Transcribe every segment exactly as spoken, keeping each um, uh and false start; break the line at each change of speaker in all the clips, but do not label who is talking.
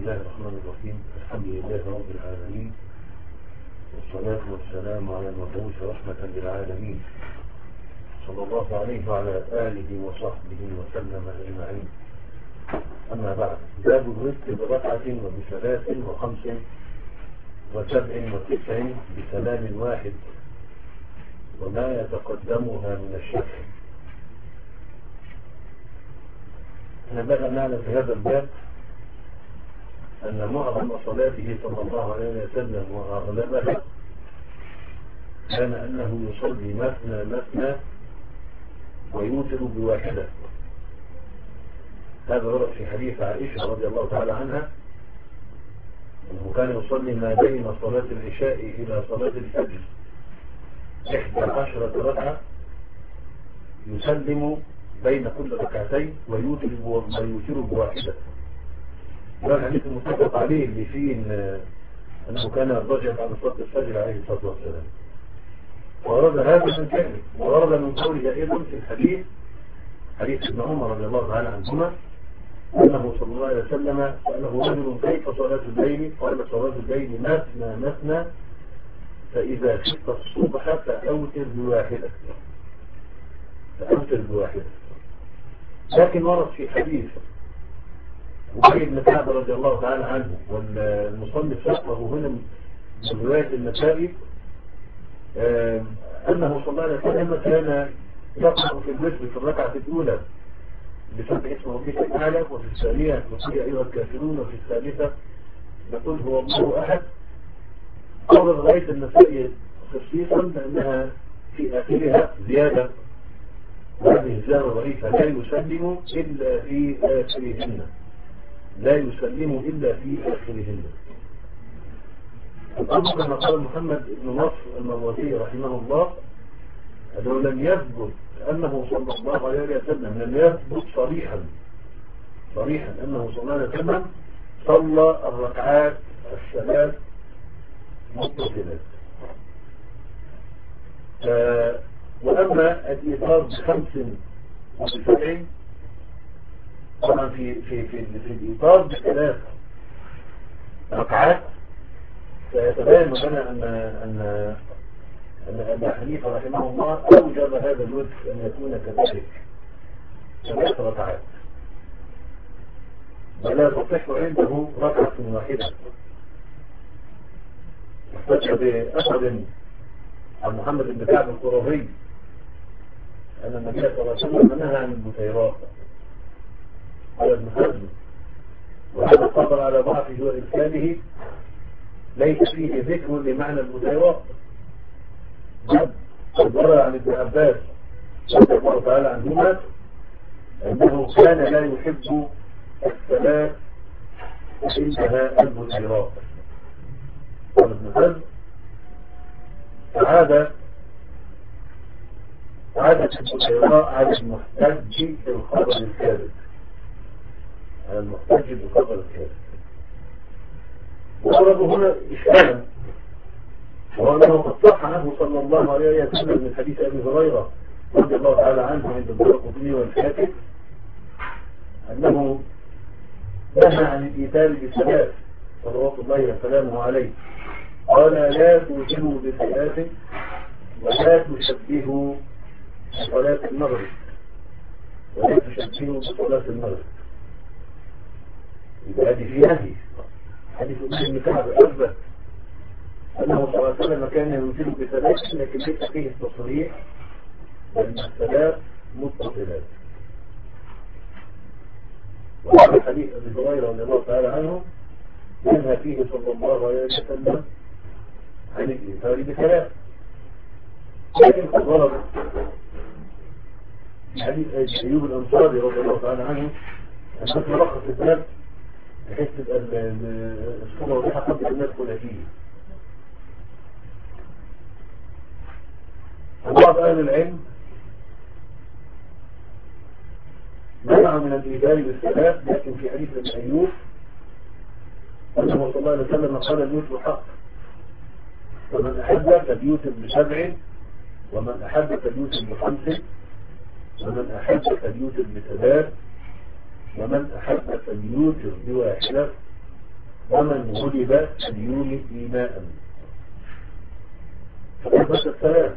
الله الرحمن الرحيم. الحمد لله رب العالمين، والصلاة والسلام على المبعوث رحمة للعالمين صلى الله عليه وعلى آله وصحبه وسلم أجمعين. أما بعد، باب الرزق بركعة وبثلاث وخمس وسبع وتسع بسلام واحد وما يتقدمها من الشكر. نبدأ معنا في هذا الباب أن معظم صلاته صلى الله عليه وسلم وأغلبها كان أنه يصلي مثنى مثنى ويوتر بواحدة. هذا ورد في حديث عائشة رضي الله تعالى عنها أنه كان يصلي ما بين صلاة العشاء إلى صلاة الفجر إحدى عشرة ركعة، يسلم بين كل ركعتين ويوتر بواحدة. هذا الحديث المتفق عليه اللي فيه أنه كان يرجع بعد صلاة الفجر عليه الصلاة والسلام. ورد هذا من كلمه، ورد من قوله أيضا في الحديث حديث ابن عمر رضي الله تعالى عنهما أنه صلى الله عليه وسلم سأله رجل كيف صلاة الليل؟ قال صلاة الليل مثنى مثنى فإذا خفت الصبح فأوتر بواحدة فأوتر بواحدة. لكن ورد في حديث أبي بن كعب رضي الله تعالى عنه، والمصنف نقله هنا من رواية النسائي أنه صلى الله عليه وسلم كان يقرأ في الوتر في الركعة الأولى بسبح اسم ربك الأعلى، وفي الثانية يقول أيها الكافرون، وفي الثالثة يقول هو الله أحد. أورد رواية النسائي خصيصا لأنها في آخرها زيادة، وهذه الزيادة ضعيفة، لا يسلم إلا في آخرهن لا يسلم إلا في آخرهن. الأمر كما قال محمد بن نصر المروزي رحمه الله أنه لم يثبت أنه صلى الله عليه وسلم لم يثبت صريحا صريحا أنه صلى الله عليه وسلم صلى الركعات الثلاث متصلات. آه وأما الإيقاظ بخمس وبسبع، طبعا في في في في الإيقاظ بثلاث ركعات فيتبين لنا أن أن أن أبا حنيفة رحمه الله أوجب هذا الوتر أن يكون كذلك ثلاث ركعات، ولا تصح عنده ركعة واحدة. احتج بأثر عن محمد بن كعب القرظي أن النبي صلى الله عليه وسلم نهى عن البتيرات على ابن حزم، وهذا قدر على ضعفه وإرساله ليس فيه ذكر لمعنى البتيرات. قد ورد عن ابن عباس رضي الله تعالى عنهما أنه كان لا يحب الصلاة عندها البتيرات. قال ابن حزم فعاد عادت البتيرات على المحتج بالخبر الكاذب على المحتج بالخبر الكاذب. وأورده هنا إشكالا، وأنه قد صح عنه صلى الله عليه وسلم من حديث أبي هريرة رضي الله تعالى عنه عند الدارقطني والحاكم أنه نهى عن الإيتار بثلاث صلوات الله وسلامه عليه. قال لا توتروا بثلاث ولا تشبهوا بصلاة المغرب ولا تشبهوا بصلاة المغرب. يبقى هذه في نهي. حديث ابن كعب أثبت أنه صلى الله عليه وسلم كان يوتر بثلاث، لكن ليس فيه التصريح بأن الثلاث متصلات. وهذا حديث أبي هريرة رضي الله تعالى عنه ينهى فيه صلى الله عليه وسلم عن الإيتار بثلاث. لكن قد ورد في حديث أيوب الأنصاري رضي الله تعالى عنه أن تلخص الباب بحيث تبقى الصورة واضحة قبل أن ندخل فيه. بعض أهل العلم منع من الإيتار بالثلاث، لكن في حديث ابن أيوب أنه صلى الله عليه وسلم قال الوتر حق، ومن أحب فليوتر بسبع، ومن أحب فليوتر بخمس، ومن أحب فليوتر بثلاث، ومن أحب فليوتر بواحدة، ومن غلب فليولي إيماء. فقد الثلاث.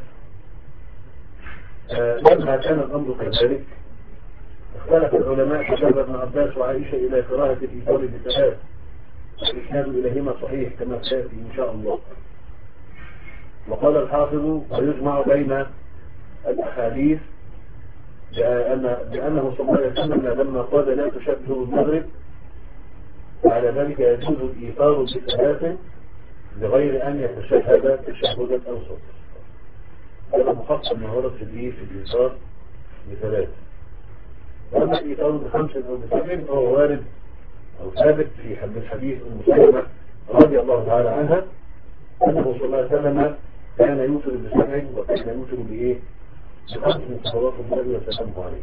آه لما كان الأمر كذلك اختلف العلماء كتاب ابن عباس وعائشة إلى قراءة الإيثار بثلاث، والإسناد إليهما صحيح كما سيأتي إن شاء الله. وقال الحافظ ويجمع بين الأحاديث بأن بأنه صلى الله عليه وسلم لما قال لا تشبهوا المغرب على ذلك يجوز الإيثار بثلاث بغير أن يتشهد تشهدا أوسط. هذا مخصص من ورد في الإيه في الإيثار بثلاث. وأما الإيثار بخمس أو بسبع فهو وارد أو ثابت في حديث أم سلمة رضي الله تعالى عنها أنه صلى الله عليه وسلم كان يوتر بسبع وكان يوتر بإيه؟ بخمس من صلوات الله وسلامه عليه.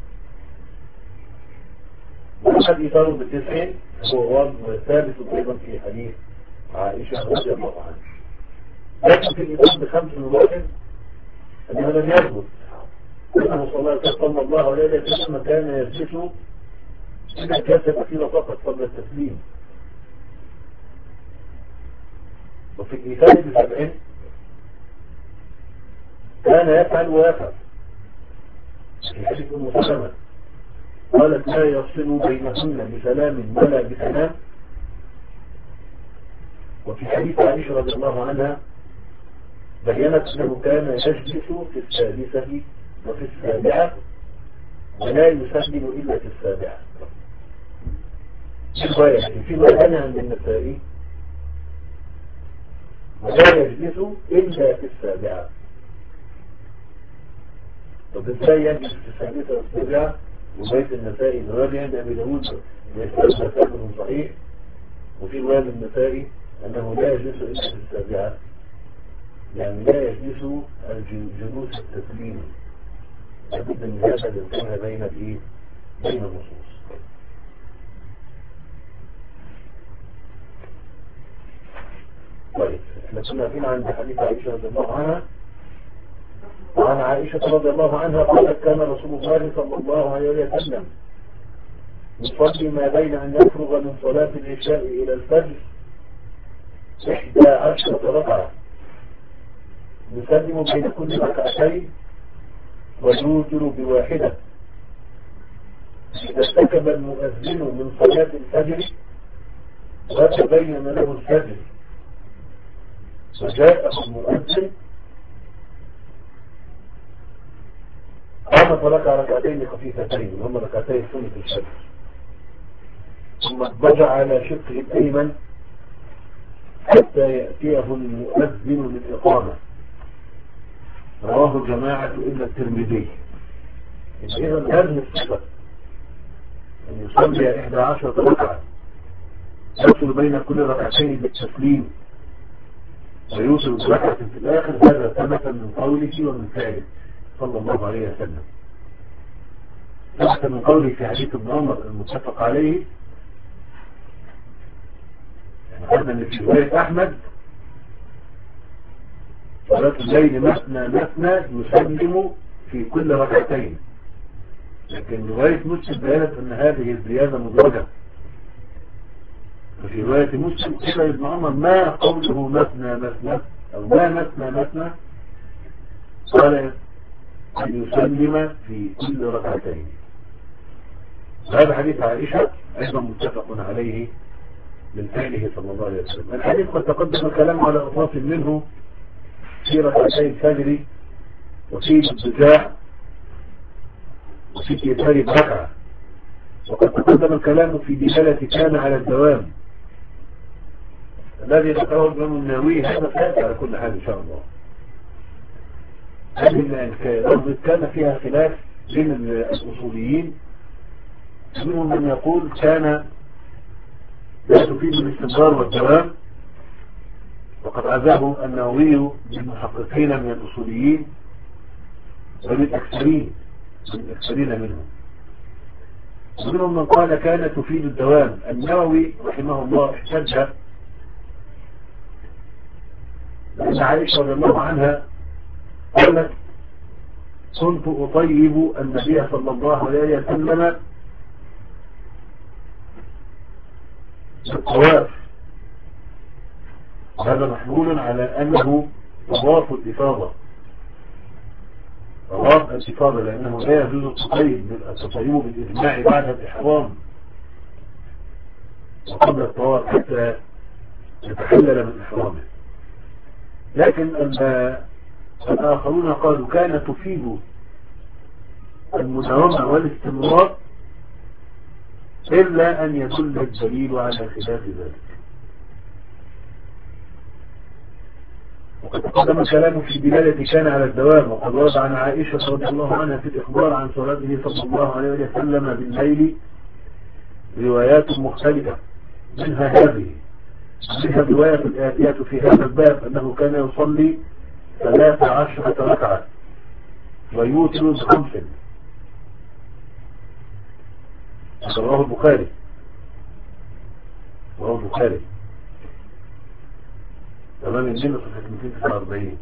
وأما الإيثار بالتسع هو وارد ثابت أيضا في حديث عائشة رضي الله عنها. لكن في الإيثار بخمس من واحد أنه لم يثبت أنه صلى الله عليه وسلم كان يجلس إذا كانت كثيرة فقط قبل التسليم. وفي الإيثار بسبعين كان يفعل ويفعل. في حديث أم سلمة قالت لا يفصل بينهن بسلام ولا بسلام. وفي حديث عائشة رضي الله عنها بيّنت أنه كان يجلس في السادسة وفي السابعة ولا يسلم إلا في السابعة. في رواية في رواية عند النسائي ولا يجلس إلا في السابعة. طب ازاي يجلس في السادسة والسابعة؟ وبيت النسائي الرواية عند أبي داود يستلزم ثابت صحيح. وفي رواية النسائي أنه لا يجلس إلا في السابعة، يعني لا يجلس الجلوس التسليم. لابد من هذا الانتهاء بين الايه؟ بين النصوص. طيب احنا كنا فينا عند حديث عائشة رضي الله عنها. وعن عائشة رضي الله عنها قالت كان رسول الله صلى الله عليه وسلم يصلي ما بين أن يفرغ من صلاة العشاء إلى الفجر إحدى عشرة ركعة يسلم بين كل ركعتين ويوتر بواحدة. إذا ارتكب المؤذن من صلاة الفجر وتبين له الفجر فجاءه المؤذن قام فركع ركعتين خفيفتين وهم ركعتين سنة الفجر، ثم اضطجع على شقه الأيمن حتى يأتيه المؤذن للإقامة. رواه الجماعة إلا الترمذي. إذا هذه الصفة أن يصلي إحدى عشرة ركعة يوصل بين كل ركعتين بالتسليم ويوصل بركعة في الآخر، هذا ثبت من قوله ومن فعله صلى الله عليه وسلم. ثبت من قوله في حديث ابن عمر المتفق عليه، هذا من في رواية أحمد صلاة الليل مثنى مثنى يسلم في كل ركعتين. لكن رواية مسلم بيانت أن هذه الزيادة مدرجة. وفي رواية مسلم قيل ابن عمر ما قوله مثنى مثنى أو ما مثنى مثنى، قال أن يسلم في كل ركعتين. هذا حديث عائشة أيضا متفق عليه من فعله صلى الله عليه وسلم. الحديث قد تقدم الكلام على أطراف منه في ركعتي الفجر وفي الضجاع وفي كتاب بركعة، وقد تقدم الكلام في دلالة كان على الدوام الذي ذكره الإمام النووي. هذا سيأتي على كل حال إن شاء الله. هذه اللفظة كان فيها خلاف بين الأصوليين، منهم من يقول كان لا تفيد الاستمرار والدوام، وقد عزاه النووي للمحققين من الأصوليين وللأكثرين من الأكثرين منهم. ومنهم من قال كان تفيد الدوام. النووي رحمه الله احتج لأن عائشة رضي الله عنها قالت كنت أطيب النبي صلى الله عليه وسلم بالطواف هذا محمول على أنه طواف الإفاضة، طواف الإفاضة، لأنه لا يجوز التطيب التطيب بالإجماع بعد الإحرام وقبل الطواف حتى يتحلل من إحرامه. لكن الآخرون قالوا كان تفيد المداومة والاستمرار إلا أن يدل الدليل على خلاف ذلك. وقد تقدم كلامه في دلالة كان على الدوام، وقد ورد عن عائشة رضي الله عنها في الإخبار عن صلاته صلى الله عليه وسلم بالليل روايات مختلفة، منها هذه، منها الرواية الآتية في هذا الباب أنه كان يصلي ثلاث عشرة ركعة ويوتر بخمس، رواه البخاري رواه البخاري تمام الجنة صفحة مئتين وتسعة وأربعين.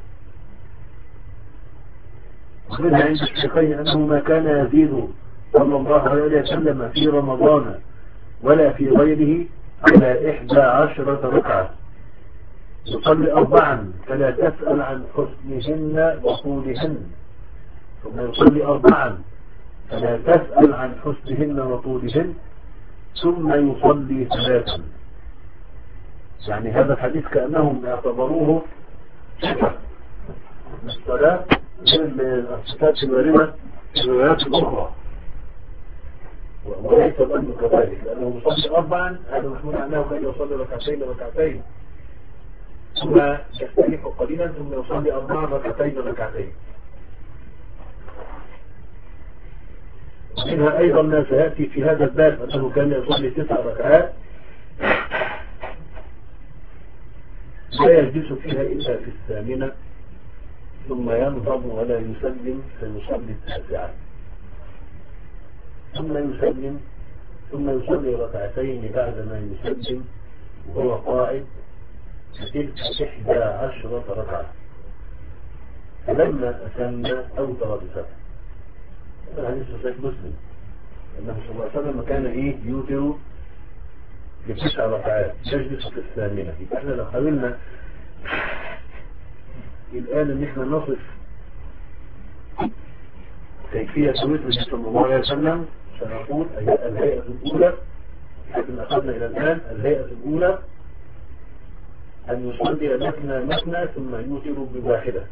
ومنها عند الشيخين أنه ما كان يزيد صلى الله عليه وسلم في رمضان ولا في غيره على إحدى عشرة ركعة، يصلي أربعا فلا تسأل عن حسنهن وطولهن، ثم يصلي أربعا فلا تسأل عن حسنهن وطولهن، ثم يصلي ثلاثا. يعني هذا الحديث كأنهم اعتبروه صفة من الصلاة من الصفات الواردة في الروايات الأخرى، وليس الأمر كذلك، لأنه يصلي أربعا هذا محمول عنه كان يصلي ركعتين ركعتين ثم يستريح قليلا ثم يصلي أربعا ركعتين ركعتين. منها أيضا ما سيأتي في هذا الباب أنه كان يصلي تسع ركعات لا يجلس فيها إلا في الثامنة ثم ينهض ولا يسلم فيصلي التاسعة، ثم يسلم ثم يصلي ركعتين بعد ما يسلم وهو قاعد، فتلك إحدى عشرة ركعة، فلما أتم أوتر بسبع. هذا حديث صحيح مسلم أنه صلى الله عليه وسلم كان إيه يوتر بتسع ركعات يجلس في الثامنة. يبقى احنا لو حاولنا الآن ان احنا نصف كيفية وتر صلى الله عليه وسلم سنقول الهيئة الأولى، لكن أخذنا إلى الآن الهيئة الأولى أن يصلي مثنى مثنى ثم يوتر بواحدة،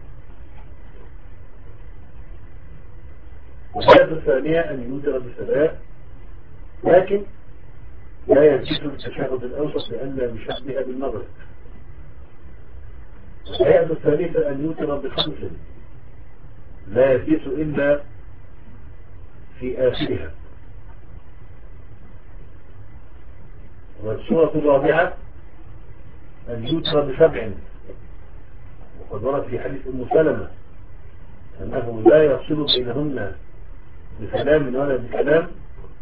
والهيئة الثانية أن يوتر بثلاث لكن لا يجوز التشهد الأوسط لأنه يشبه بالمغرب. الهيئة الثالثة أن يوتر بخمس لا يجوز إلا في آخرها. والصورة الرابعة أن يوتر بسبع، وقد ورد في حديث أم سلمة أنه لا يفصل بينهن بسلام ولا بكلام،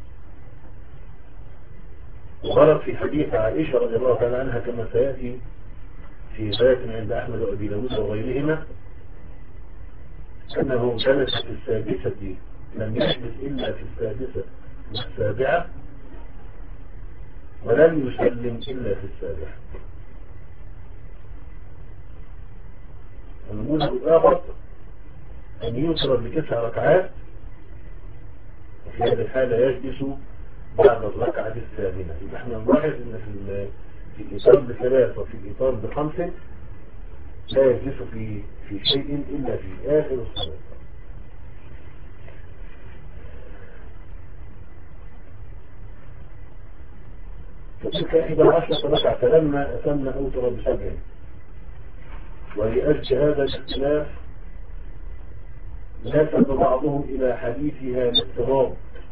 وورد في حديث عائشة رضي الله تعالى عنها كما سيأتي في رواية عند أحمد وأبي داود وغيرهما أنه جلس في السادسة لم يحدث إلا في السادسة والسابعة ولم يسلم إلا في السابعة. النموذج الآخر أن يوتر بتسع ركعات، وفي هذه الحالة يجلس بعد الركعة الثامنة. يبقى احنا نلاحظ ان في في الإطار بثلاث وفي الإطار بخمس لا يجلس في في شيء إلا في آخر الصلاة. فتلك إحدى عشرة ركعة فلما أتم أوتر بسبع. ولأجل هذا الاختلاف نسب بعضهم إلى حديثها الاضطراب،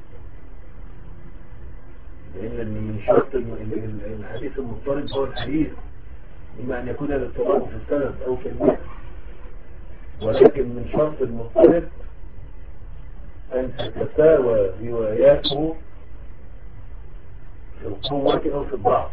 لأن من شرط الحديث المضطرب هو الحديث إما أن يكون الاضطراب في السند أو في المتن، ولكن من شرط المضطرب أن تتساوى رواياته في القوة أو في الضعف،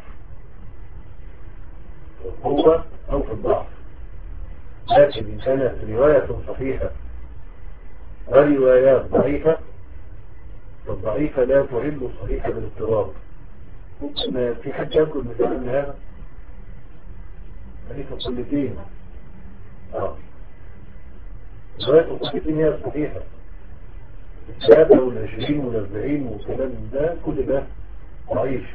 في القوة أو في الضعف. لكن إن كانت رواية صحيحة وروايات ضعيفة فالضعيفة لا تعل الصحيحة بالاضطراب. ممكن في حد يذكر مثال من هذا؟ حديث القلتين. اه رواية القلتين هي الصحيحة. الثلاثة والعشرين والأربعين والكلام ده كل ده ضعيف.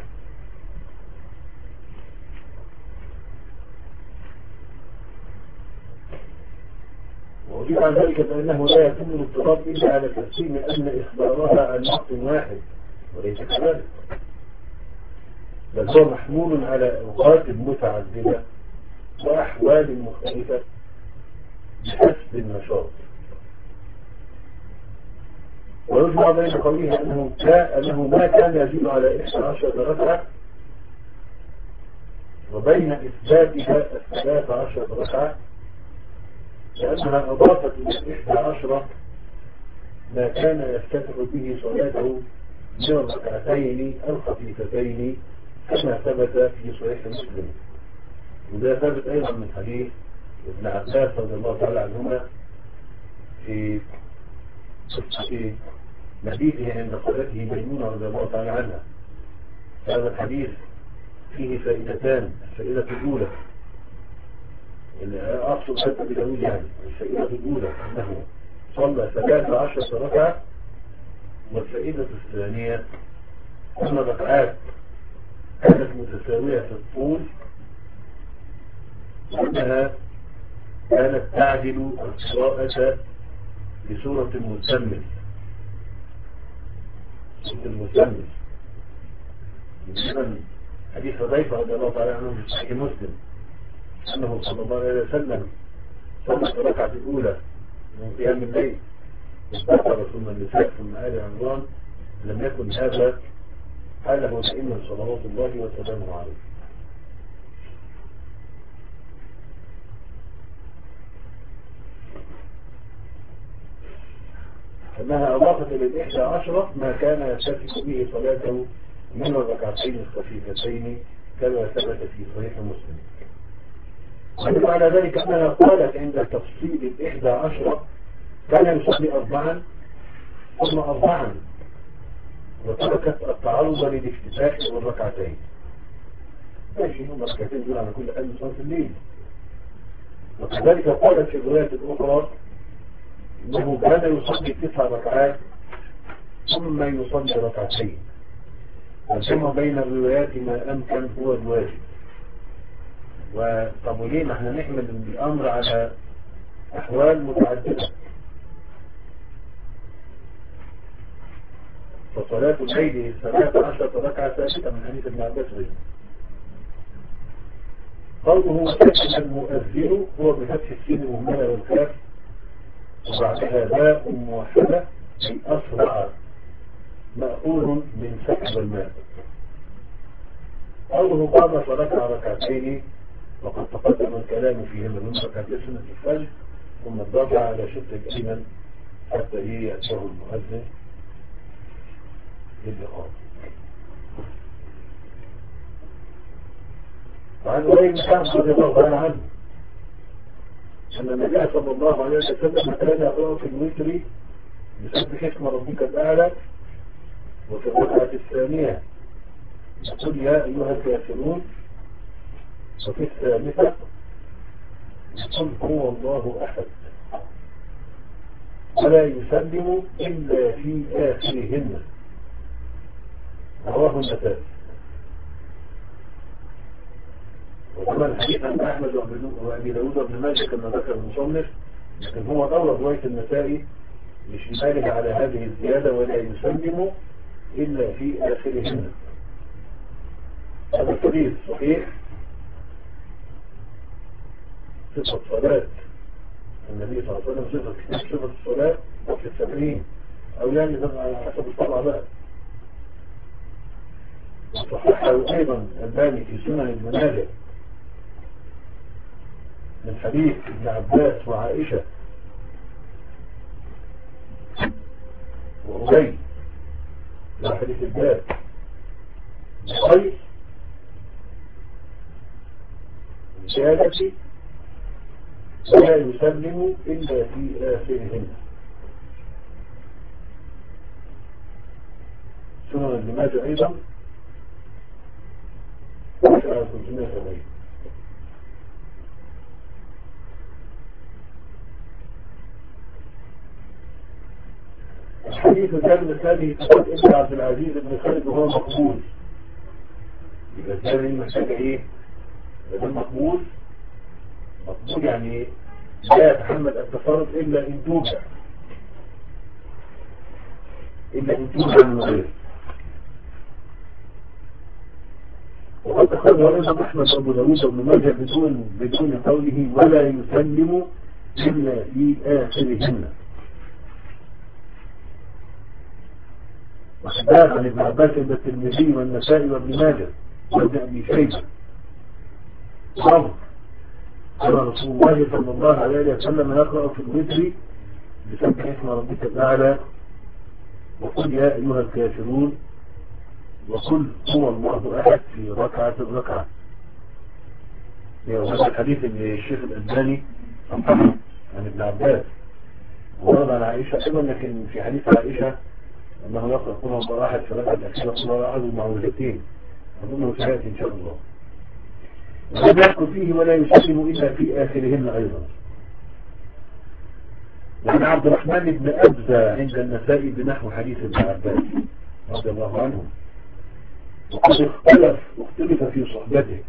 وأجيب عن ذلك بأنه لا يتم الاضطراب إلا على تقسيم أن إخبارها عن وقت واحد وليس كذلك، بل هو محمول على أوقات متعددة وأحوال مختلفة بحسب النشاط. ويجمع بين قوله أنه, أنه ما كان يزيد على إحدى عشرة ركعة وبين إثباتها الثلاث عشرة ركعة، لأنها أضافت إلى إحدى عشرة ما كان يفتتح به صلاته من الركعتين الخفيفتين كما ثبت في صحيح مسلم. وده ثبت أيضا من حديث ابن عباس رضي الله تعالى عنهما في قصة مبيته عند قولته ميمونة رضي الله تعالى عنها. هذا الحديث فيه فائدتان. الفائدة الأولى أقصد حتى بداود يعني الفائدة الأولى أنه صلى ثلاث عشرة ركعة، والفائدة الثانية أن الركعات كانت متساوية في الطول وأنها كانت تعدل القراءة بسورة المزمل. سورة المزمل مثلا حديث حذيفة رضي الله تعالى عنه في صحيح مسلم أنه صلى الله عليه وسلم صلى الركعة الأولى من قيام الليل استغفر ثم النساء ثم آل عمران، لم يكن هذا حاله دائما صلوات الله وسلامه عليه. أنها أضافت إلى الإحدى عشرة ما كان يفتتح به صلاته من الركعتين الخفيفتين كما ثبت في صحيح مسلم. ويدل على ذلك أنها قالت عند تفصيل الإحدى عشرة كان يصلي أربعا ثم أربعا، وتركت التعرض للافتتاح والركعتين. ماشي هم الركعتين دول على كل حال صلاة الليل. وكذلك قالت في الرواية الأخرى إنه كان يصلي تسع ركعات ثم يصلي ركعتين، والجمع بين الروايات ما أمكن هو الواجب. وطب وليه ما احنا نحمل الأمر على أحوال متعددة؟ فصلاة الليل ثلاث عشرة ركعة ثابتة من حديث ابن عباس. قوله سكن المؤذن هو بفتح السين المهملة والكاف وبعدها باء موحدة أي أسرع، مأخوذ من سكب الماء. قوله قام فركع ركعتين وقد تقدم الكلام فيهما من ركعتين سنة الفجر ثم الضرع على شق الأيمن حتى إيه يأتيه المؤذن للإقامة. وعن أبي بن كعب رضي الله تعالى عنه أن النبي صلى الله عليه وسلم كان يقرأ في الوتر بسبح اسم ربك الأعلى، وفي الركعة الثانية يقول يا أيها الكافرون، وفي الثالثة يقول هو الله أحد، ولا يسلم إلا في آخرهن. رواه النسائي. وكما الحديث عن أحمد وأبي داود وابن ماجه كما ذكر المصنف، لكن هو أورد رواية النسائي مش يبالغ على هذه الزيادة ولا يسلم إلا في آخرهن. هذا الحديث صحيح صفة صلاة النبي صلى الله عليه وسلم، صفة صفة الصلاة في السبعين أو يعني على حسب الطبع بقى. وصححه أيضا الباني في سنن ابن ماجه من حديث ابن عباس وعائشة وأبي وحديث الباب بخير رسالتي ولا يسلم إلا في آخرهن. سنن ابن ماجه أيضا حديث كان الثاني تقول ابن عبد العزيز بن خالد وهو مقبول، يبقى الثاني محتاج ايه؟ ده مقبول. مقبول يعني لا يتحمل التصرف الا ان توجع، الا ان توجع من غير. وقد أخرجه أيضا أحمد وأبو داود وابن ماجه بدون بدون قوله ولا يسلم إلا في آخرهن. وحدث عن ابن عباس عند الترمذي والنسائي وابن ماجه وابن أبي شيبة صبر قال رسول الله صلى الله عليه وسلم يقرأ في الوتر بسبح اسم ربك الأعلى وقل يا أيها الكافرون وقل هو الله أحد في ركعة الركعة. هذا الحديث اللي الشيخ الألباني صححه عن ابن عباس ورد عن عائشة أيضا، لكن في حديث عائشة أنه يقرأ قل هو الله أحد في ركعة الأخيرة قل هو أحد المعوذتين، أظنه سيأتي إن شاء الله. ولم يذكر فيه ولا يسلم إلا في آخرهن أيضا. وعن عبد الرحمن بن أبزة عند النسائي بنحو حديث ابن عباس رضي الله عنه، وقد اختلف اختلف في صحبته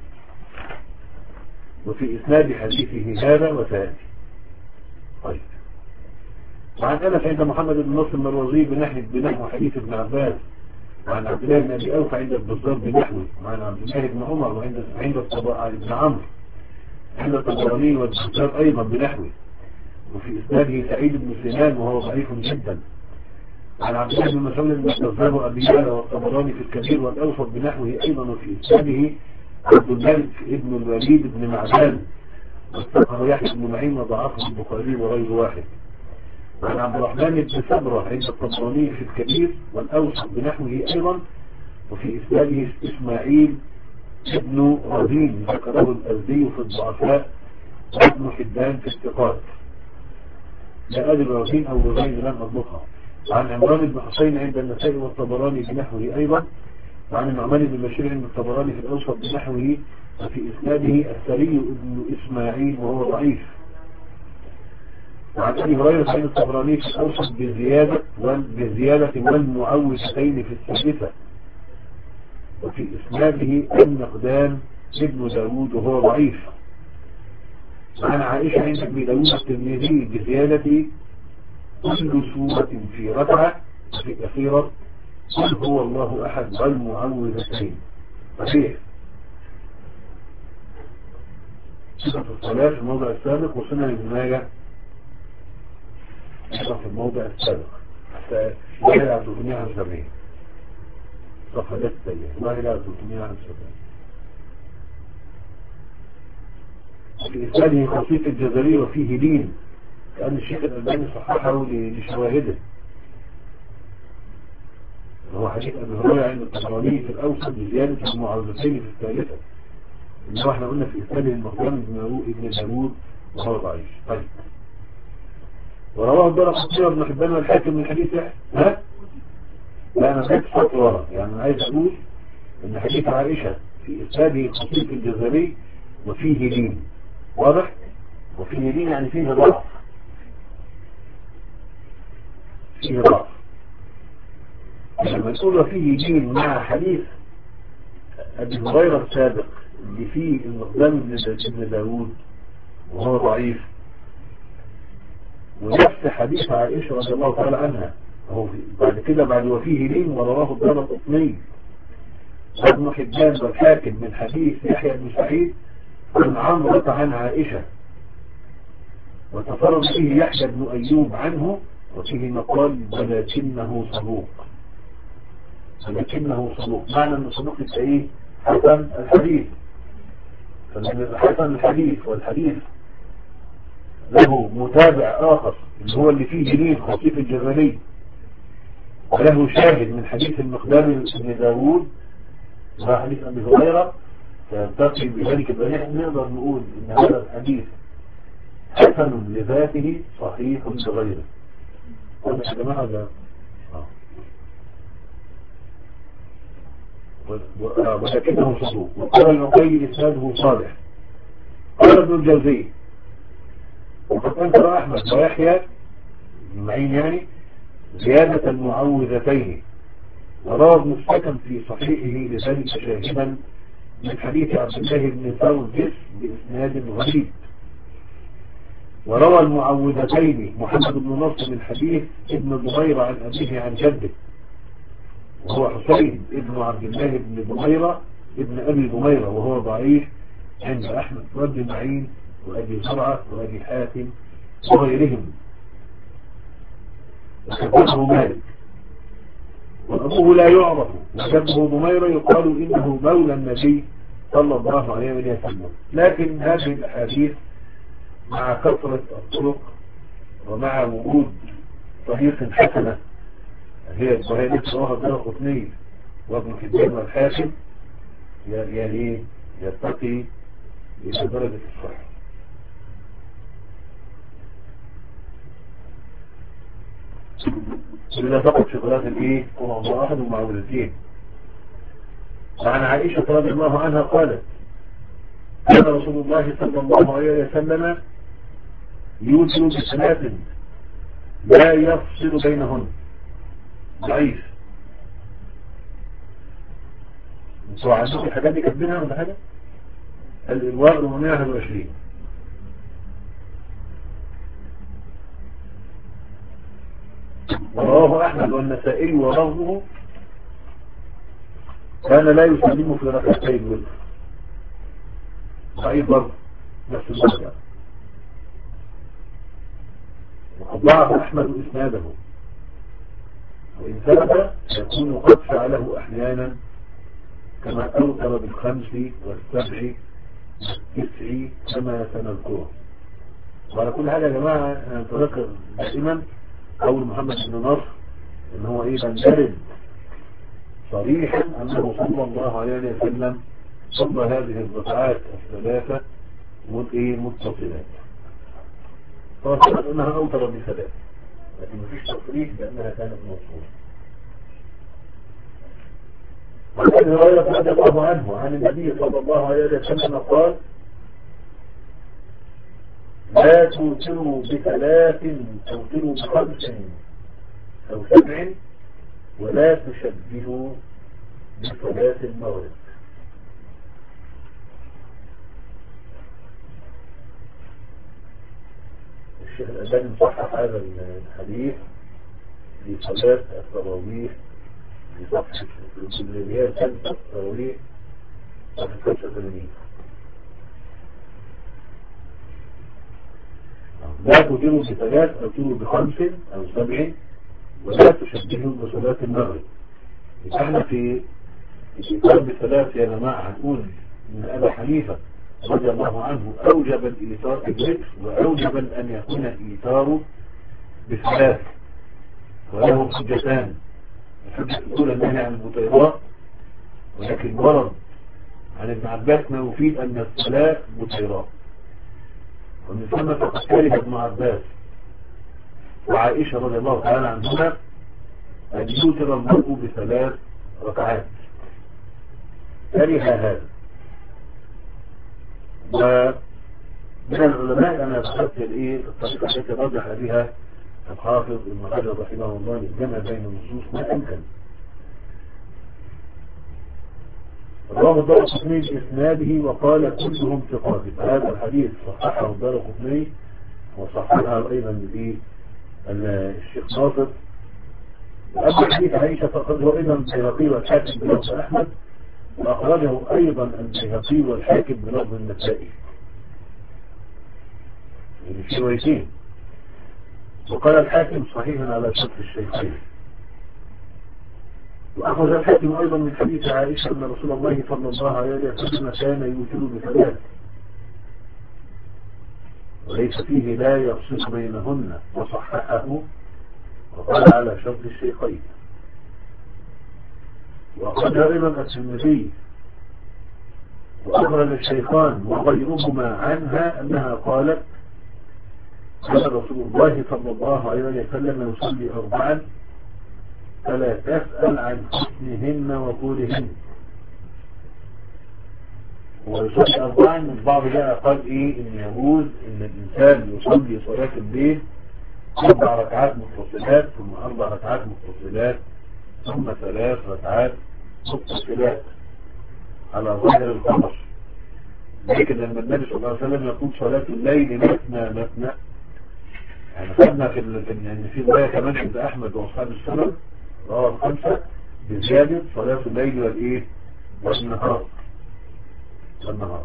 وفي إسناد حديثه هذا وسيأتي. طيب. وعن أنس عند محمد بن نصر المروزي بنحو بنحو حديث ابن عباس، وعن عبد الله بن أبي أوفى عند البزار بنحوه، وعن عبد الله بن عمر وعند عند ابن عمرو عند الطبراني والبزار أيضا بنحوه، وفي إسناده سعيد بن سنان وهو ضعيف جدا. عن عبد الله بن مسعود المستظهر أبي يعلى والطبراني في الكبير والأوسط بنحوه أيضا، وفي إسناده عبد الملك ابن الوليد بن معدان واستقر يحيى بن معين وضعفه البخاري وغير واحد. وعن عبد الرحمن بن سبرة عند الطبراني في الكبير والأوسط بنحوه أيضا، وفي إسناده إسماعيل ابن رزين ذكره الأزدي في الضعفاء وابن حبان في الثقات. لا أدري رزين أو رزين لم أضبطها. عن عمران بن حسين عند النسائي والطبراني بنحوه أيضا، وعن النعمان بن بشير عند الطبراني في الأوسط بنحوه، وفي إسناده الثري ابن إسماعيل وهو ضعيف. وعن أبي هريرة عند الطبراني في الأوسط بزيادة بزيادة والمعوذتين في الثالثة، وفي إسناده المقدام ابن داود وهو ضعيف. وعن عائشة عند ابن داود الترمذي بزيادة كل سورة في ركعة في الأخيرة قل هو الله أحد والمعوذتين. صحيح. صفة الصلاة في الموضع السابق، وسنن ابن ماجه في الموضع السابق واحد على ثلاثمائة وخمسة وسبعين صفحة التالية واحد على ثلاثمائة وخمسة وسبعين. في إسناده خصيص الجزري وفيه لين، كأن الشيخ الألباني صححه لشواهده. هو حديث أبي هريرة عند الطبراني في الأوسط بزيادة المعوذتين في الثالثة، اللي هو احنا قلنا في إسناده المقدام ابن داود وهو ضعيف. طيب. ورواه الدرقطني وابن حبان والحاكم من حديث ها؟ لا أنا بقيت صوت ورا، يعني أنا عايز أقول إن حديث عائشة في إسناده خصيص الجزري وفيه لين، واضح؟ وفيه لين يعني فيه ضعف، فيه ضعف. لما نقول وفيه لين مع حديث أبي هريرة السابق اللي فيه المقدام ابن داود وهو ضعيف، ونفس حديث عائشة رضي الله تعالى عنها هو بعد كده بعد وفيه لين ورواه الدرقطني وابن حبان والحاكم من حديث يحيى بن سعيد عن عمرو عن عائشة، وتفرد فيه يحيى بن أيوب عنه، وفيه مقال ولكنه صدوق. ولكنه صدوق معنى أن صدوق ايه؟ حسن الحديث. فمن حسن الحديث والحديث له متابع آخر اللي هو اللي فيه جليل خطيف الجزري، وله شاهد من حديث المقدام بن داود وحديث أبي هريرة، فيلتقي بذلك بأن نقدر نقول إن هذا الحديث حسن لذاته صحيح لغيره. قلنا يا جماعة ده ولكنه صدوق. وقال العقيل إسناده صالح. قال ابن الجوزي وقد أنكر أحمد ويحيى المعين يعني زيادة المعوذتين. وروى ابن السكن في صحيحه لذلك شاهدا من حديث عبد الله بن ثوبس بإسناد غريب. وروى المعوذتين محمد بن نصر من حديث ابن ضميرة عن أبيه عن جده، وهو حسين ابن عبد الله بن ضميرة ابن أبي ضميرة، وهو ضعيف عند أحمد وابن معين وأبي زرعة وأبي حاتم وغيرهم، وكذبه مالك. وأبوه لا يعرف، وجده ضميرة يقال إنه مولى النبي صلى الله عليه وسلم. لكن هذه الأحاديث مع كثرة الطرق ومع وجود طريق حسنة هي الصحيح التي رواه الدارقطني وابن حبان والحاكم يعني يرتقي إلى درجة الصحة. إذا فقط في ثلاثة الإيه قرآن واحد ومعولتين. وعن عائشة رضي الله عنها قالت: كان رسول الله صلى الله عليه وسلم يوتر بثلاث لا يفصل بينهن. ضعيف. انتوا عندكم الحاجات دي كاتبينها ولا حاجة؟ الإرواء أربعمائة وواحد وعشرين. ورواه أحمد والنسائي ولفظه: كان لا يسلم في ركعتين الوتر. ضعيف برضه نفس المرجع. وقد ضعف أحمد إسناده، وإن ثبت يكون قد فعله أحيانا كما أوتر بالخمس والسبع والتسع كما سنذكره. وعلى كل حاجة يا جماعة أنا أتذكر دائما قول محمد بن نصر إن هو إيه لم يرد صريحا أنه صلى الله عليه وسلم صلى هذه الركعات الثلاثة متصلات. فثبت أنها أوتر بثلاث، لكن مفيش تصريح بأنها كانت موصولة. وعن ابي هريرة رضي الله عنه عن النبي صلى الله عليه وسلم قال: لا توتروا بثلاث، توتروا بخمس أو سبع، ولا تشبهوا بصلاة المغرب. الشيخ الألباني صحح هذا الحديث في صلاة التراويح في صفحة اللي هي ثالثة التراويح صفحة خمسة وثمانين. لا تجروا بثلاث أو تجروا بخمس أو سبع، ولا تشبهوا بصلاة المغرب. احنا في الإيثار بثلاث يا جماعة هنقول من أبا حنيفة رضي الله عنه أوجب الإيثار بالوتر، وأوجب أن يكون الإيثار بثلاث، وله حجتان. الحجة الأولى النهي عن البطيرات، ولكن ورد عن ابن عباس ما يفيد أن الصلاة بطيرات، ومن ثم فقد كره ابن عباس وعائشة رضي الله تعالى عنهما أن يوتر المرء بثلاث ركعات، كره هذا. ومن العلماء أنا ذكرت الإيه الطريقة التي رجح بها الحافظ ابن حجر رحمه الله الجمع بين النصوص ما أمكن. رواه الدارقطني بإسناده وقال كلهم ثقات. هذا الحديث صححه الدارقطني وصححه أيضا الشيخ ناصر. وأما حديث عائشة فقد هو أيضا البيهقي والحاكم بلفظ أحمد، وأخرجه أيضا البيهقي والحاكم بلفظ النسائي، يعني في روايتين. وقال الحاكم صحيح على شرط الشيخين. وأخرج الحاكم أيضا من حديث عائشة أن رسول الله صلى الله عليه وسلم كان يوتر بثلاث وليس فيه لا يفصل بينهن، وصححه وقال على شرط الشيخين. وأخرج أيضا الترمذي وأخرج الشيخان وغيرهما عنها أنها قالت: كان رسول الله صلى الله عليه وسلم يصلي أربعا فلا تسأل عن حسنهن وطولهن. ويصلي أربعا البعض جاء قال إيه إن يجوز إن الإنسان يصلي صلاة الليل أربع ركعات متصلات ثم أربع ركعات متصلات ثم ثلاث ركعات متصلات على ظاهر الخبر. لكن لما النبي صلى الله عليه وسلم يقول صلاة الليل مثنى مثنى، يعني خدنا في ان في رواية كمان عند أحمد وأصحاب السنن رواه الخمسة بزيادة صلاة الليل والإيه والنهار والنهار.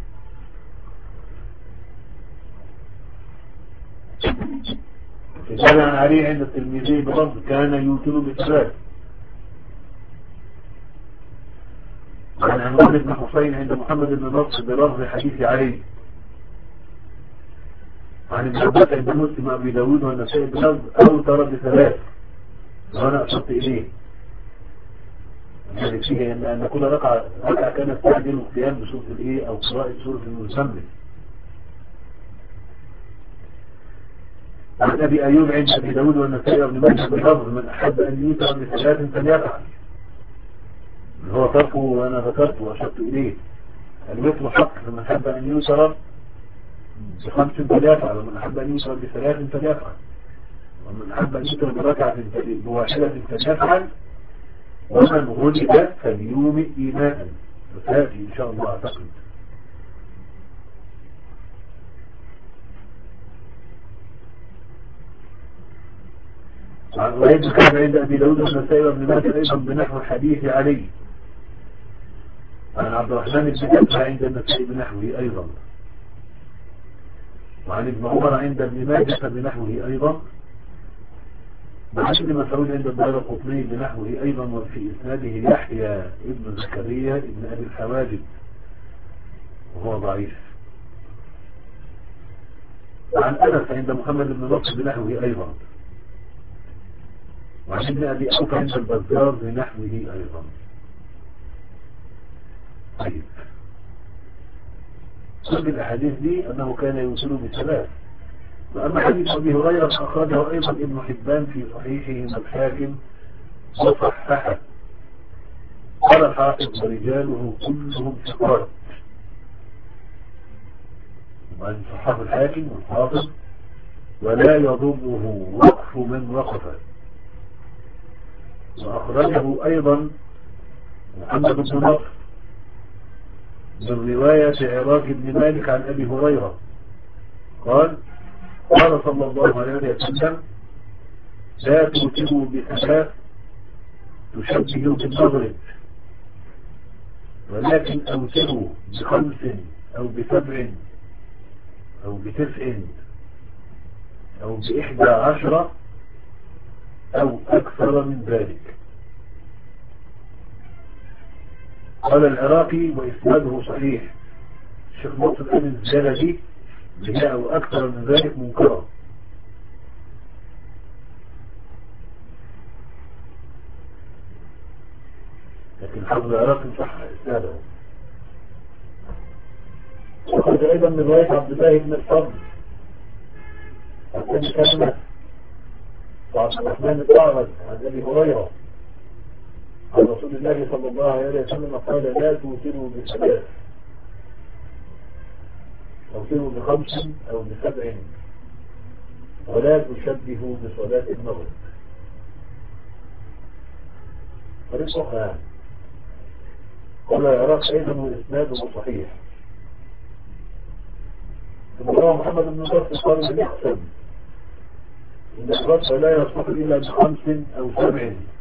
كان عليه عند الترمذي بلفظ كان يوتر بثلاث. عن عمران بن حسين عند محمد بن نصر بلفظ حديث علي. عن ابن عباس عند مسلم أبي داود والنسائي بلفظ أوتر بثلاث، وأنا أشرت إليه يعني فيه أن كل ركعة ركعة كانت تعدل القيام بسورة الإيه أو قراءة سورة المزمل. عن أبي أيوب عند أبي داود والنسائي وابن ماجه بلفظ من أحب أن يوتر بثلاث فليفعل، هو تركه وأنا ذكرته وأشرت إليه. الوتر حق، فمن أحب أن يوتر بخمس فليفعل، ومن أحب أن يوتر بثلاث فليفعل، ومن أحب أن يوتر بركعة بواحدة فليفعل، ومن غلب فليومئ إيماء. فتاتي إن شاء الله أعتقد. عن وليد كان عند أبي داود والنسائي وابن ماجه أيضا بنحو حديث علي. عن عبد الرحمن بن كعب عند النسائي بنحوه أيضا. وعن ابن عمر عند ابن ماجه بنحوه أيضا. وعن ابن مسعود عند الدارقطني بنحوه أيضا، وفي إسناده يحيى ابن زكريا ابن أبي الحواجب وهو ضعيف. وعن أنس عند محمد بن نصر بنحوه أيضا. وعن ابن أبي أوفى عند البزار بنحوه أيضا. طيب، كل الأحاديث دي أنه كان يوصل بثلاث. وأما حديث أبي هريرة أخرجه أيضا ابن حبان في صحيحه الحاكم وصححه. قال الحافظ ورجاله كلهم ثقات. وعن صحاب الحاكم والحافظ ولا يضره وقف من وقفه. وأخرجه أيضا محمد بن نصر من رواية عراق بن مالك عن أبي هريرة قال قال صلى الله عليه وسلم لا توتروا بثلاث تشبهوا بالمغرب، ولكن أوتروا بخمس أو بسبع أو بتسع أو بإحدى عشرة أو أكثر من ذلك. قال العراقي وإسناده صحيح. الشيخ نصر بن الجلدي بها أو أكثر من ذلك منكرا. لكن الحافظ العراقي صح إسناده. وقد أيضا من رواية عبد الله بن الفضل عن كلمة وعبد الرحمن الأعرج عن أبي هريرة عن رسول الله صلى الله عليه وسلم قال لا توتروا بثلاث، توتروا بخمس أو بسبع، ولا تشبهوا بصلاة المغرب. فريقها قال العراق أيضا وإسناده صحيح. ثم روى محمد بن نصر قال من يحسن إن الرد لا يصح إلا بخمس أو سبع.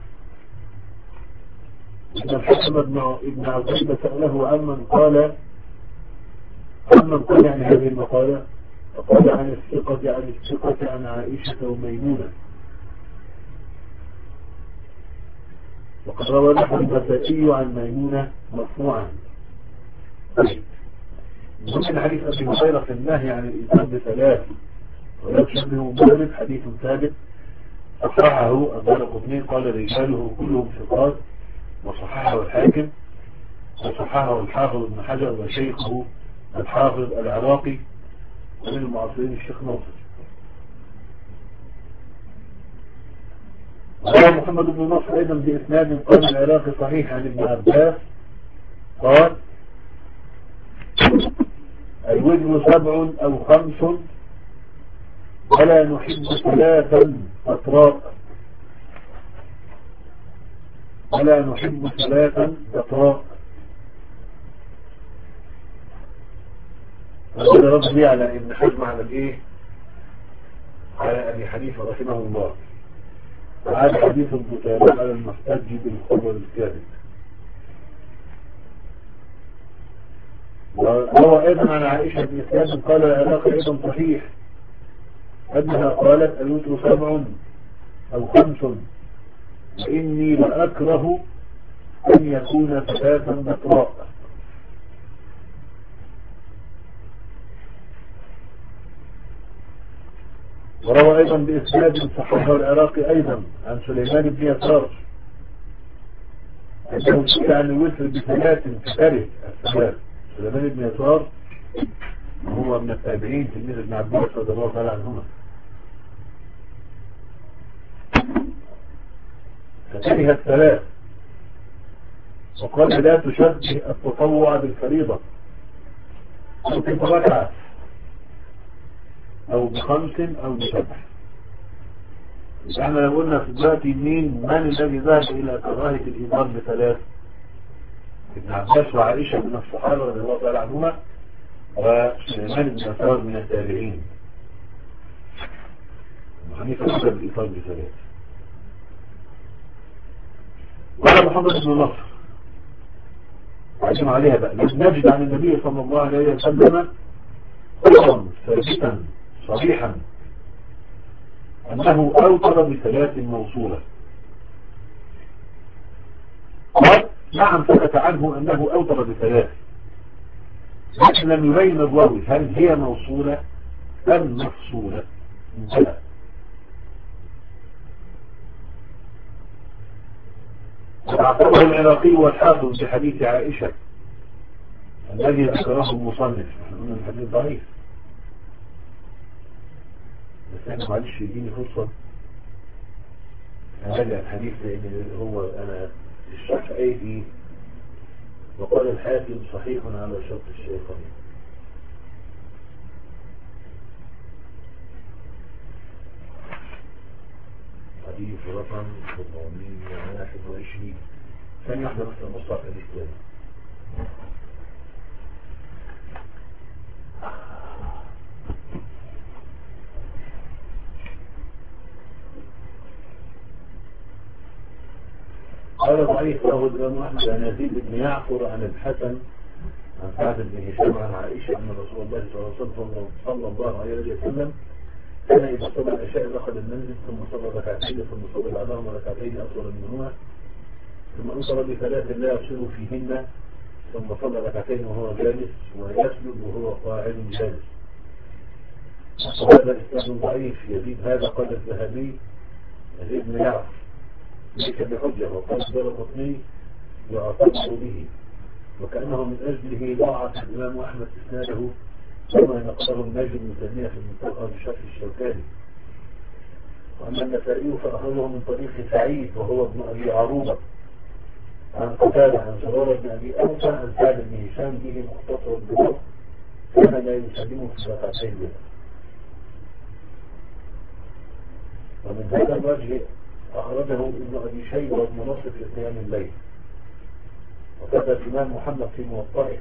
إن الحكم ابن عتيبة سأله عمن قال عمن قال عن هذه المقالة، فقال عن الثقة عن الثقة عن عائشة وميمونة. وقد روى نحو النسائي عن ميمونة مرفوعا. ومن حديث أبي هريرة في النهي عن الإتيان بثلاث ولا تشبهوا مغرب حديث ثابت صححه الدارقطني قال رجاله كلهم ثقات، وصححه الحاكم وصححه الحافظ ابن حجر وشيخه الحافظ العراقي ومن المعاصرين الشيخ ناصر. وقال محمد بن نصر أيضا بإسناد قال العراقي صحيح عن ابن عباس قال الوزن سبع أو خمس ولا نحب ثلاثا أطراء ولا نحب ثلاثا أطراء. هذا رد لي على ابن حزم على الايه، على ابي حنيفه رحمه الله، وعلى حديث البطالة على المحتج بالخبر الكاذب. وروى ايضا عن عائشه بن اسلام قال العلاقه ايضا صحيح انها قالت الوتر سبع او خمس واني لاكره ان يكون ثلاثا مطراء. وروى ايضا باسناد صححه العراقي ايضا عن سليمان بن يسار انه سئل عن الوتر بثلاث فكره الثلاث. سليمان بن يسار هو من التابعين تلميذ ابن عباس رضي الله تعالى عنهما، فكره الثلاث وقال لا تشبه التطوع بالفريضة ممكن بركعة او بخمس او بسبع. احنا لو قلنا في دلوقتي مين من الذي ذهب الى كراهة الايمان بثلاث؟ ابن عباس وعائشة من الصحابة رضي الله تعالى عنهما وسليمان بن يسار من التابعين. وحنيفة ذهب الايمان بثلاث. قال محمد بن نصر وعجم عليها بقى نجد عن النبي صلى الله عليه وسلم قولا ثابتا صريحا أنه أوتر بثلاث موصولة. قال نعم ثبت عنه أنه أوتر بثلاث، لكن لم يبين الراوي هل هي موصولة أم مفصولة. انتهى. وعقبه العراقي والحافظ بحديث عائشة الذي ذكره المصنف. نحن قلنا الحديث ضعيف، بس احنا معلش يديني فرصة هذا الحديث لان هو انا الشرح ايدي وقال الحاكم صحيح على شرط الشيخين. حديث رقم أربعمائة وواحد وعشرين. ثاني واحدة بس المصطلح الإسلامي. قال ضعيف له الإمام أحمد عن يزيد بن يعقر عن الحسن عن سعد بن هشام عن عائشة أن رسول الله صلى الله عليه وسلم كان إذا صلى العشاء دخل المنزل ثم صلى ركعتين ثم صلى بعدهما ركعتين أطول منهما ثم أوصل بثلاث لا يبصر فيهن ثم صلى ركعتين وهو جالس ويسجد وهو قاعد جالس. وهذا إسناد ضعيف. يزيد هذا قال الذهبي يزيد بن يعقر ليس بحجة، وقال الدارقطني يعتبر به وكأنه من أجله ضاعف الإمام أحمد إسناده كما نقله الناجم بن تيمية في المنطقة بشرح الشوكاني. وأما النسائي فأخذه من طريق سعيد وهو ابن أبي عروبة عن قتادة عن زرارة بن أبي أوفى عن سعد بن هشام به مختصر بالوقت كان لا يسلمه في ركعتين به. ومن هذا الوجه أخرجه ابن أبي شيبة وابن نصر في قيام الليل، وكذا الإمام محمد في موطئه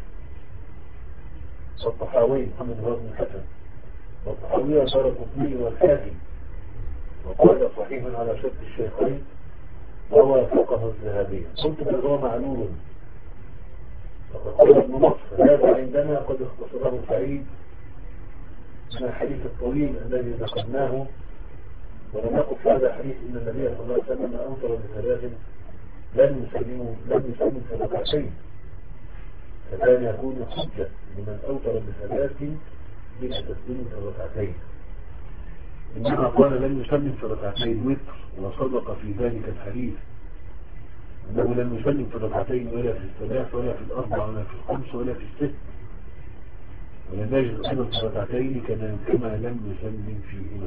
والطحاوي محمد بن الحسن والطحاوي والدارقطني والحاكم وقال صحيح على شرط الشيخين وهو فقه الذهبي. قلت بل هو معلول فقد قال ابن نصر هذا عندنا قد اختصره سعيد من الحديث الطويل الذي ذكرناه ولم نقل في هذا الحديث ان النبي صلى الله عليه وسلم اوتر بثلاث لم يسلموا لم يسلموا في ركعتين، فكان يكون حجة لمن اوتر بثلاث بلا تسليم في ركعتين. انما قال لم يسلم في ركعتين وتر وصدق في ذلك الحديث انه لم يسلم في ركعتين ولا في الثلاث ولا في الاربع ولا في الخمس ولا في الست، ولم يجد ايضا في ركعتين كما لم يسلم فيهما.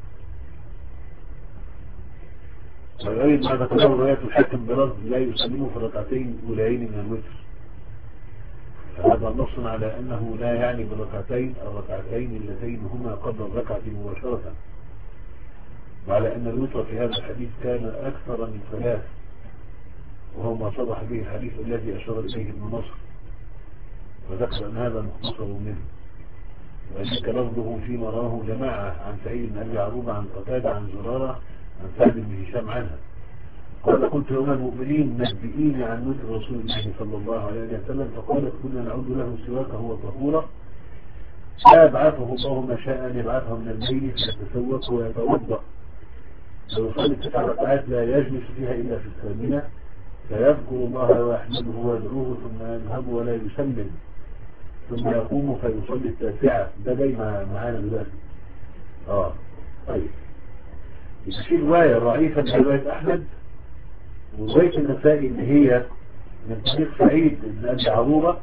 ويريد ما ذكره رواية الحاكم برد لا يسلمه في ركعتين أولين من الوتر، هذا نص على أنه لا يعني بالركعتين الركعتين اللتين هما قبل الركعة مباشرة، وعلى أن الوتر في هذا الحديث كان أكثر من ثلاث، وهو ما صرح به الحديث الذي أشار إليه ابن نصر، وذكر أن هذا مختصر منه. وذلك لفظه فيما راه جماعة عن سعيد بن أبي عروبة عن قتادة عن زرارة عن سعد بن هشام عنها قال: قلت يوم المؤمنين نبئيني عن وتر رسول الله صلى الله عليه وسلم، فقالت: كنا نعود له سواك هو طهورة، لا يبعثه الله ما شاء أن يبعثه من الليل فيتسوق ويتوضأ، ويصلي تسع ركعات لا يجلس فيها إلا في الثامنة، فيذكر الله ويحمده ويدعوه ثم يذهب ولا يسلم، ثم يقوم فيصلي التاسعة. ده جاي معانا دلوقتي. اه طيب، في رواية ضعيفة في رواية أحمد ورواية النسائي اللي هي من طريق سعيد بن أبي عروبة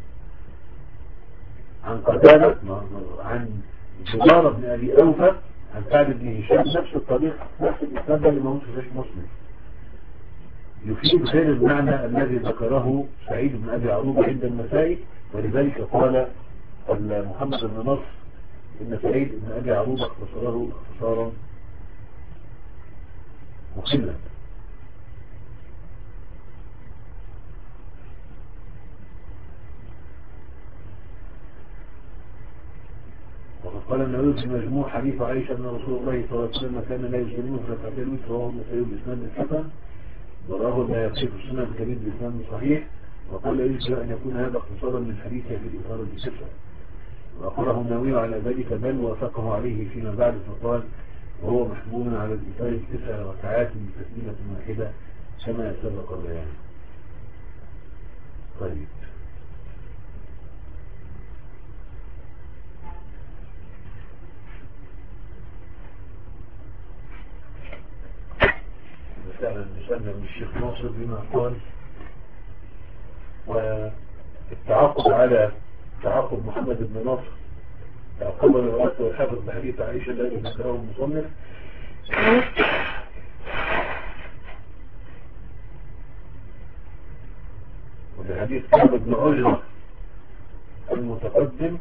عن قتادة عن جبارة بن أبي أوفى عن سعد بن هشام، نفس الطريق نفس الإسناد اللي موجود في مسلم، يفيد غير المعنى الذي ذكره سعيد بن أبي عروبة عند النسائي. ولذلك قال محمد بن نصر إن سعيد بن أبي عروبة اختصره اختصارا مخلا. وقد قال النووي في مجموع حديث عائشة أن رسول الله صلى الله عليه وسلم كان لا يسلمه في ركعتي الوتر، رواه النسائي بإسناد الحسن، وراه البيهقي في السنن الكبير بإسناد صحيح، وقال يجب أن يكون هذا اختصارا من حديثه في الإثارة بصفة، وأقره النووي على ذلك بل وافقه عليه فيما بعد فقال: وهو محمول على الإثارة تسع ركعات من تسليمة واحدة كما سبق البيان. طيب، فعلا نسألنا من الشيخ ناصر بما قال، والتعاقب على تعاقب محمد بن ناصر تعقب الوقت والحافظ بحديث عائشة الذي ذكره المصنف وبحديث كعب بن عجرة المتقدم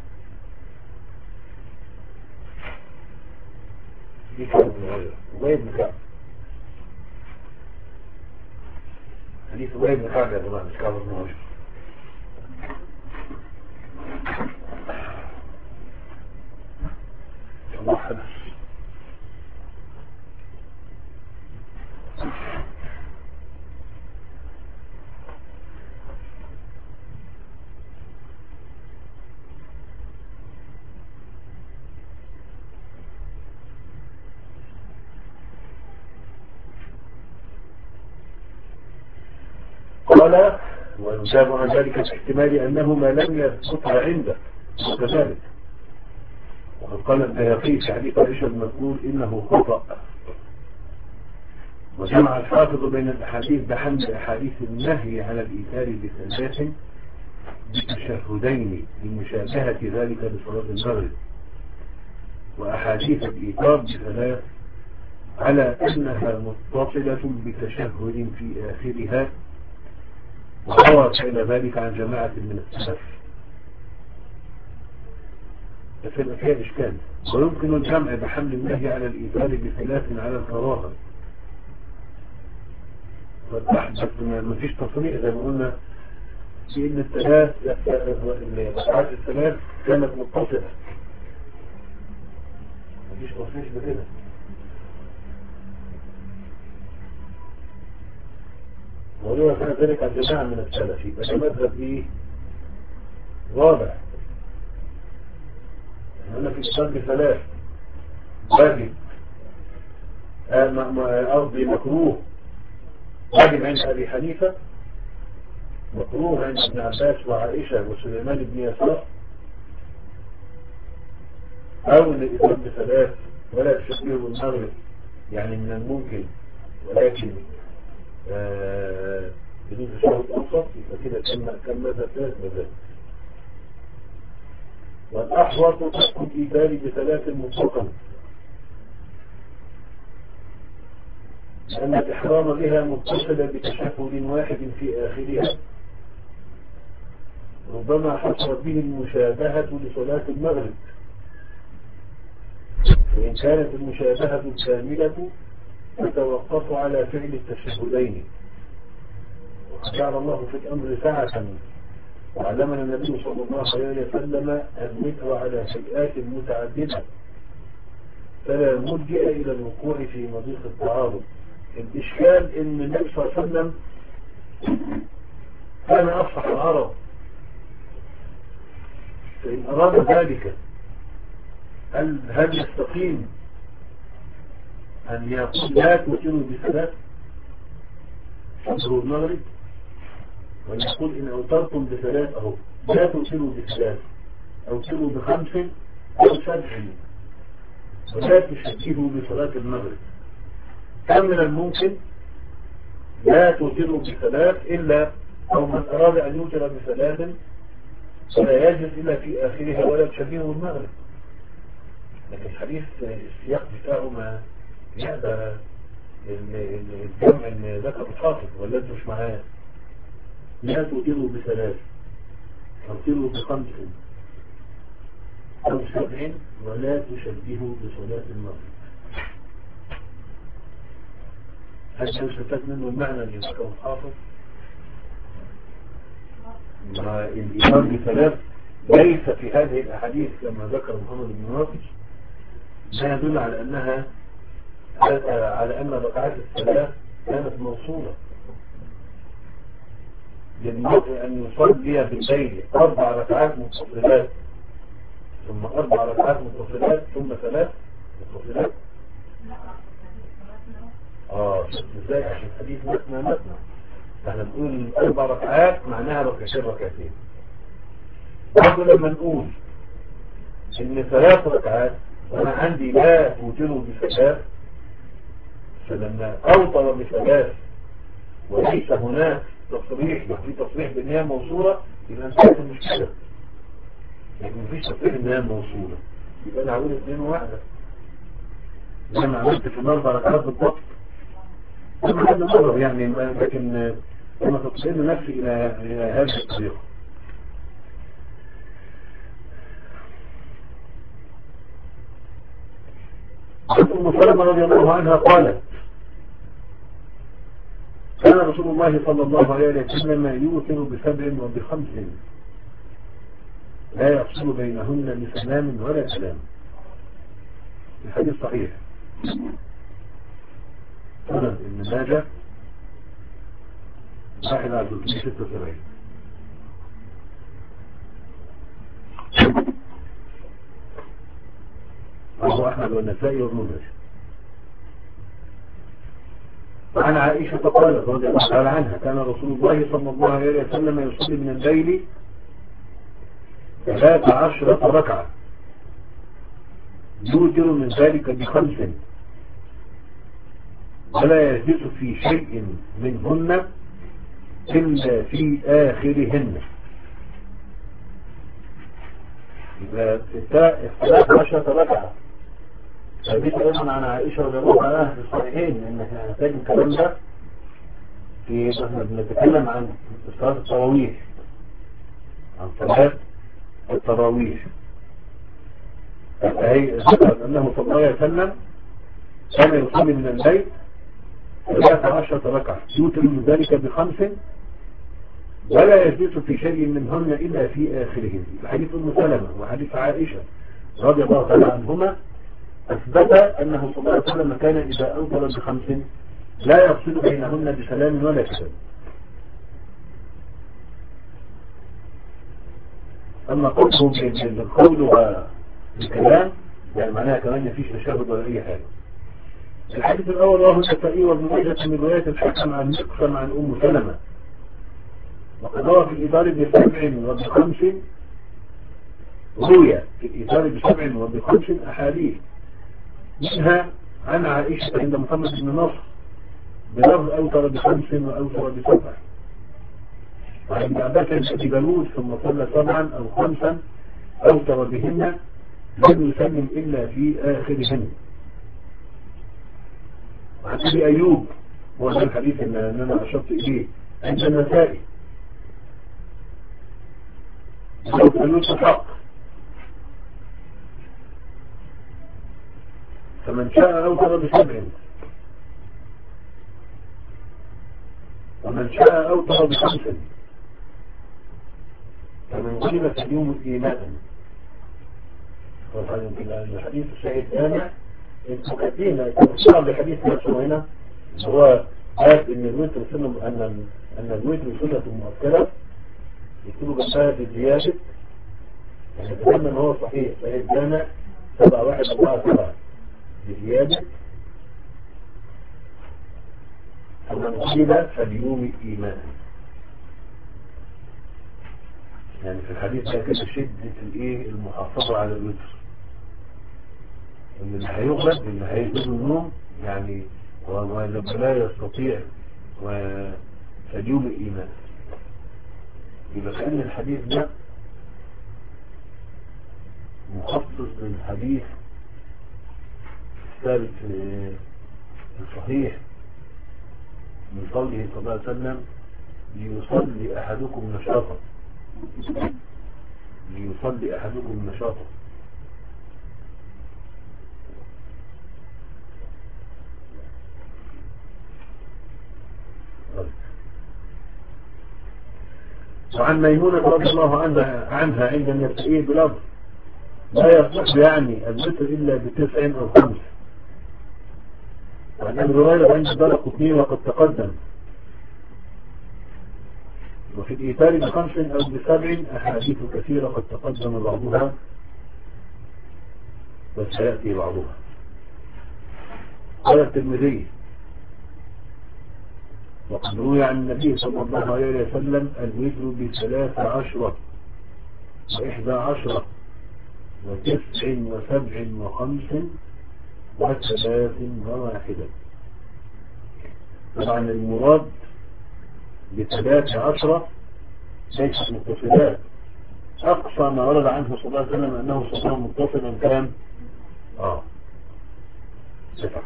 في كعب بن عجرة وغير بن كعب، حديث وغير بن كعب يا جماعة، مش كعب بن عجرة. الله حدث قال: ويجاب عن ذلك الاحتمال أنه ما لم يثبتها عنده وكذلك. وقد قال البيهقي في حديث عائشة المذكور إنه خطأ. وجمع الحافظ بين الأحاديث بحمل أحاديث النهي على الإيثار بثلاث بتشهدين لمشابهة ذلك لصلاة المغرب، وأحاديث الإيثار بثلاث على أنها متصلة بتشهد في آخرها، وروى إلى ذلك عن جماعة من السلف. فيبقى فيها إشكال، ويمكن الجمع بحمل النهي على الإيثار بثلاث على الكراهة، بس ما فيش تصريح زي ما قلنا في ان الثلاث ركعات الثلاث كانت متصلة، ما فيش تصريح بكده. وهو كان ذلك عن جماعة من السلف، يبقى ده مذهب ايه واضح ان في الصلاة بثلاث واجب، قصدي مكروه، واجب عند ابي حنيفة، مكروه عند ابن عباس وعائشة وسليمان بن يسار، او ان الإثار بثلاث ولا تشبيه بالمغرب يعني من الممكن، ولكن آه بدون تشبه اوسط، يبقى كده كم ماذا ثلاث ماذا. والاحوط تحكم الايثار بثلاث مطلقا، لأن الإحرام بها متصلة بتشهد واحد في آخرها، ربما حصلت به المشابهة لصلاة المغرب، وإن كانت المشابهة الكاملة تتوقف على فعل التشهدين. وقد جعل الله في الأمر سعة، وعلمنا النبي صلى الله عليه وسلم الذكر على هيئات متعددة، فلا ملجأ إلى الوقوع في مضيق التعارض. الإشكال إن النبي صلى الله عليه وسلم كان أفصح العرب، فإن أراد ذلك هل, هل يستقيم أن يقول لا توتروا بثلاث حضروا المغرب، ويقول إن أوترتم بثلاث أهو لا توتروا بثلاث، أوتروا بخمس أو سبع، ولا تشبهوا بصلاة المغرب؟ كم من الممكن لا توتروا بثلاث إلا أو من أراد أن يوتر بثلاث فلا يجلس إلا في آخرها ولا تشبهه المغرب. لكن الحديث السياق بتاعه ما يأبى الجمع اللي ذكر الحافظ، ولا انتوا مش معاه؟ لا توتروا بثلاث، توتروا بخمس أو سبع، ولا تشبهوا بصلاة المغرب. هل يستفاد منه المعنى اللي ذكره الحافظ؟ مع الإيمان بثلاث ليس في هذه الأحاديث كما ذكر محمد بن ناصر ما يدل على أنها على أن ركعات الصلاة كانت موصولة للمرء أن يصلي بالليل أربع ركعات متصلات ثم أربع ركعات متصلات ثم ثلاث متصلات. آه ازاي؟ عشان حديث مثنى مثنى، احنا بنقول أربع ركعات معناها ركعتين ركعتين. برضه لما نقول إن ثلاث ركعات وأنا عندي لا توتروا بثلاث، فلما أوطر بثلاث وليس هناك تصريح، في تصريح بالنية موصولة، يبقى انتهت المشكلة. يعني مفيش تصريح بالنية موصولة، يبقى أنا هقول اثنين وواحدة زي ما عملت في الأربع ركعات بالضبط. لما حد نظر يعني، لكن لما تطلعين نفسي إلى هذه الطريقة. أم سلمة رضي الله عنها قالت: كان رسول الله صلى الله عليه وسلم يوتر بسبع وبخمس لا يفصل بينهن بسلام ولا كلام. الحديث صحيح، سنن ابن ماجه واحد على ثلاثمائة وستة وسبعين. أبو أحمد والنسائي وابن ماجه. وعن عائشة قالت رضي الله تعالى عنها: كان رسول الله صلى الله عليه وسلم يصلي من الليل ثلاث عشرة ركعة يوتر من ذلك بخمس ولا يجلس في شيء منهن إلا في آخرهن. يبقى ثلاث عشرة ركعة. فدي أيضا عن عائشة رضي الله عنها في الصحيحين، إن احنا هنحتاج الكلام ده في احنا بنتكلم عن صلاة التراويح، عن صلاة التراويح. فهي ذكرت أنه صلى الله عليه وسلم كان يصلي من الليل ثلاث عشرة ركعة يوتر من ذلك بخمس ولا يجلس في شيء منهن إلا في آخرهن. حديث أم سلمة وحديث عائشة رضي الله تعالى عنهما أثبت أنه صلى الله عليه وسلم كان إذا أوتر بخمس لا يفصل بينهن بسلام ولا كلام. أما قوله قولها بكلام يعني معناها كمان مفيش تشهد ولا أي حاجة. الحديث الأول رواه النسائي وابن ماجه من رواية الحكم عن مقسم عن أم سلمة، وقد روى في الإيثار بسبع وبخمس، روي في الإيثار بسبع وبخمس أحاديث، منها عن عائشة عند محمد بن نصر بلفظ أوتر بخمس وأوتر بسبع، وعند عباس بن بلوز ثم صلى سبعا أو خمسا أوتر بهن لم يسلم إلا في آخرهن. وعن أبي أيوب وهذا الحديث اللي أنا أشرت إليه عند النسائي لو فلوس الحق. فمن شاء أوتر بسبع، ومن شاء أوتر بخمس، فمن غلب فاليوم إيمانا. الحديث الشهيد جامع المكتبين يتبصر بحديث نفسه هنا، هو قال ان الوتر سنة ان ان الوتر سنة مؤكدة، يكتبوا جنبها بزيادة، يعني اتمنى ان هو صحيح شهيد جامع سبعة واحد أربعة سبعة بزيادة، فمن غلب فاليوم إيمانا. يعني في الحديث ده كده شدة الايه المحافظة على الوتر، ان اللي هيغلب اللي هيغلب النوم يعني ولا يستطيع وفاليوم الإيمان. يبقى كأن الحديث ده مخصص للحديث الثالث الصحيح من قوله صلى الله عليه وسلم ليصلي أحدكم نشاطا، ليصلي أحدكم نشاطا. وعن ميمونة رضي الله عنها عنها عند النسائي بلفظ لا يصح يعني الوتر إلا بتسع أو خمس. وعن أبي هريرة عند الدارقطني وقد تقدم. وفي الإيثار بخمس أو بسبع أحاديث كثيرة قد تقدم بعضها وسيأتي بعضها. قال الترمذي وقد روي عن النبي صلى الله عليه وسلم الوتر بثلاث عشرة وإحدى عشرة وتسع وسبع وخمس وثلاث وواحدة. طبعا المراد بثلاث عشرة ليست متصلات. أقصى ما ورد عنه صلى الله عليه وسلم أنه صلى الله عليه وسلم متصلا كان آه ستة.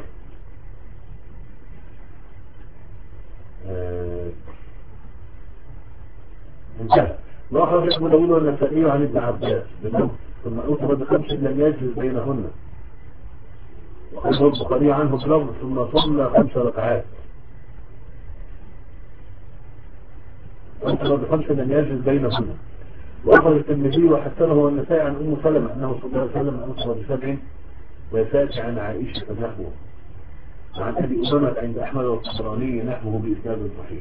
آه. انتهى. وأخرج أبو داود والنسائي عن ابن عباس بالنص ثم أوتر بخمس لم يجلس بينهن. وأخرج البخاري عنه بلفظ ثم صلى خمس ركعات. أوتر بخمس لم يجلس بينهن. وأخرج الترمذي وحسنه والنسائي عن أم سلمة أنه صلى الله عليه وسلم أوتر بسبع ويسأل عن عائشة نحوه. وعن أبي أمامة عند أحمد والطبراني نحوه بإسناد صحيح.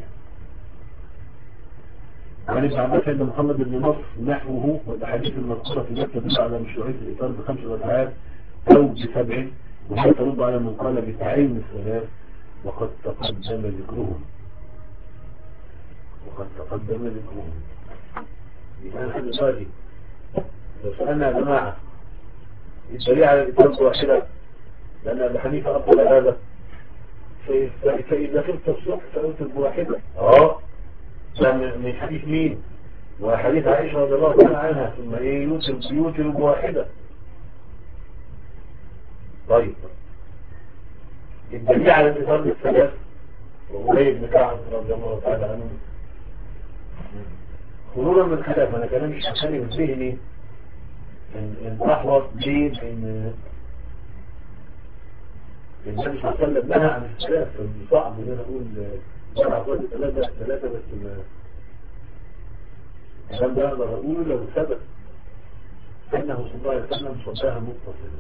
وعن ابن عباس عند محمد بن نصر نحوه، والأحاديث المذكورة في ذلك تدل على مشروعية الإيثار بخمس ركعات أو بسبع، وهي ترد على من قال بتعين الصلاة وقد تقدم ذكرهم. وقد تقدم ذكرهم. يبقى نحن صادق. لو سألنا يا جماعة الدليل على الإيثار واحدة، لأن أبي حنيفة أبطل هذا، فإذا خفت الصبح فأوتر بواحدة. اه ده من حديث مين؟ وحديث عائشة رضي الله تعالى عنها ثم ايه يوتر يوتر بواحدة. طيب الدليل على الإيثار بالثلاث وأبي بن كعب رضي الله تعالى عنه خروجا من الخلاف. أنا كلامي مش عشان يوجهني إن إن أحوط ليه إن النبي صلى الله عليه وسلم نهى عن الثلاث، فصعب إن أنا أقول جمع أقوال ثلاثة ثلاثة بس ما الكلام ده أقدر أقوله لو ثبت أنه صلى الله عليه وسلم صداها متصلة.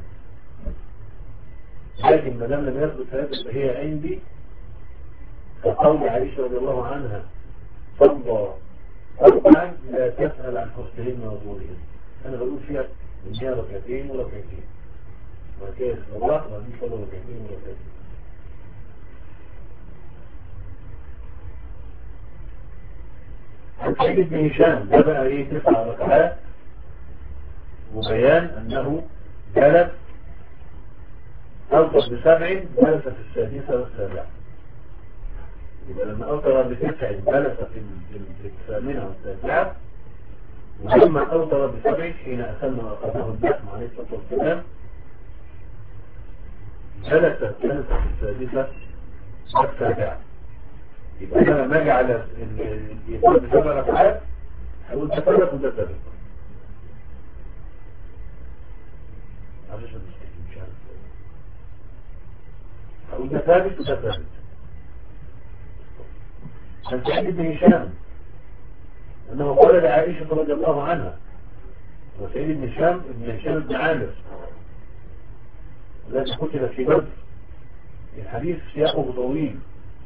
لكن ما دام لم يثبت هذا فهي عندي كقول عائشة رضي الله عنها صلى أربعا لا تسأل عن حسنهن وطولهن. أنا بقول فيها إن هي ركعتين وركعتين وكيف الله وأن صلى ركعتين وركعتين. عن سعيد بن هشام ده بقى ايه تسع ركعات وبيان انه جلس اوتر بسبع جلس في السادسة والسابعة. يبقى لما اوتر بتسع جلس في الثامنة والتاسعة، ولما اوتر بسبع حين اسلم واخذه الدحم عليه الصلاة والسلام جلس جلس في السادسة والسابعة. يبقى انا لما اجي على الإيثار بسبع ركعات هقول ده ثلاث وده ثلاث. عشان المسلمين مش عارف هقول ده ثابت وده ثابت. عن سعيد بن هشام انه قال لعائشة رضي الله عنها، وسعيد بن هشام بن هشام بن عامر الذي قتل في بدر، الحديث سياقه طويل.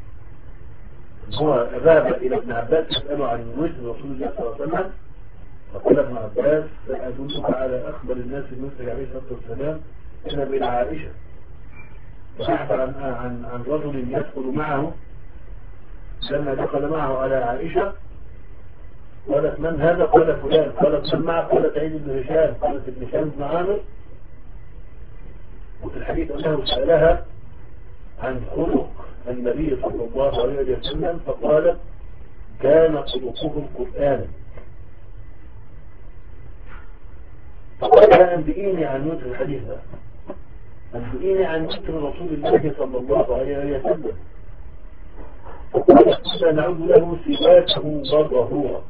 هو ذهب الى ابن عباس يسأله عن وزن رسول الله صلى الله عليه وسلم، فقال ابن عباس أدلك على أخبر الناس المسلم عليه الصلاة والسلام اذهب إلى عائشة. فبحث عن عن عن رجل يدخل معه، لما دخل معه على عائشة قالت من هذا؟ قال فلان. قالت من معه؟ قال سعيد بن هشام. قالت ابن هشام بن عامر. وفي الحديث أنه سألها عن خلق النبي صلى الله عليه وسلم فقالت كان خلقه القرآن. فقال أنبئيني عن وجه الحديث ده، أنبئيني عن وجه رسول الله صلى الله عليه وسلم. فقال كنا نعود له سواكه وظهورا،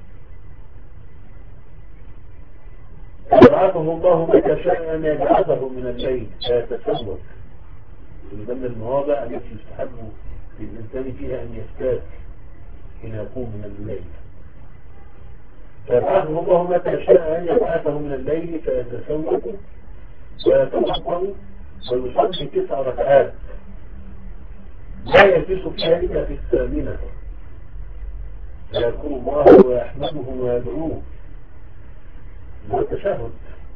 يبعثه الله متى شاء أن يبعثه من الليل فيتسوق من ضمن المواضع التي يستحب للإنسان فيها أن يستاك حين يقوم من الليل. فيبعثه الله متى شاء أن يبعثه من الليل فيتسوق ويتوضأ ويصلي تسع ركعات لا يجلس فيها إلا في الثامنة، فيذكر الله ويحمده ويدعوه والتشهد.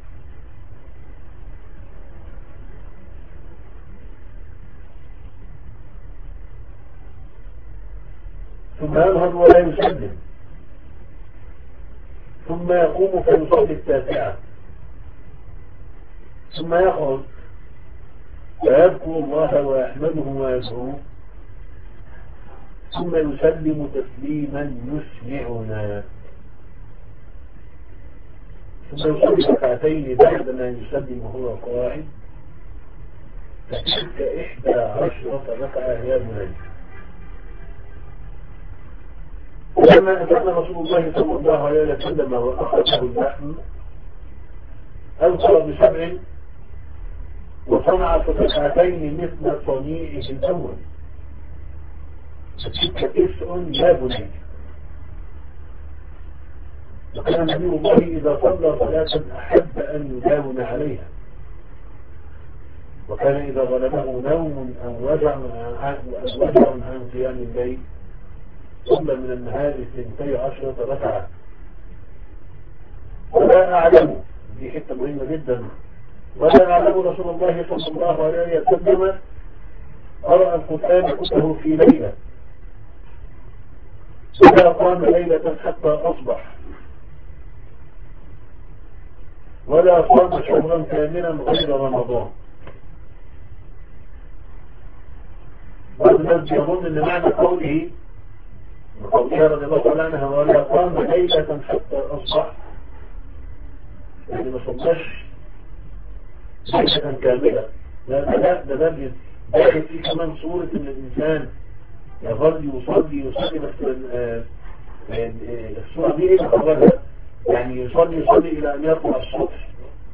ثم ينهض ولا يسلم، ثم يقوم فيصلي التاسعة، ثم يخرج فيذكر الله ويحمده ويدعوه، ثم يسلم تسليما يسمعنا، ثم يصلي ركعتين بعدما يسلم وهو قاعد، فتلك إحدى عشرة ركعة يا بني. ولما أتانا رسول الله صلى الله عليه وسلم وأخذه اللحم أنصر بسبع وصنع ركعتين مثل صنيعه الأول، فتلك تسع يا بني. وكان نبي الله إذا صلى صلاة أحب أن يداوم عليها، وكان إذا غلبه نوم أو وجع عن قيام الليل صلى من النهار اثنتي عشرة ركعة. ولا أعلم، دي حتة مهمة جدا، ولا أعلم رسول الله صلى الله عليه وسلم قرأ القرآن كله في ليلة ولا قام ليلة حتى أصبح، ولا صام شهرا كاملا غير رمضان. بعض الناس يظن ان معنى قوله وقولها رضي الله تعالى عنها ولا قام ليلة حتى أصبح يعني ما صلىش ليلة كاملة. لا لا ده ده ده في كمان صورة ان الانسان يظل يصلي يصلي بس الصورة دي ايه تخرجها؟ يعني يصلي يصلي الى ان يطلع الصبح،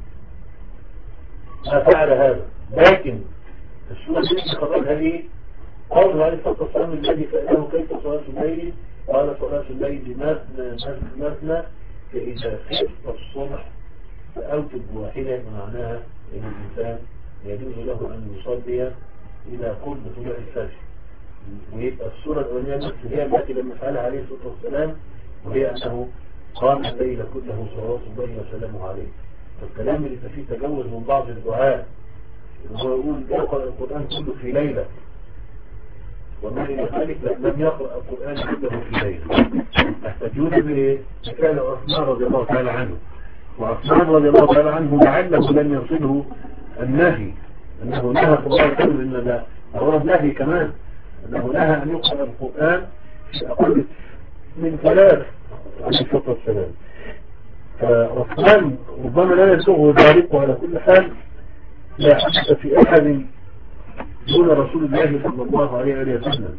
ما فعل هذا. لكن الصورة دي تخرجها ايه؟ قول عليه الصلاة والسلام الذي سأله كيف صلاة الليل؟ قال صلاة الليل مثنى مثنى فإذا خفت الصبح فأوتب واحدة، معناها ان الانسان يجوز له ان يصلي الى قرب طلوع الفجر، ويبقى الصورة الأولانية نفس هي التي لما فعلها عليه الصلاة والسلام، وهي أنه قام الليل كله صلوات الله وسلامه عليه. فالكلام اللي فيه تجوز من بعض الدعاء هو يقول يقرأ القرآن كله في ليلة، وما إلى ذلك لم يقرأ القرآن كله في ليلة. احتجون بفعل عثمان رضي الله تعالى عنه، وعثمان رضي الله تعالى عنه لعله لم يصله النهي، أنه نهى صلى الله عليه وسلم إن لا هو النهي كمان أنه نهى أن يقرأ القرآن في أقل من ثلاث عليه الصلاة والسلام. فعثمان ربما لا يسوغ ذلك، وعلى كل حال لا حدث في أحد دون رسول الله صلى الله عليه وسلم.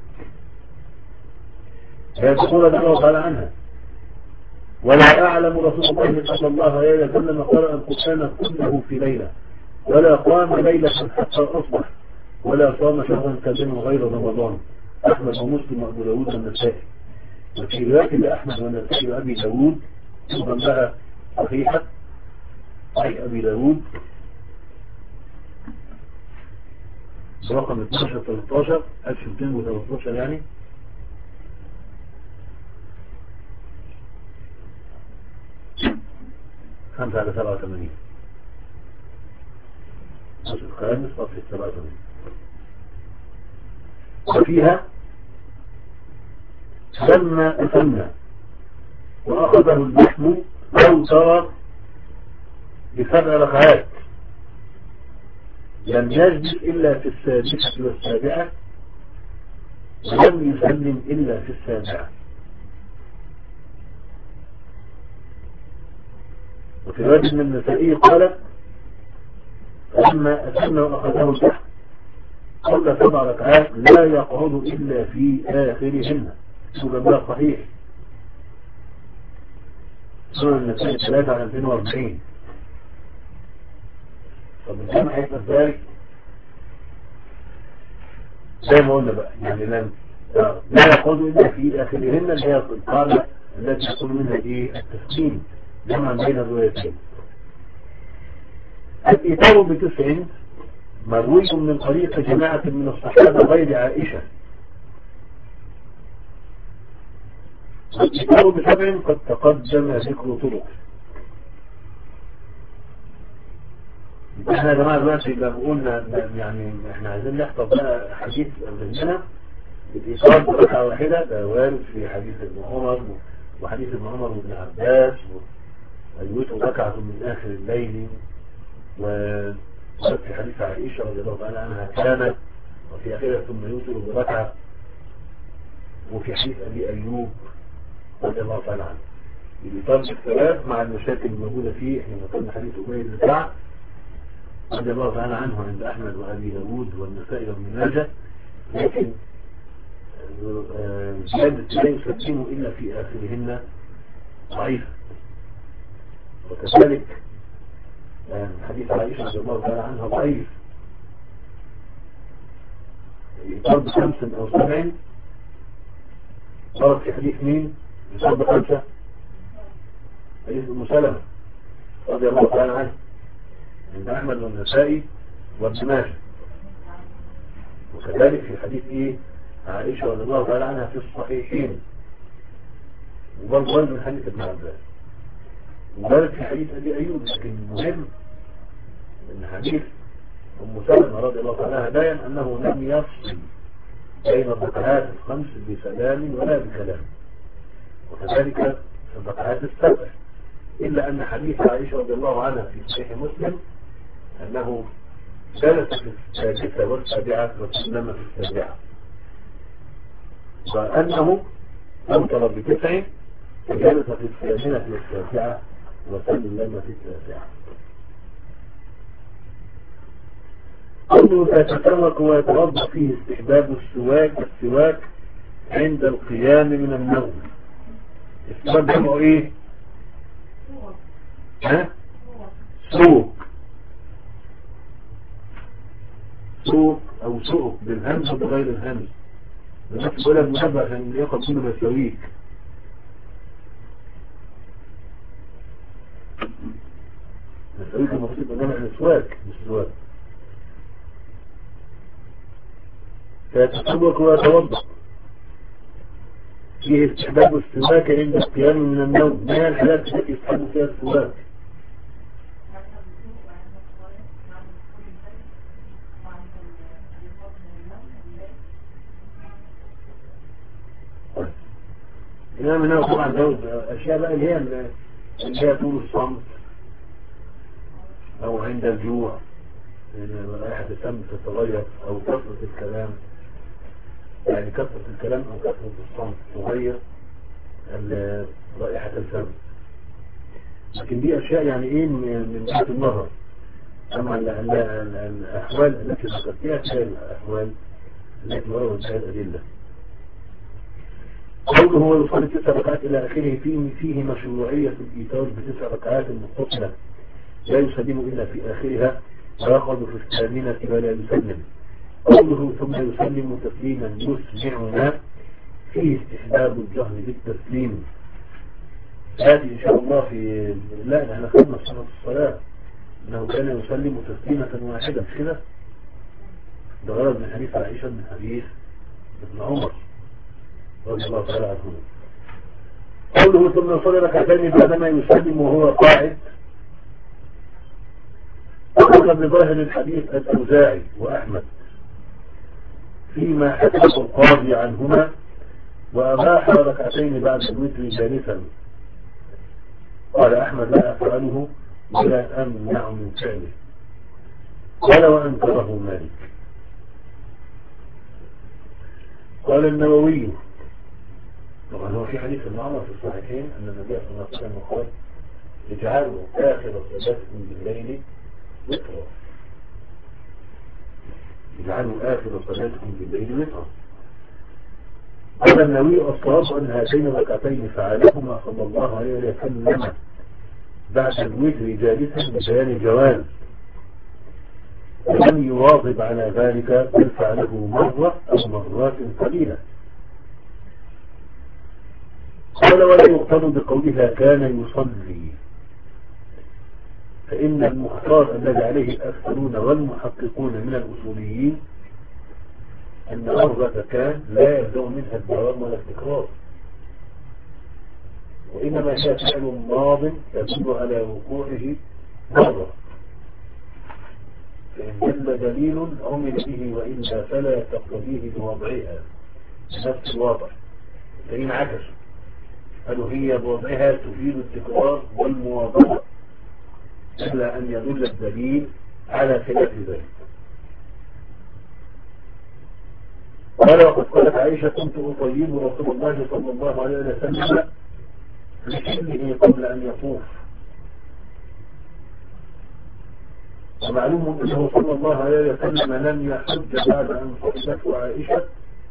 هذه الصورة رضي الله تعالى عنها. ولا أعلم رسول الله صلى الله عليه وسلم قرأ القرآن كله في ليلة، ولا قام ليلة حتى أصبح، ولا صام شهرا كاملا غير رمضان. أحمد ومسلم وأبو داود والنسائي. وفي رواية لأحمد والنسائي وأبي داود أيضا لها صحيحة، صحيح أبي داود رقم اثناشر ثلاثة عشر ألف ومئتين وثلاثة عشر يعني، خمسة على سبعة وثمانين، الخامس صفحة سبعة وثمانين. وفيها لما أثنى وأخذه اللحم أوتر بسبع ركعات، لم يجلس إلا في السادسة والسابعة، ولم يسلم إلا في السابعة. وفي رواية من النسائي قال لما أثنى وأخذه اللحم صلى سبع ركعات لا يقعد إلا في آخرهن. سنن صحيح، سنن النسائي ثلاثة على مئتين وأربعين. طب الجمع هيبقى ازاي؟ زي ما قلنا بقى، يعني لم لا يقعد إلا في آخرهن اللي هي القاعدة التي يكون منها إيه؟ التسليم، جمعا بين الروايتين. الإيتار بتسع مروي من طريق جماعة من الصحابة غير عائشة. الإيتار بسبع قد تقدم ذكر طرق. احنا يا جماعة دلوقتي لما قلنا يعني احنا عايزين نحفظ بقى حديث ذهننا الإيتار بركعة واحدة، ده وارد في حديث ابن عمر وحديث ابن عمر وابن عباس، والوتر ركعة من آخر الليل، وفي حديث عائشة رضي الله تعالى عنها كانت، وفي آخرها ثم يوتر بركعة، وفي حديث أبي أيوب رضي الله تعالى عنه. الإيتار بالثلاث مع المشاكل الموجودة فيه، احنا قلنا حديث أبي بن كعب رضي الله تعالى عنه عند أحمد وأبي داود والنسائي وابن ماجه، لكن زيادة لا يسلم إلا في آخرهن ضعيفة. وكذلك حديث عائشة رضي الله تعالى عنها ضعيف. الإيتار بخمس أو سبع صارت في حديث مين؟ الإيتار بخمسة حديث أم سلمة رضي الله تعالى عنه عند أحمد والنسائي وابن ماجه. وكذلك في حديث إيه؟ عائشة رضي الله تعالى عنها في الصحيحين، وبرضه من حديث ابن عباس، وذلك في حديث أبي أيوب. لكن المهم من حديث أم سلمة رضي الله تعالى عنها باين أنه لم يفصل بين الركعات الخمس بسلام ولا بكلام، وكذلك في الركعات السبع، إلا أن حديث عائشة رضي الله عنها في صحيح مسلم أنه جلس في السادسة والسابعة وسلم في السابعة، وأنه أوتر بتسع وجلس في الثامنة والتاسعة وسلم في التاسعة. قوله يتسوك ويتوضأ فيه استحباب السواك السواك عند القيام من النوم. السواك جمعه ايه؟ ها؟ سوق سوق او سوق بالهمز وبغير الهمز، بنفس ولا بنحبه عشان يقف كله بيساويك. بيساويك المفروض جمع الاسواك مش سواك. فيتسوق ويتوضأ فيه استحباب السواك عند القيام من النوم. ما هي الحالات التي يستحب فيها السواك؟ إنما منها طبعا زوج أشياء بقى اللي هي اللي هي طول الصمت، أو عند الجوع رائحة الفم تتغير، أو كثرة الكلام، يعني كثرة الكلام أو كثرة الصمت تغير رائحة الفم. لكن دي أشياء يعني إيه من جهة النظر. أما الأحوال التي ذكرتها هي الأحوال التي وردت فيها الأدلة. قوله هو يصلي تسع ركعات إلى آخره فيه فيه مشروعية الإيتار بتسع ركعات متصلة لا يسلم إلا في آخرها، ويأخذ في الثامنة ولا يسلم. قوله ثم يسلم تسليما يسمعنا فيه استحباب الجهر بالتسليم. هذه إن شاء الله في لا احنا خدنا في صلاة الصلاة أنه كان يسلم تسليمة واحدة مش كده؟ ده غرض من حديث عائشة من حديث ابن عمر رضي الله تعالى عنه. قوله ثم يصلي ركعتين بعدما يسلم وهو قاعد أخذ بظاهر الحديث الأوزاعي وأحمد فيما حكاه القاضي عنهما وأباح ركعتين بعد الوتر جالسا. قال أحمد لا أفعله ولا أمنع من فعله ولو أنكره مالك. قال النووي طبعا هو في حديث ابن عمر في الصحيحين أن النبي صلى الله عليه وسلم قال اجعلوا آخر صلاتكم بالليل وترا اجعلوا آخر صلاتكم بالليل وترا. قال النووي الصواب أن هاتين الركعتين فعلهما صلى الله عليه وسلم بعد الوتر جالسا ببيان الجواز ولم يواظب على ذلك بل فعله مرة أو مرات قليلة. قال ولا يقتضى بقولها كان يصلي فإن المختار الذي عليه الأكثرون والمحققون من الأصوليين أن أرضة كان لا يبدو منها الدوام ولا التكرار وإنما هي فعل ماض يدل على وقوعه مرة فإن جل دليل عمل به وإلا فلا تقتضيه بوضعها نفس الوضع. فإن عكسوا قالوا هي بوضعها تفيد التكرار والمواظبة إلا أن يدل الدليل على خلاف ذلك. قال وقد قالت عائشة كنت أطيب رسول الله صلى الله عليه وسلم لحله قبل أن يطوف. ومعلوم أنه صلى الله عليه وسلم لم يحج بعد أن صحبته عائشة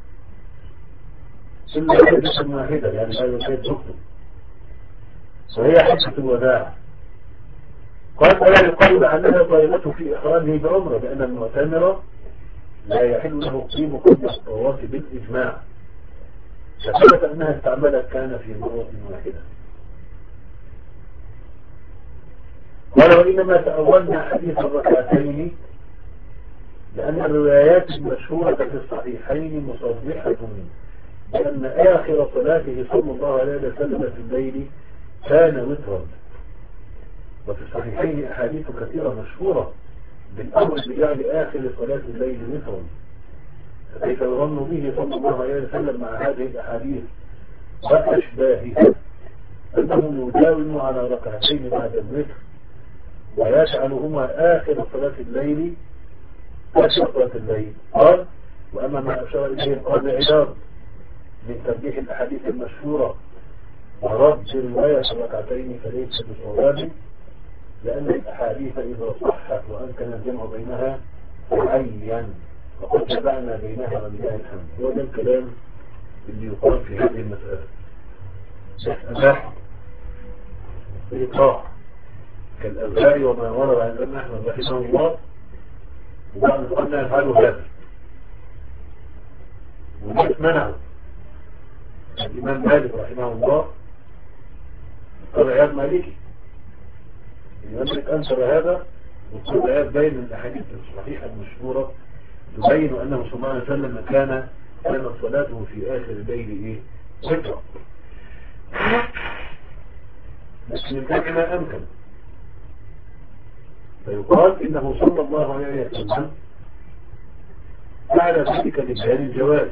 إلا حجة واحدة يعني لا يزيد زوجته وهي حجة الوداع. قال ولا يقال أنها طائلته في إحرامه بعمرة لأن المعتمر لا يحل له قيم قبل الطواف بالإجماع فثبت أنها استعملت كان في مرة واحدة. قال وإنما تأولنا حديث الركعتين لأن الروايات المشهورة في الصحيحين مصرحة بأن آخر صلاته صلى الله عليه وسلم في الليل كان وترا وفي الصحيحين أحاديث كثيرة مشهورة بالأمر بجعل آخر صلاة الليل وترا كيف يظن به صلى الله عليه وسلم مع هذه الأحاديث وأشباهها أنه يداوم على ركعتين بعد الوتر ويجعلهما آخر صلاة الليل آخر صلاة الليل. قال وأما ما أشار إليه قال عياض من ترجيح الأحاديث المشهورة ورد رواية الركعتين فليس بصواب لأن الأحاديث إذا صحت وأمكن الجمع بينها معين وقد جمعنا بينها ولله الحمد. هو ده الكلام اللي يقال في هذه المسألة. أباح إيقاع كالأذهار وما ورد عن الإمام أحمد رحمه الله وبعض قلنا يفعلوا هذا والناس منعوا. الإمام مالك رحمه الله قال عياد مالكي الإمام مالك أنشر هذا وقال عياد بين الأحاديث الصحيحة المشهورة تبين أنه صلى الله عليه وسلم كان كانت صلاته في آخر الليل إيه وترا بس من ذلك ما أمكن فيقال إنه صلى الله عليه وسلم فعل ذلك لبيان الجواز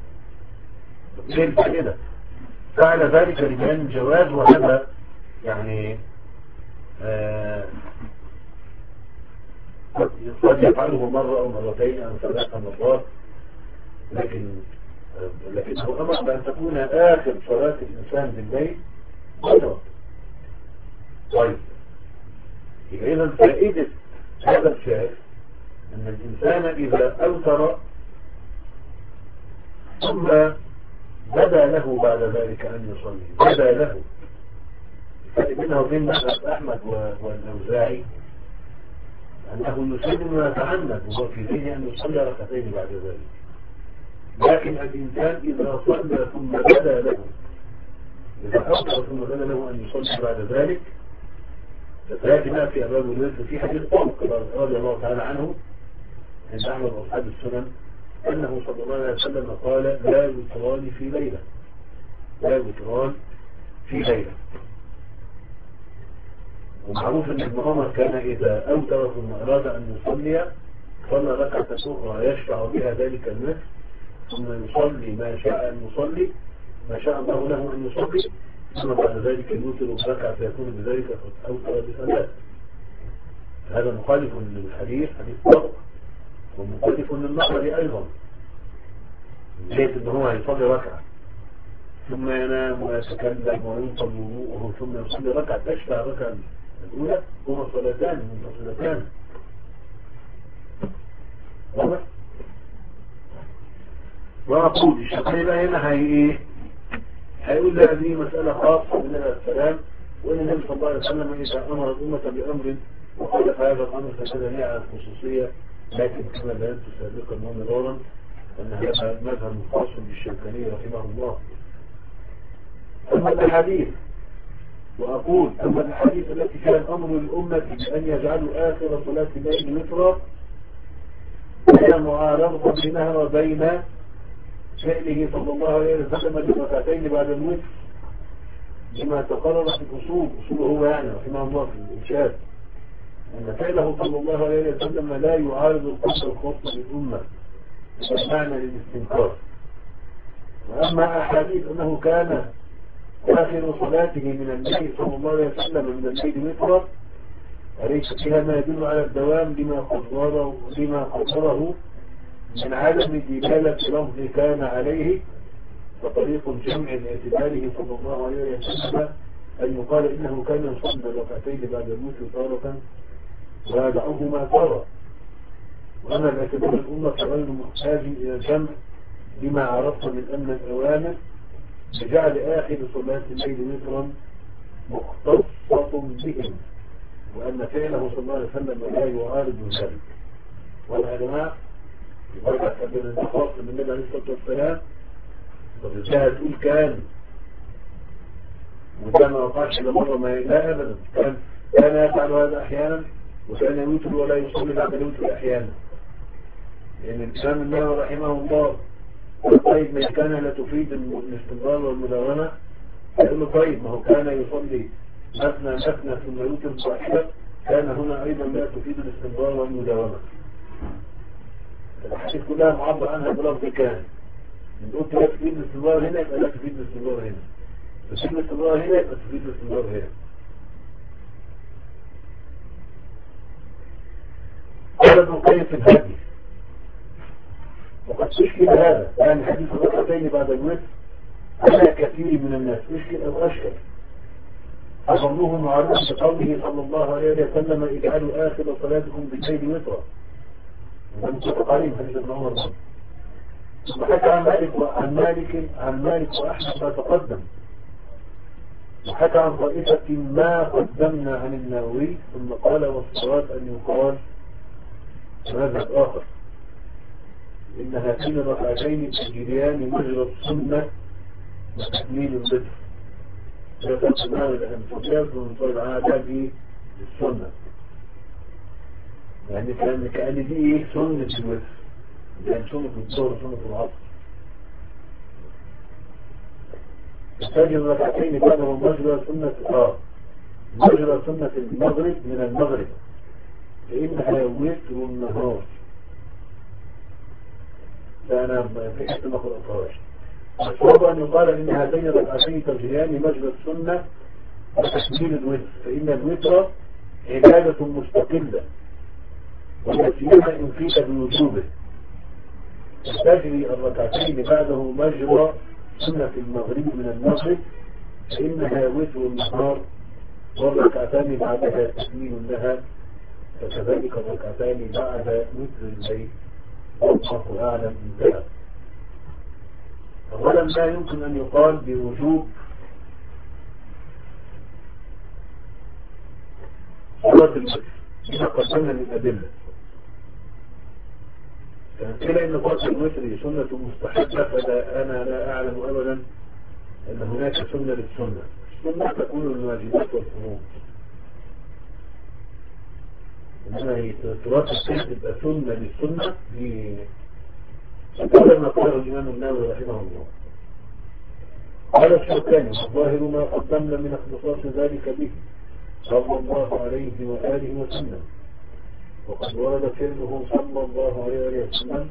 كده فعل ذلك لبيان الجواز وهذا يعني آه قد يفعله مرة أو مرتين أو ثلاث مرات لكن آه لكنه أمر بأن تكون آخر صلاة الإنسان بالليل مرة. طيب يبقى إذا فائدة هذا الشيء أن الإنسان إذا أوتر ثم بدا له بعد ذلك أن يصلي بدا له فرق بينه وبين مذهب أحمد والأوزاعي أنه يسلم ويتعنت وهو في ذهنه أن يصلي ركعتين بعد ذلك. لكن الإنسان إذا صلى ثم بدا له إذا أوصى ثم بدا له أن يصلي بعد ذلك، فتلاقي في أبواب الوتر في حديث طارق رضي الله تعالى عنه عند أحمد وأصحاب السنن أنه صلى الله عليه وسلم قال لا وتران في ليلة، لا وتران في ليلة. ومعروف أن ابن عمر كان إذا أوتر ثم أراد أن يصلي صلى ركعة أخرى يشفع بها ذلك النفس، ثم يصلي ما شاء أن يصلي ما شاء الله له أن يصلي، ثم بعد ذلك يوتر بركعة فيكون بذلك قد أوتر بثلاث. هذا مخالف للحديث حديث طارق، ومخالف للنظر أيضا، جيد أنه هو يصلي ركعة ثم ينام ويتكلم وينقض وضوءه ثم يصلي ركعة تشفع ركعة الأولى، هما صلاتان منفصلتان. واضح؟ وأقول الشيخين هنا هي إيه؟ هيقول لها هذه مسألة خاصة من السلام، وإن النبي صلى الله عليه وسلم إذا أمر الأمة بأمر وخالف هذا الأمر فكذا هي على الخصوصية، لكن كما بينت سابقا ومرارا أن هذا مذهب خاص بالشوكاني رحمه الله. أما الحديث، وأقول أما الحديث التي كان أمر الأمة بأن يجعلوا آخر صلاة الليل وترا، هي معارضة بينها وبين فعله صلى الله عليه وسلم لركعتين بعد الوتر، لما تقرر في الأصول، أصوله هو يعني رحمه الله في الإرشاد، أن فعله صلى الله عليه وسلم لا يعارض القصة الخاصة بالأمة معنى للاستنكار. وأما أحاديث أنه كان آخر صلاته من الليل صلى الله عليه وسلم من الليل وترا، أليس فيها ما يدل على الدوام لما قدره لما قدره من عدم دلالة لفظ كان عليه، فطريق جمع لاعتباره صلى الله عليه وسلم أن يقال إنه كان يصلي ركعتين بعد الوتر تارة ويدعوهما تارة. وأما باعتبار الأمة غير محتاج إلى الجمع لما عرفت من أن الأوامر بجعل آخر صلاة الليل وترا مختصة بهم، وأن فعله صلى الله عليه وسلم لا يعارض ذلك. وأنا يا جماعة يبقى كبير الخاص من النبي عليه الصلاة والسلام، طب ازاي هتقول كان وده ما وقعش إلا مرة؟ ما لا أبدا، كان كان يفعل هذا أحيانا، وكان يوتر ولا يصلي بعد الوتر أحيانا. لأن يعني الإمام النووي رحمه الله طيب ما كان لا تفيد الاستمرار والمداومة، يقول له طيب ما هو كان يصلي مثنى مثنى ثم يوتر واحدة، كان هنا أيضا لا تفيد الاستمرار والمداومة. الحديث كلها معبر عنها بلفظ كان، إن قلت لا تفيد الاستمرار هنا يبقى لا تفيد الاستمرار هنا، تفيد الاستمرار هنا يبقى تفيد الاستمرار هنا. قال ابن القيم في الهدي وقد تشكل هذا يعني حديث الركعتين بعد الوتر على كثير من الناس، يشكل أو أشكل، أظنوه معرض بقوله صلى الله عليه وسلم اجعلوا آخر صلاتكم بالليل وترا، ومتفق عليه حديث ابن عمر. وحكى عن مالك وعن مالك عن مالك وأحمد ما تقدم، وحكى عن طائفة ما قدمنا عن النووي، ثم قال والصواب أن يقال مذهب آخر إن هاتين الركعتين تجريان مجرى السنة وتكميل الذكر. لا تقدمنا الانفجاز ونصير عادة في السنة، يعني كأن كأن دي إيه سنة الوتر، يعني سنة الظهر سنة العصر. تجري الركعتين بعدهم مجرى سنة آه مجرى سنة المغرب من المغرب، فإنها وتر النهار. فأنا في حتى ما قرأتهاش. الصواب أن يقال إن هاتين الركعتين تجريان مجرى السنة وتكميل الوتر، فإن الوتر عبادة مستقلة ويسيرها إن قيل بوجوبه، تجري الركعتين بعده مجرى سنة المغرب من المغرب، فإنها وتر النهار، والركعتان بعدها تكميل لها، فكذلك الركعتان بعد وتر الليل. والله أعلم انتهى. أولا لا يمكن أن يقال بوجوب صلاة الوتر، إذا قدمنا من الأدلة كان كلا إن قتل الوتر سنة مستحبة، فلا أنا لا أعلم أبدا أن هناك سنة للسنة. السنة تكون الواجبات والفروض، إنما ترتب تبقى سنة للسنة قال ما قاله الإمام النووي رحمه الله. قال الشوكاني الظاهر ما قدمنا من اختصاص ذلك به صلى الله عليه وآله وسلم، وقد ورد فعله صلى الله عليه وسلم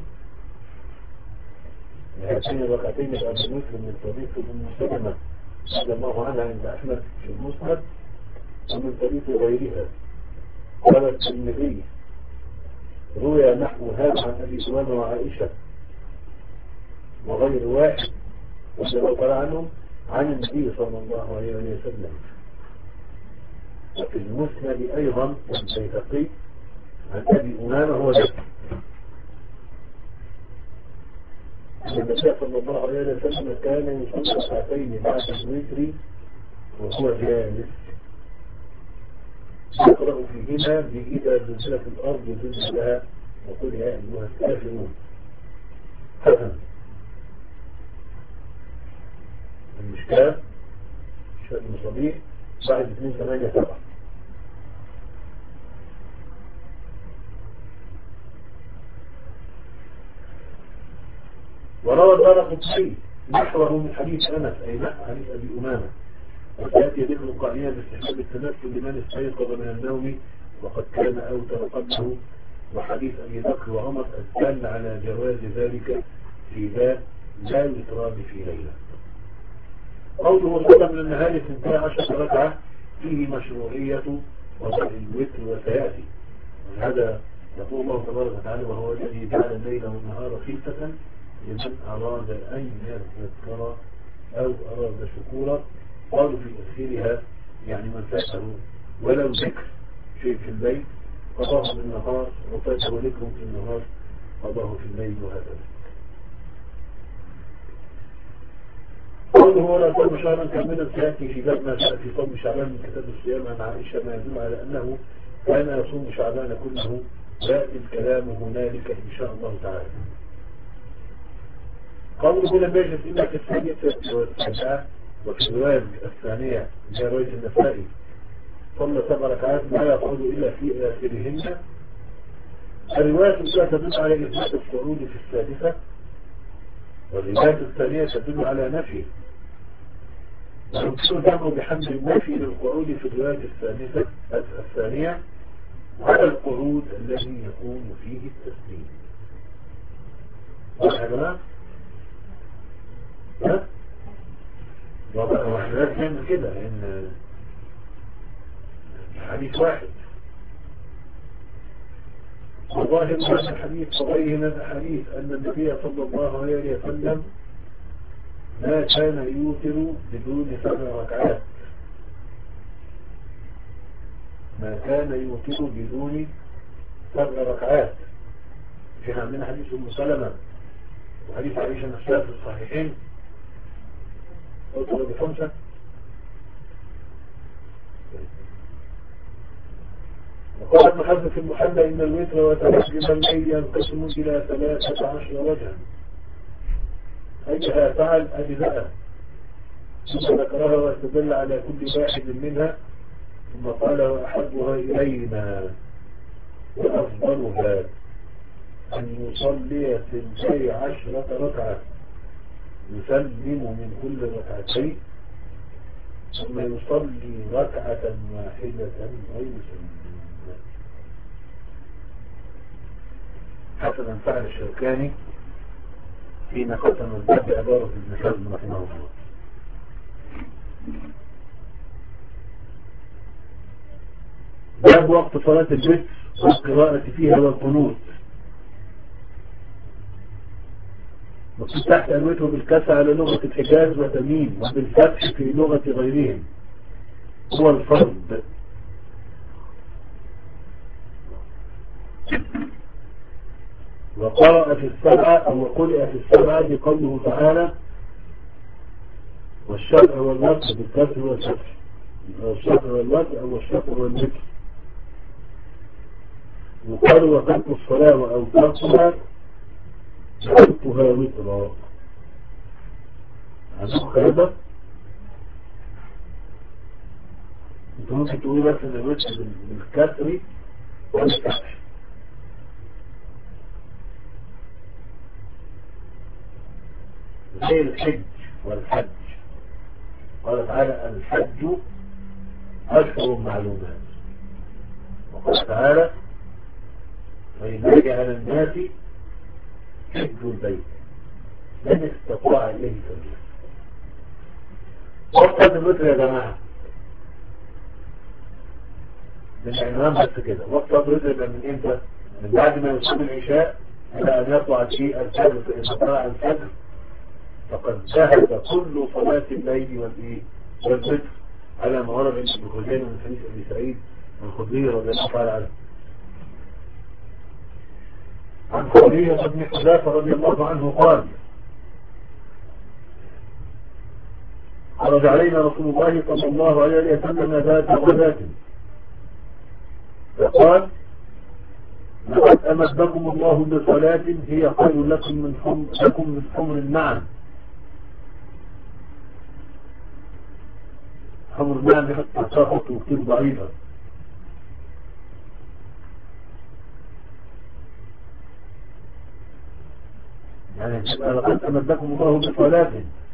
هاتين الركعتين بعد مسلم من طريق ابن سلمة رضي الله عنها عند أحمد في المسند، ومن طريق غيرها. قال الترمذي روي نحو هذا عن أبي سلمة وعائشة وغير واحد رضي الله تعالى عنهم عن النبي صلى الله عليه وسلم. وفي المسند أيضا والبيهقي عن أبي أمامة هو ذلك النبي صلى الله عليه وسلم كان يصلي ركعتين بعد الوتر وهو جالس يقرأ فيهما بإذا زلزلت الأرض زلزالها وقل يا أيها الكافرون. حسن المشكاة شهد المصابيح بعد اثنين ثمانية سبعة. وروى الدارقطني نحوه من حديث أنس أي نحو حديث أبي أمامة، وسيأتي ذكر قائلا باستحباب التمثل لمن استيقظ من النوم وقد كان أوتر قبله، وحديث أبي بكر وعمر الدال على جواز ذلك في باب لا يتران في ليلة. قوله صلى من النهار اثنتا عشرة ركعة فيه مشروعية وضع الوتر وسيأتي. هذا يقول الله تبارك وتعالى وهو الذي جعل الليل والنهار خلفة لمن أراد أن يذكر أو أراد شكورا. قالوا في تفسيرها يعني من فاته ولو ذكر شيء في الليل قضاه بالنهار وفاته ذكر في النهار قضاه في الليل، وهكذا. قوله ولا صوم شهرا كاملا سيأتي في باب ما جاء في صوم شعبان من كتاب الصيام عن عائشة ما يدل على أنه كان يصوم شعبان كله، يأتي الكلام هنالك إن شاء الله تعالى. قوله لم يجلس إلا في الثانية والتاسعة، وفي الرواية الثانية هي رواية النسائي صلى سبع ركعات لا يقعد إلا في آخرهن. الرواية الأولى تدل على إثبات القعود في السادسة، والرواية الثانية تدل على نفي، ويمكن الجمع بحمل النفي للقعود في الرواية الثالثة الثانية على القعود الذي يكون فيه التسليم. واضح يا جماعة؟ ها؟ واحنا لازم نعمل كده لأن حديث واحد وظاهر هذا الحديث وغيره من الحديث أن النبي صلى الله عليه وسلم ما كان يوتر بدون سبع ركعات، ما كان يوتر بدون سبع ركعات. في عندنا حديث أم سلمة وحديث عائشة نفسها في الصحيحين أوتر بخمسة. وقال ابن حزم في المحلى إن الوتر وتنجم الليل ينقسم إلى ثلاثة عشر وجها، أيها فعل أجزاء، ثم ذكرها واستدل على كل واحد منها، ثم قال وأحبها إلينا وأفضلها أن يصلي ثنتي عشرة ركعة يسلم من كل ركعتين ثم يصلي ركعة واحدة ويسلم. حسنا فعل الشوكاني حين قسم الباب بعبارة ابن حزم رحمه الله. باب وقت صلاة الوتر والقراءة فيها والقنوت. مكتوب تحت الوتر بالكسر على لغة الحجاز وتميم، وبالفتح في لغة غيرهم هو الفرد. وقرأ في السبعة أو قرأ في السبعة بقوله تعالى والشفع والوتر بالكسر والفتح، الشفع والوتر أو الشفع والوتر. يقال وترك الصلاة أو تركها تركها وترا. عندك هذا انت ممكن تقول بس ان الوتر بالكسر والفتح زي الحج والحج. قال تعالى الحج أشهر معلومات، وقال تعالى فإن على الناس حج البيت من استطاع إليه سبيلا. وقت الوتر يا جماعة من عنوان بس كده. وقت الوتر من امتى؟ من بعد ما يصيب العشاء إلى أن يطلع في الفجر. فإن طلع الفجر فقد ذهب كل صلاة الليل والإيه والوتر على ما ورد عند ابن خزيمة من حديث أبي سعيد الخدري رضي الله تعالى عنه. عن خديجة بن حذافة رضي الله عنه قال خرج علينا رسول الله صلى الله عليه وسلم ذات غداة فقال لقد أمدكم الله بصلاة هي خير لكم من حمر لكم من حمر النعم. حمر النعم بحط تساقط وكتير ضعيفة. يعني لقد أمدكم الله بصلاة.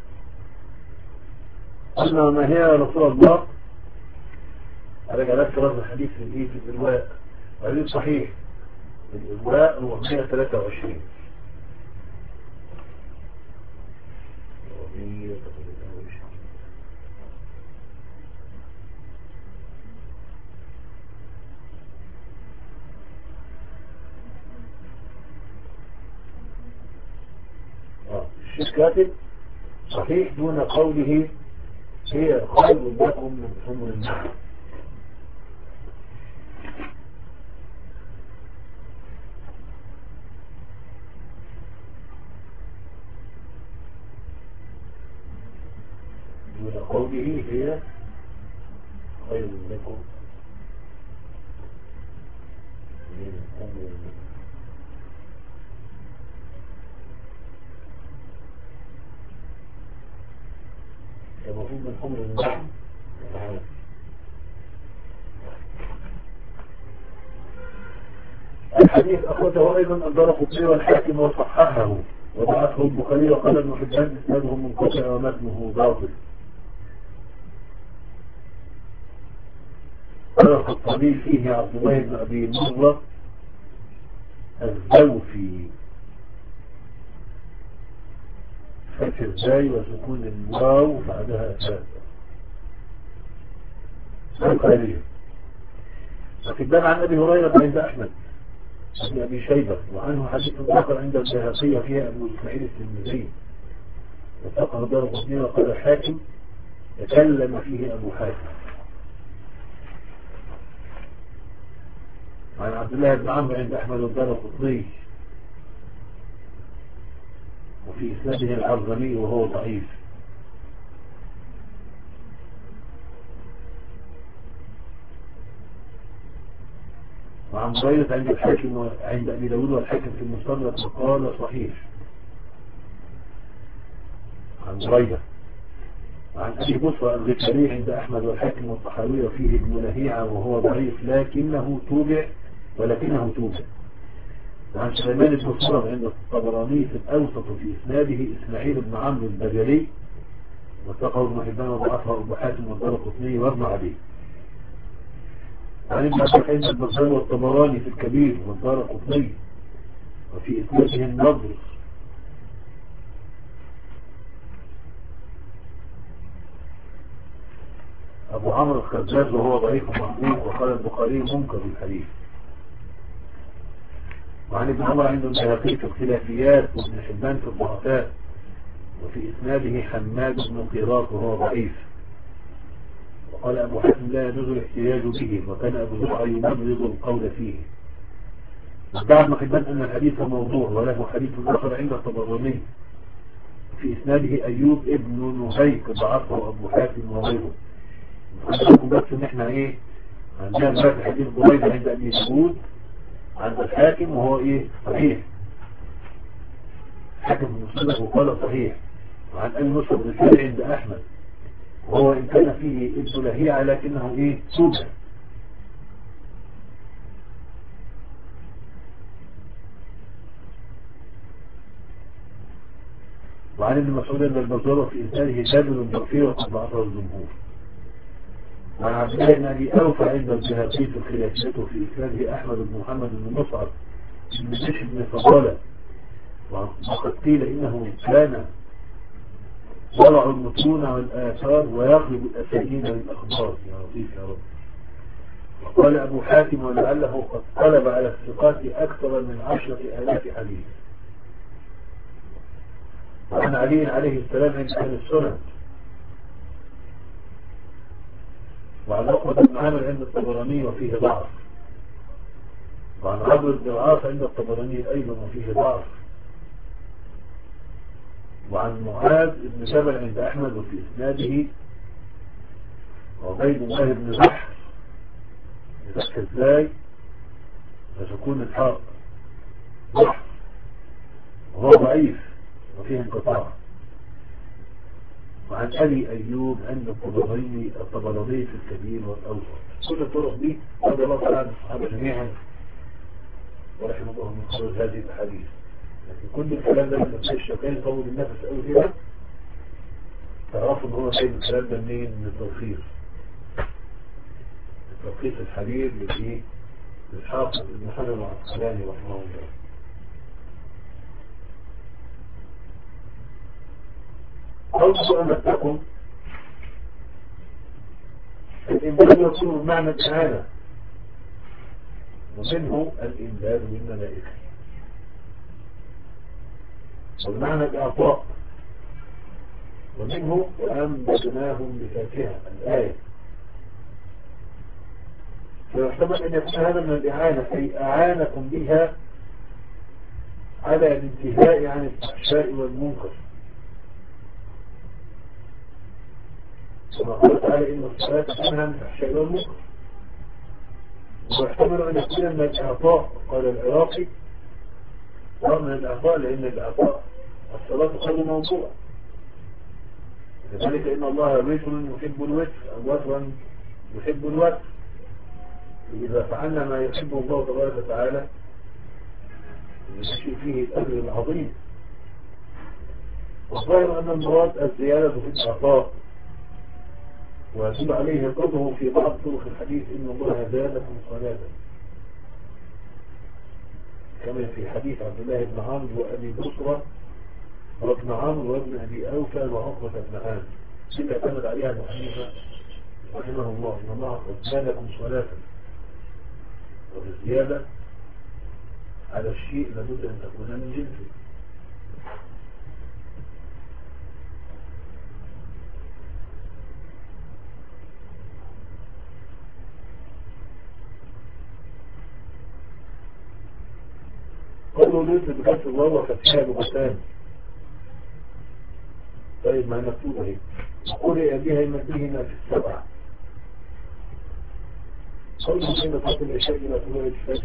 قلنا ما هي يا رسول الله؟ أرجع لك رد الحديث في الإيه في الإلواء. وهذا صحيح. الإلواء هو مئة وثلاثة وعشرين. الشيخ كاتب صحيح دون قوله هي خير لكم من حمر النعم. دون قوله هي خير لكم من حمر النعم. المفروض من حمر النعم. الحديث أخرجه أيضا الدارقطني والحاكم وصححه وضعفه البخاري وقال ابن حبان إسناده منقطع ومتنه باطل. قال الخطابي فيه عبد الله بن أبي مرة الزوفي فتح الزاي وسكون الواو بعدها أساس الخيرية. وكذب عن أبي هريرة عند أحمد بن أبي شيبة وعنه حديث آخر عند البيهقي فيها أبو إسماعيل الترمذي وثقه الدارقطني وقال الحاكم تكلم فيه أبو حاتم. وعن عبد الله بن عمرو عند أحمد الدارقطني وفي إسناده العرزمي وهو ضعيف. وعن بريدة عند الحاكم وعند أبي داود والحاكم في المستدرك وقال صحيح. عن بريدة. وعن أبي بصرى الغفاري عند أحمد والحاكم والطحاوي وفيه ابن لهيعة وهو ضعيف لكنه توبع ولكنه توبع. وعن سليمان بن صرم عند الطبراني في الأوسط في إسناده إسماعيل بن عمرو البجلي وثقه ابن حبان وضعفه أبو حاتم والدارقطني وابن علي. وعن ابن عباس عند البزار والطبراني في الكبير والدارقطني وفي إسناده النضر. أبو عمرو الخزاز وهو ضعيف محمود وقال البخاري منكر الحديث. وعن ابن عمر عند البيهقي في اختلافيات وابن حبان في الضعفاء وفي إسناده حماد بن قيراط وهو ضعيف. وقال أبو حاتم لا يجوز الاحتجاج به وكان أبو زرعة يمرض القول فيه. وادعى ابن حبان أن الحديث موضوع وله حديث آخر عند الطبراني في إسناده أيوب ابن نهيك ضعفه أبو حاتم وغيره. نقول بس إن إحنا إيه عندنا دلوقتي حديث بريدة عند أبي داود عند الحاكم وهو ايه صحيح، حاكم المسلم وقال صحيح. وعن ابي موسى الرسالة عند احمد وهو ان كان فيه ابن لهيعة لكنه ايه سودا. وعن ابن مسعود ان البزار في انسانه جابر ضعفي وقد ضعفه الجمهور. وعن عبد الله بن ابي اوفى عند البيهقي في خلافته في اسناده احمد بن محمد بن مصعب بن بشر بن فضالة، وقد قيل انه كان ضلع المتون والآثار ويقلب الأسانيد للأخبار. يا لطيف يا رب. وقال أبو حاتم ولعله قد قلب على الثقات أكثر من عشرة آلاف حديث. وعن علي عليه السلام عند أهل السنن. وعن عقبة بن عامر عند الطبراني وفيه ضعف. وعن عمرو بن العاص عند الطبراني أيضا وفيه ضعف. وعن معاذ بن جبل عند أحمد وفي إسناده وعبيد الله بن زحر يفتح ازاي فتكون الحق ضحر وهو ضعيف وفيه انقطاع. وعن أبي أيوب عند الطبراني الطبراني في الكبير والأوسط. كل الطرق دي رضي الله تعالى عن الصحابة جميعا ورحمه الله من خروج هذه الأحاديث. لكن كل الكلام ده لما تلاقي الشيطان يطول النفس قوي كده تعرفوا ان هو جايب الكلام ده منين؟ من التلخيص. التلخيص الحبيب لفيه للحافظ ابن حجر العسقلاني رحمه الله. قوله أمتكم الإمداد يكون بمعنى الإعانة ومنه الإمداد بالملائكة وبمعنى الإعطاء ومنه وأمددناهم بفاكهة الآية. فيحتمل أن يكون هذا من الإعانة أي أعانكم بها على الانتهاء عن الفحشاء والمنكر كما قال تعالى إن الصلاة تنهى عن الفحشاء والمنكر. ويحتمل أن يكون من الإعطاء قال العراقي ومن الإعطاء لأن الإعطاء الصلاة خير موضوع. لذلك إن الله وتر يحب الوتر أو وترا يحب الوتر. إذا فعلنا ما يحبه الله تبارك وتعالى يشفي فيه الأجر العظيم. والظاهر أن المراد الزيادة في الإعطاء ويدل عليه قوله في بعض طرق الحديث إن الله زادكم صلاة كما في حديث عبد الله بن عمرو وأبي بصرة وابن عمرو وابن أبي أوفى وعقبة بن عامر كما اعتمد عليها أبو حنيفة رحمه الله إن الله قد زادكم صلاة. والزيادة على الشيء لابد أن تكون من جنسه. قالوا ليس بكسر الله وفتحها بغتان. طيب ما مكتوبة هي قرئ بها يمديهما في السبعة. قالوا حين تصل العشاء إلى طلوع الفجر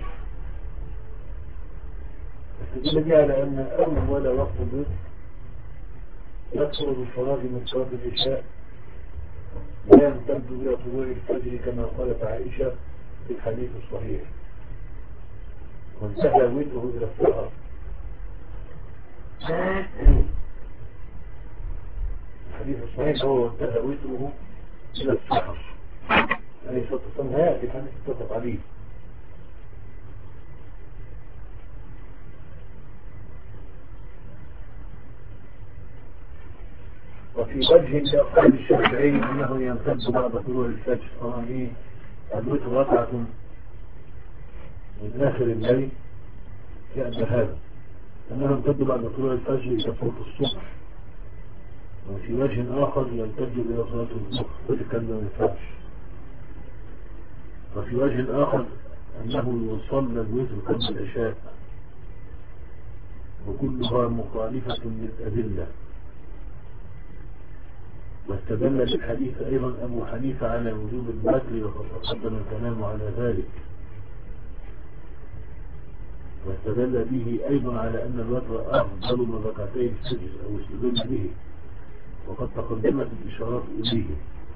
استدل بها على أن أول وقت الظهر يكثر بالفراغ من صلاة العشاء لا يمتد إلى طلوع الفجر كما قالت عائشة في الحديث الصحيح وانتهى وجهه إلى السحر. الحديث الصحيح هو وانتهى وجهه إلى السحر عليه الصلاة والسلام. هذا في الحديث اتفق عليه. وفي وجه لأصحاب الشافعي أنه يمتد بعد طلوع الفجر طبعا إيه الوتر ركعة من آخر الليل يأتي هذا أنه يمتد بعد طلوع الفجر إلى صلاة الصبح. وفي وجه آخر يمتد إلى صلاة الظهر وذلك ما ينفعش. وفي وجه آخر أنه يصلى الوتر قبل العشاء وكلها مخالفة للأدلة. واستدل بالحديث أيضا أبو حنيفة على وجوب الوتر وقد تقدم الكلام على ذلك. واستدل به أيضا على أن الوتر أفضل من ركعتي الفجر أو استدل به، وقد تقدمت الإشارات إليه.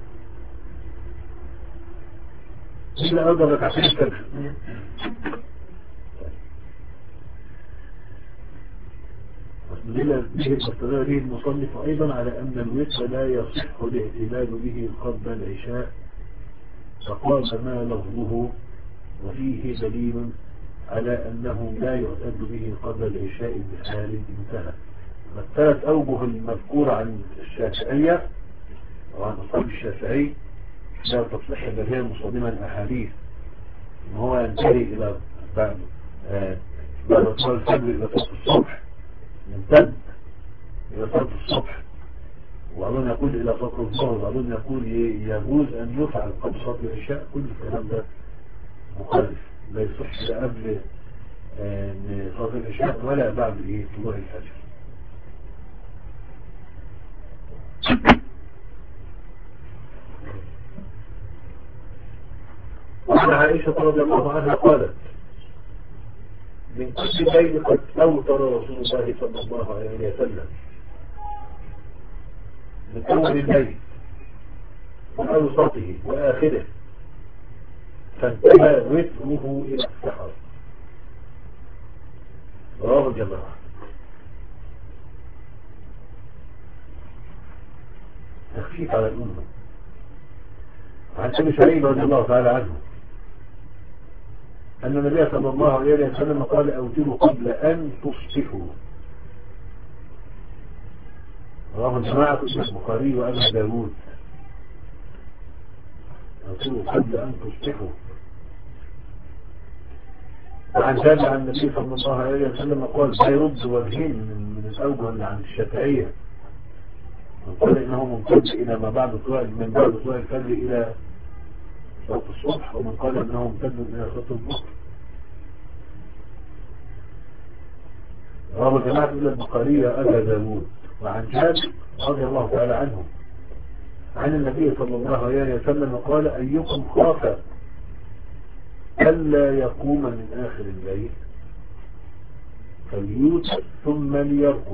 إلا أفضل ركعتي الفجر. واستدل به واستدل به المصنف أيضا على أن الوتر لا يصح الاعتماد به قبل العشاء، فقال ما لفظه وفيه دليل على أنه لا يعتد به قبل العشاء بحال انتهى. الثلاث أوجه المذكورة عن الشافعية وعن أصحاب الشافعي لا تصح بها مصادمة الأحاديث، إن هو ينتهي إلى بعد بعد صلاة الفجر إلى صلاة الصبح، يمتد إلى صلاة الصبح، وأظن يقول إلى صلاة الظهر، وأظن يقول يجوز أن يفعل قبل صلاة العشاء. كل الكلام ده مخالف، لا يصح لا قبل صلاة العشاء ولا بعد إيه طلوع الفجر. وعن عائشة رضي الله عنها قالت من كل ليل قد أوتر رسول الله صلى الله عليه وسلم، من أول الليل وأوسطه وآخره، فانتهى وتره إلى السحر. رواه الجماعة. تخفيف على الأمة. عن أبي سعيد رضي الله تعالى عنه أن النبي صلى الله عليه وسلم قال أوتروا قبل أن تصبحوا. رواه الجماعة البخاري وأبو داود. أوتروا قبل أن تصبحوا. وعن جابر عن النبي صلى الله عليه وسلم قال لا يرد وجهين من الأوجه اللي عن الشافعية، قال إنه ممتد إلى ما بعد طلوع من بعد طلوع الفجر إلى صلاة الصبح، ومن قال إنه ممتد إلى صلاة الظهر. رواه الجماعة إلى البخاري وأبو داود. وعن جابر رضي الله تعالى عنه عن النبي صلى الله عليه وسلم قال أيكم خاف ألا يقوم من آخر الليل فليوتر ثم ليرقد،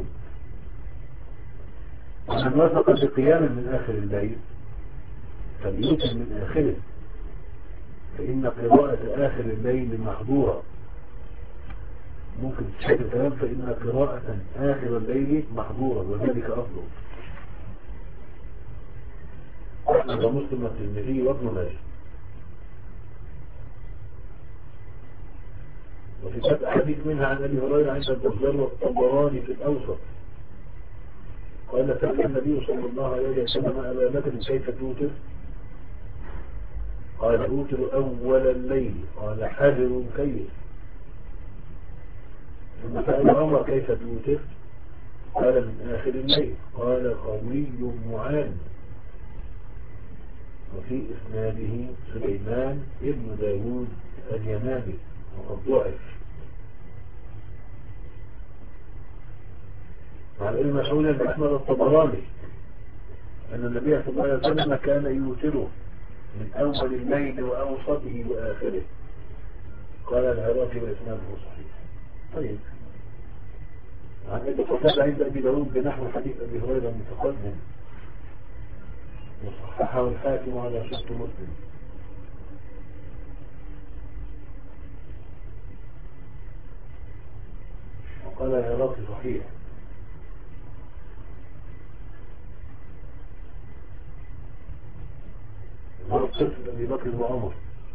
ومن وثق بقيام من آخر الليل فليوتر من آخره، فإن قراءة آخر الليل محظورة. ممكن تشاهد الكلام فإن قراءة آخر الليل محظورة وذلك أفضل. أحمد ومسلم والترمذي وابن ماجه. وفي فتح حديث منها عن أبي هريرة عند البزار والطبراني في الأوسط قال سأل النبي صلى الله عليه وسلم أبا بكر كيف توتر؟ قال أوتر أول الليل. قال حذر كيف؟ ثم سأل عمر كيف توتر؟ قال من آخر الليل. قال قوي معان. وفي إسناده سليمان ابن داود اليمامي وقد ضعف. عن ابن مسعود بن أحمد الطبراني أن النبي صلى الله عليه وسلم كان يوتره من أول الليل وأوسطه وآخره. قال العراقي وإسناده صحيح. طيب، عن ابن قتادة عند أبي داود بنحو حديث أبي هريرة المتقدم وصححه الحاكم على شرط مسلم. وقال العراقي صحيح. ضرب قصة أبي بكر وعمر.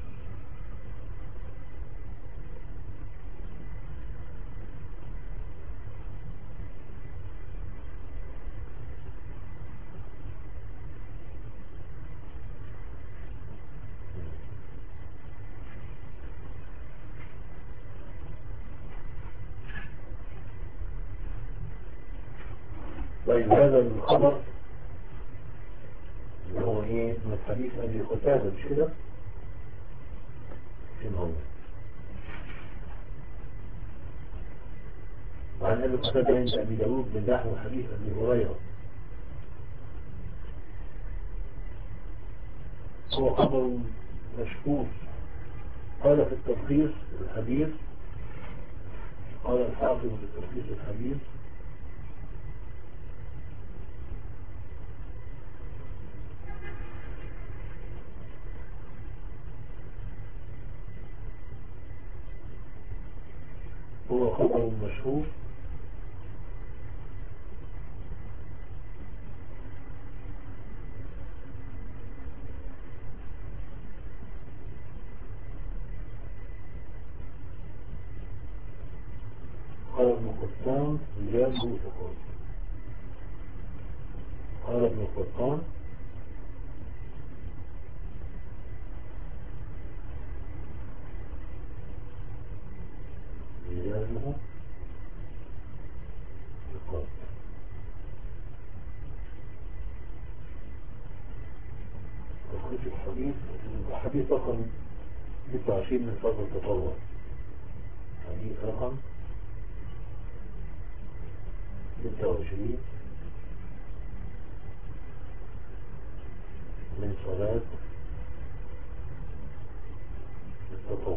طيب، هذا الخبر اللي هو ايه من حديث أبي قتادة مش كده؟ فين هو؟ وعن أبي قتادة عند أبي داود من نحو حديث أبي هريرة. هو خبر مشهور. قال في التلخيص الحديث قال الحافظ للتلخيص الحديث هو خبر مشهور قال ابن قطان رجاله ثقات. قال ابن قطان رجاله ثقات. تخرج الحديث الحديث رقم ستة وعشرين من فضل التطور. حديث رقم ستة وعشرين من صلاة التطوع.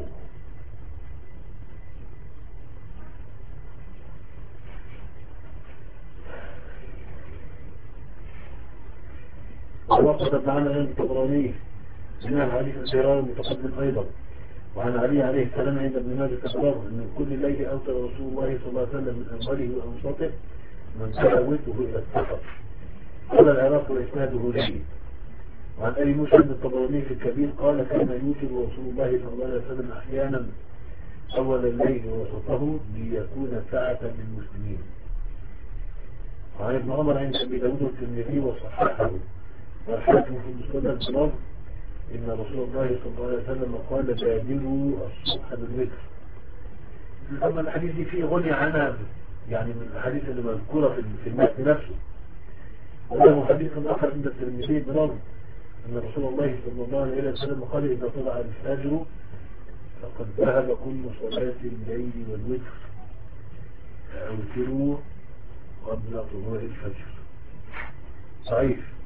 ووقفت معنا عند الطبراني من حديث الجيران المتقدم أيضا، وعن علي عليه السلام عند ابن ماجه كبره أن من كل ليل أوتر رسول الله صلى الله عليه وسلم من أمواله وأوسطه من تلاوته إلى السفر. قال العراق وإسناده جيد. وعن أبي موسى بن الطبراني في الكبير قال كان يوتر رسول الله صلى الله عليه وسلم أحيانا أول الليل ووسطه ليكون ساعة للمسلمين. وعن ابن عمر عند أبي داود والترمذي وصححه والحاكم في المستدرك بلفظ إن رسول الله صلى الله عليه وسلم قال بادروا الصبح بالوتر. أما الحديث دي فيه غني عنها يعني من الأحاديث اللي مذكورة في المتن نفسه. وله حديث آخر عند الترمذي بلفظ أن رسول الله صلى الله عليه وسلم قال إذا طلع الفجر فقد ذهب كل صلاة الليل والوتر فأوتروا قبل طلوع الفجر. ضعيف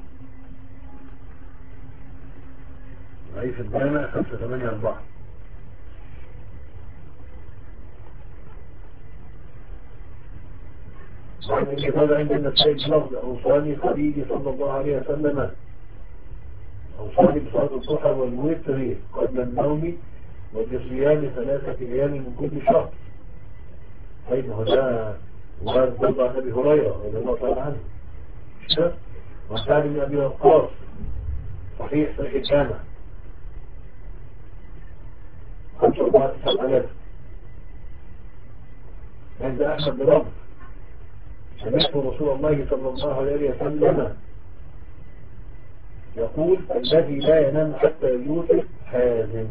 ضعيف الجامع خمسة ثمانية أربعة. وعن الكتاب عندنا السيد لفظ أوصاني خليلي صلى الله عليه وسلم أوصاني بصلاة الضحى والوتر قبل النوم وبصيام ثلاثة أيام من كل شهر. طيب هو ده وهذا برضه عن أبي هريرة رضي الله تعالى عنه. وعن سعد بن أبي وقاص صحيح صحيح الجامع خمسة أربعة تسعة ثلاثة. عند أحمد بن سمعت رسول الله صلى الله عليه وسلم يقول الذي لا ينام حتى يوتر حازم.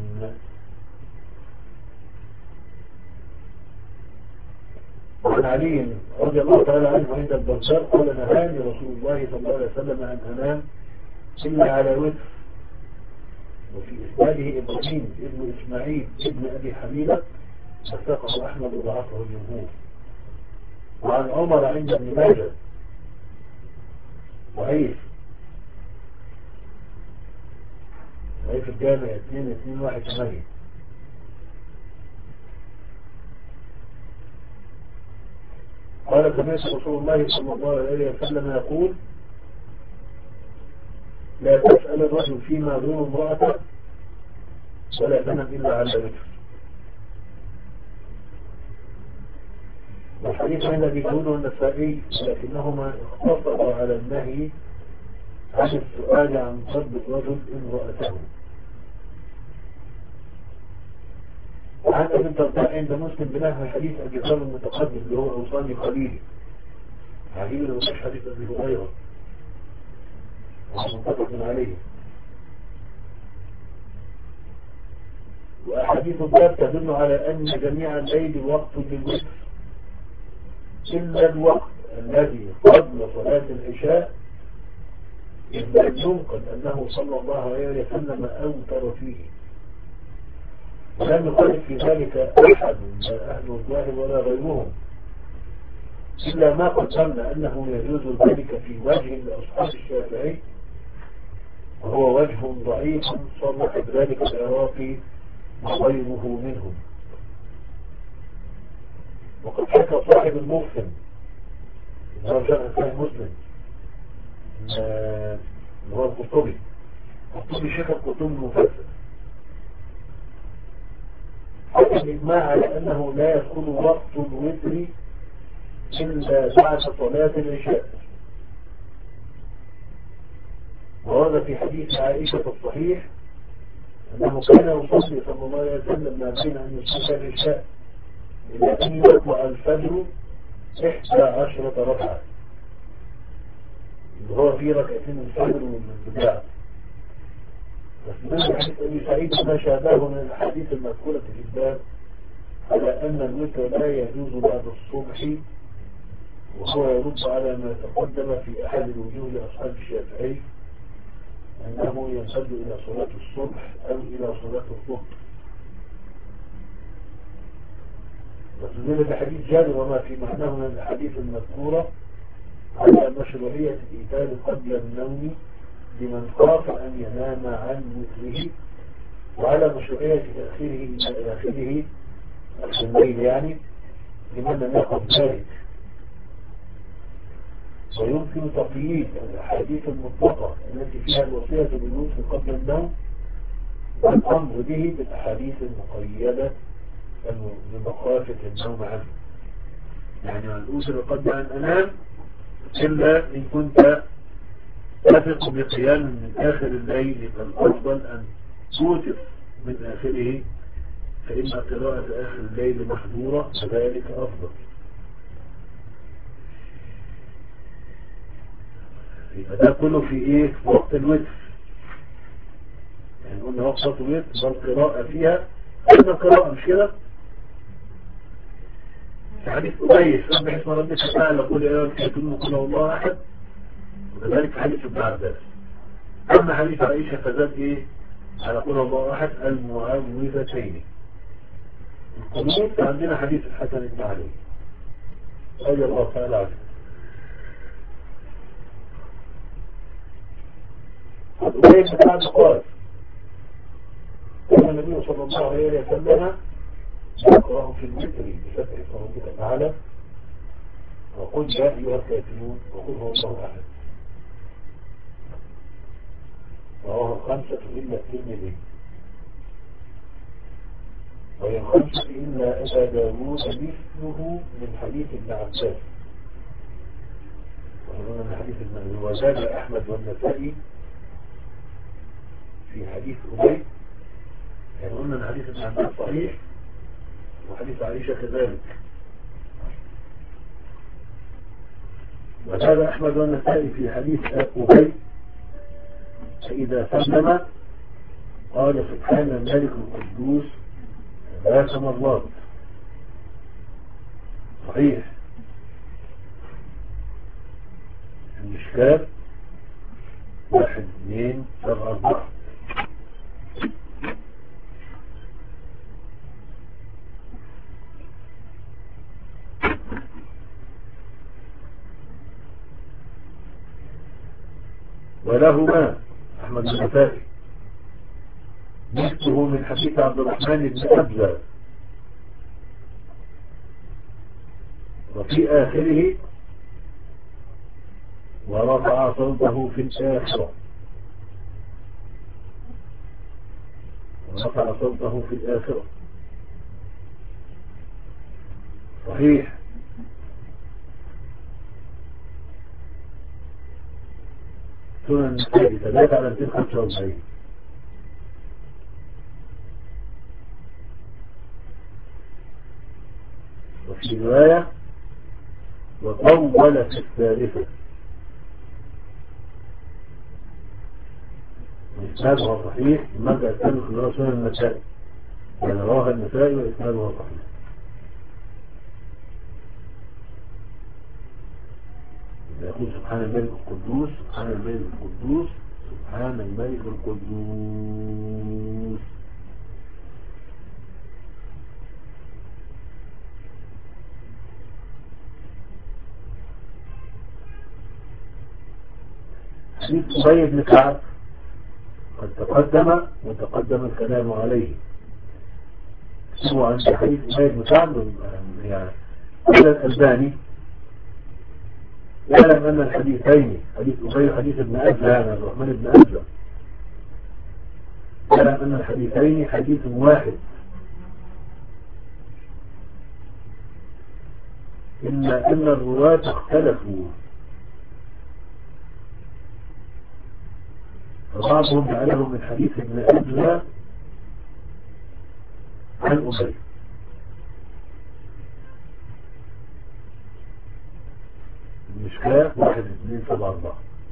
وعن علي رضي الله تعالى عنه عند البزار قال نهاني رسول الله صلى الله عليه وسلم أن أنام إلا على وتر. وفي إسناده إبراهيم ابن إسماعيل ابن أبي حميدة وثقه أحمد وضعفه الجمهور. وعن عمر عند ابن ماجه ضعيف ضعيف الجامع اثنين اثنين واحد ثمانية. قال سمعت رسول الله صلى الله عليه وسلم يقول لا تسأل الرجل فيما دون امرأته ولا تنم إلا على وتر. والحديث عند أبي داود والنسائي لكنهما اقتصرا على النهي عن السؤال عن ضرب الرجل امرأته. وعن ابن الدرداء عند مسلم بنحو حديث أبي ذر المتقدم اللي هو أوصاني خليلي عجيب له مش حديث أبي هريرة ومنطبق عليه. وأحاديث الباب تدل على أن جميع الليل وقت للوتر إلا الوقت الذي قبل صلاة العشاء إذ لم ينقل أنه صلى الله عليه وسلم أوتر فيه. ولم يخالف في ذلك أحد لا أهل الظاهر ولا غيرهم إلا ما قدمنا أنه يجوز ذلك في وجه لأصحاب الشافعي وهو وجه ضعيف صرح بذلك العراقي وغيره منهم. وقد حكى صاحب المفهم هذا شرح صحيح مسلم اللي هو القرطبي القرطبي شيخ القرطبي المفسر حكى الإجماع على أنه لا يكون وقت الوتر إلا بعد صلاة العشاء، وهذا في حديث عائشة الصحيح أنه كان يصلي صلى الله عليه وسلم ما بين أن يصلي العشاء إلى أن يطلع الفجر إحدى عشرة ركعة، اللي هو في ركعتين الفجر والبداع. بس من حديث أبي سعيد ما شابه من الحديث المذكورة في الباب على أن الوتر لا يجوز بعد الصبح، وهو يرد على ما تقدم في أحد الوجوه لأصحاب الشافعي أنه يمتد إلى صلاة الصبح أو إلى صلاة الظهر. واستدل بحديث جابر وما في معناه من الأحاديث المذكورة على مشروعية الإيتار قبل النوم لمن خاف أن ينام عن وتره، وعلى مشروعية تأخيره إلى آخره الليل يعني لمن لم يقف ذلك. ويمكن تقييد الأحاديث المطلقة التي فيها الوصية بالوتر قبل النوم والأمر به بالأحاديث المقيدة بمخافة النوم عنه. يعني عن الوتر قبل أن أنام إلا إن كنت تثق بقيام من آخر الليل، يبقى الأفضل أن توتر من آخره، فإن قراءة آخر الليل محظورة فذلك أفضل. يبقى ده كله في إيه؟ في وقت الوتر. يعني قلنا وقت الوتر والقراءة فيها قلنا قراءة مش كده؟ في حديث كويس سبح اسم ربك الأعلى قل يا أيها الكافرون قل هو الله أحد، وكذلك في حديث ابن عباس. أما حديث عائشة فزاد إيه؟ على قل الله أحد المعوذتين. القنوت عندنا حديث الحسن بن علي رضي الله تعالى عنه عن أبي بن كعب قال كان النبي صلى الله عليه وسلم يقرأ في الوتر بسبح اسم ربك الأعلى وقل يا أيها الكافرون وقل هو الله أحد، رواه الخمسة إلا الترمذي، وهي الخمسة إلا أبا داوود مثله من حديث ابن عباس، وهنا من حديث ابن عباس. وزاد أحمد والنسائي في حديث أبي، يعني قلنا من حديث ابن عباس صحيح وحديث عائشة كذلك. وزاد أحمد والنسائي في حديث أبي فإذا سلم قال سبحان الملك القدوس ثلاث مرات صحيح. المشكات واحد اثنين سبعة أربعة. ولهما أحمد النسائي مثله من حديث عبد الرحمن بن أبزة، وفي آخره ورفع صوته في الآخرة، ورفع صوته في الآخرة صحيح. سنن النسائي ثلاثة على مئتين وخمسة وأربعين. وفي رواية وطول في الثالثة وإسنادها صحيح. المرجع الثاني في سنن النسائي يعني رواه النسائي وإسنادها صحيح. يقول سبحان الملك القدوس سبحان الملك القدوس سبحان الملك القدوس. حديث أبي بن كعب قد تقدم وتقدم الكلام عليه. هو عند حديث أبي بن كعب يعني قال الألباني يعلم أن الحديثين حديث أبي وحديث ابن أبزة عن الرحمن بن أبزة يعلم أن الحديثين حديث واحد إلا أن الرواة اختلفوا فبعضهم جعله من حديث ابن أبزة عن أبي المشكاة واحد اثنين سبعة أربعة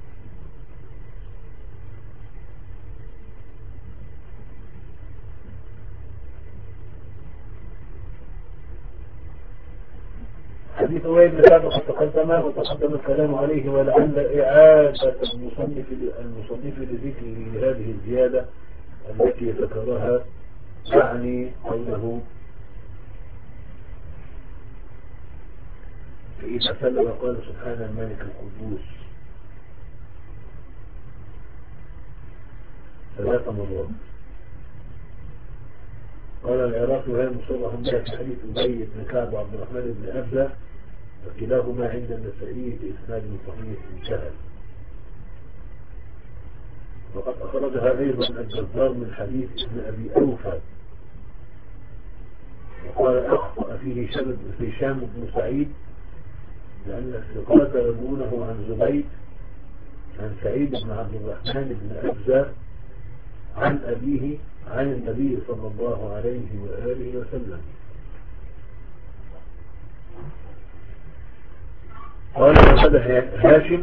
حديث أبي بن كعب قد تقدم وتقدم الكلام عليه ولعل إعادة المصنف المصنف لذكر هذه الزيادة التي ذكرها يعني قوله فإذا سلم قال سبحان الملك القدوس ثلاث مرات. قال العراقي وهي مصرح بها في حديث أبي بن كعب وعبد الرحمن بن أبزة وكلاهما عند النسائي بإسناد صحيح انتهى. وقد أخرجها أيضا الجزار من حديث ابن أبي أوفى وقال أخطأ فيه هشام بن سعيد لأن الثقات يروونه عن زبيد عن سعيد بن عبد الرحمن بن أبزة عن أبيه عن النبي صلى الله عليه وآله وسلم. قال هذا هاشم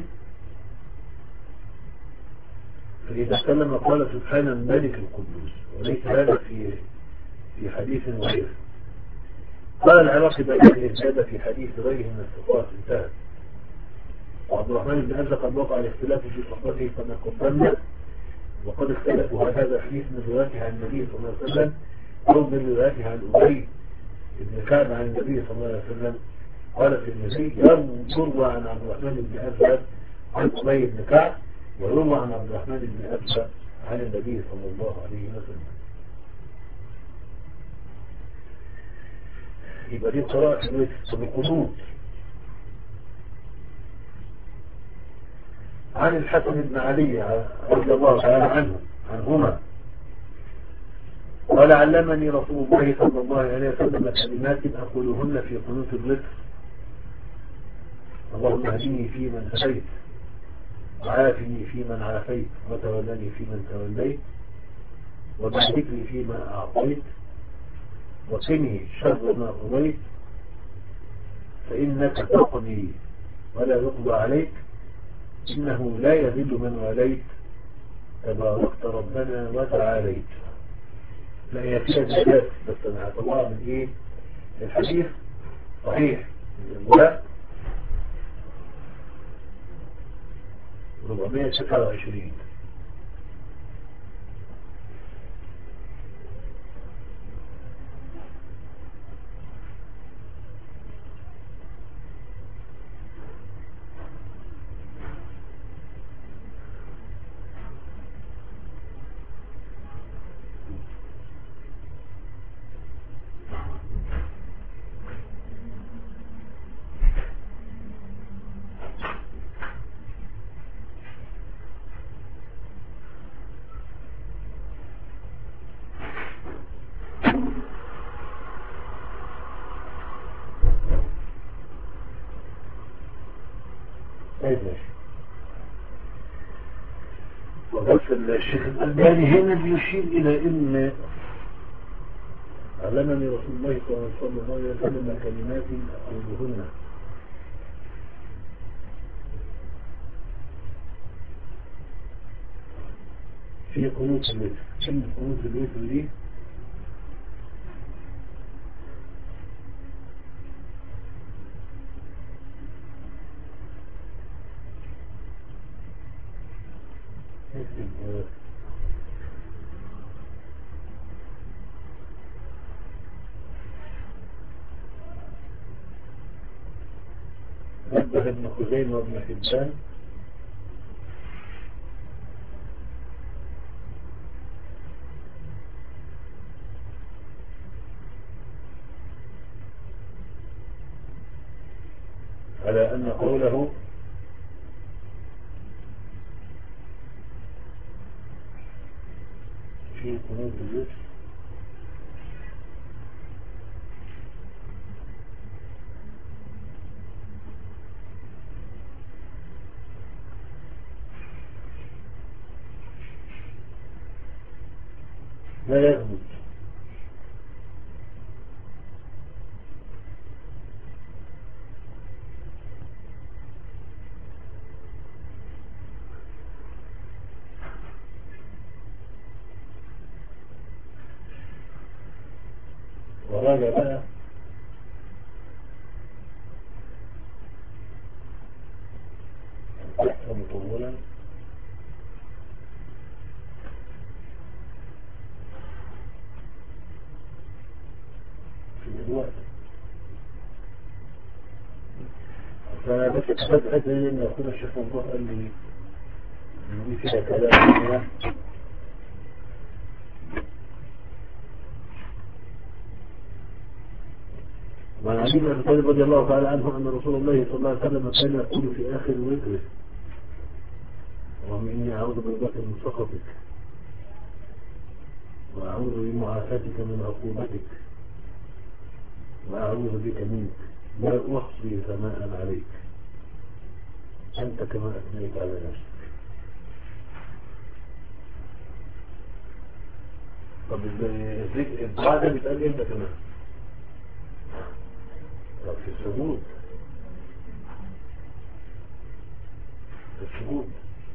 فإذا تكلم قال سبحان الملك القدوس وليس هذا في في حديث غيره. قال العراقي بأن الزيادة في حديث غيره من الثقات انتهت. وعبد الرحمن بن أبزة قد وقع الاختلاف في صحبته كما قدمنا وقد اختلفوا هل هذا حديث من روايته عن النبي صلى الله عليه وسلم أو من روايته عن أبي بن كعب عن النبي صلى الله عليه وسلم. قال في النبي يروى عن عبد الرحمن بن أبزة عن أبي بن كعب ويروى عن عبد الرحمن بن أبزة عن النبي صلى الله عليه وسلم. يبقى دي قراءة بالقنوت. عن الحسن بن علي رضي الله تعالى عنه عنهما قال علمني رسول الله صلى الله عليه وسلم كلمات أقولهن في قنوت الوتر اللهم اهدني فيمن هديت وعافني فيمن عافيت وتولني فيمن توليت وبارك لي فيما أعطيت وقني شر ما قضيت فإنك تقضي ولا يقضى عليك إنه لا يذل من واليت تباركت ربنا وتعاليت. لا هي فيها زيادات بس أنا هطلعها من إيه الحديث صحيح لا أربعمائة وستة وعشرين. وبس الشيخ الألباني هنا بيشير إلى إن علمني رسول الله صلى الله عليه وسلم كلمات أقولهن في قنوت الوتر. كلمة قنوت الوتر دي نبه ابن خزيمة وابن حبان على أن قوله في قنوت الوتر لا يثبت. وراجع بقى أكثر مطولا في الوقت. فبس كتبت أدري أن أخونا الشيخ ممدوح قال لي دي فيها كلام وعن علي بن ابي طالب رضي الله تعالى عنه ان رسول الله صلى الله عليه وسلم كان يقول في اخر وتره اللهم اني اعوذ برضاك من سخطك واعوذ بمعافاتك من عقوبتك واعوذ بك منك لا احصي ثناء عليك انت كما اثنيت على نفسك. طب الدعاء ده بيتقال امتى كمان؟ طب في السجود في السجود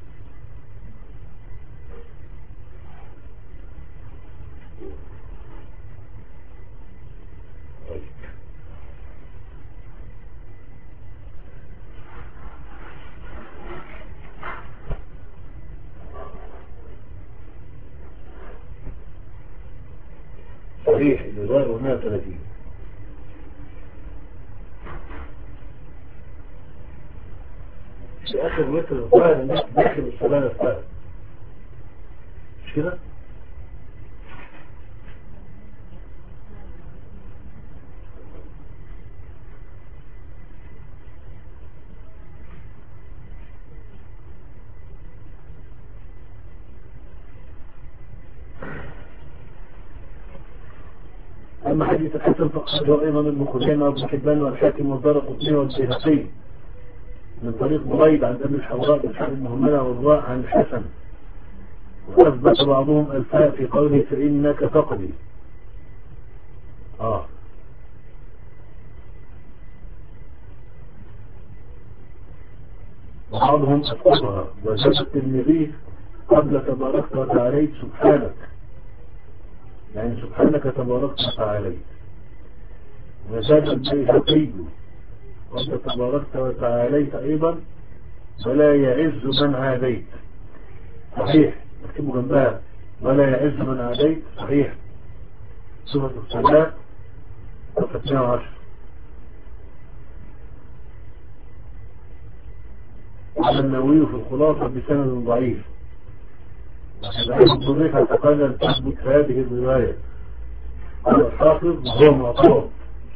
طيب صحيح الإظهار هنا ثلاثين في آخر وتر الظاهر الناس داخل الصلاة الثالث مش كده؟ أما حديث الحسن فأخرجه أيضا ابن خزيمة وابن حبان والحاكم والدارقطني والبيهقي من طريق بريد عن أبي الحوراء بالحق المهملة والراء عن الحسن وأثبت بعضهم الفاء في قوله فإنك تقضي. آه وبعضهم أسقطها وزاد الترمذي قبل تباركت وتعاليت سبحانك يعني سبحانك تباركت وتعاليت وزاد البيهقي قبل تباركت وتعاليت أيضا ولا يعز من عاديت. صحيح اكتبوا جنبها ولا يعز من عاديت. صحيح سورة الصلاة صفحة مئة وعشرة. على النووي في الخلاصة بسند ضعيف لأن الضريفة فقال أن تثبت هذه الرواية على الحافظ وهو معطوب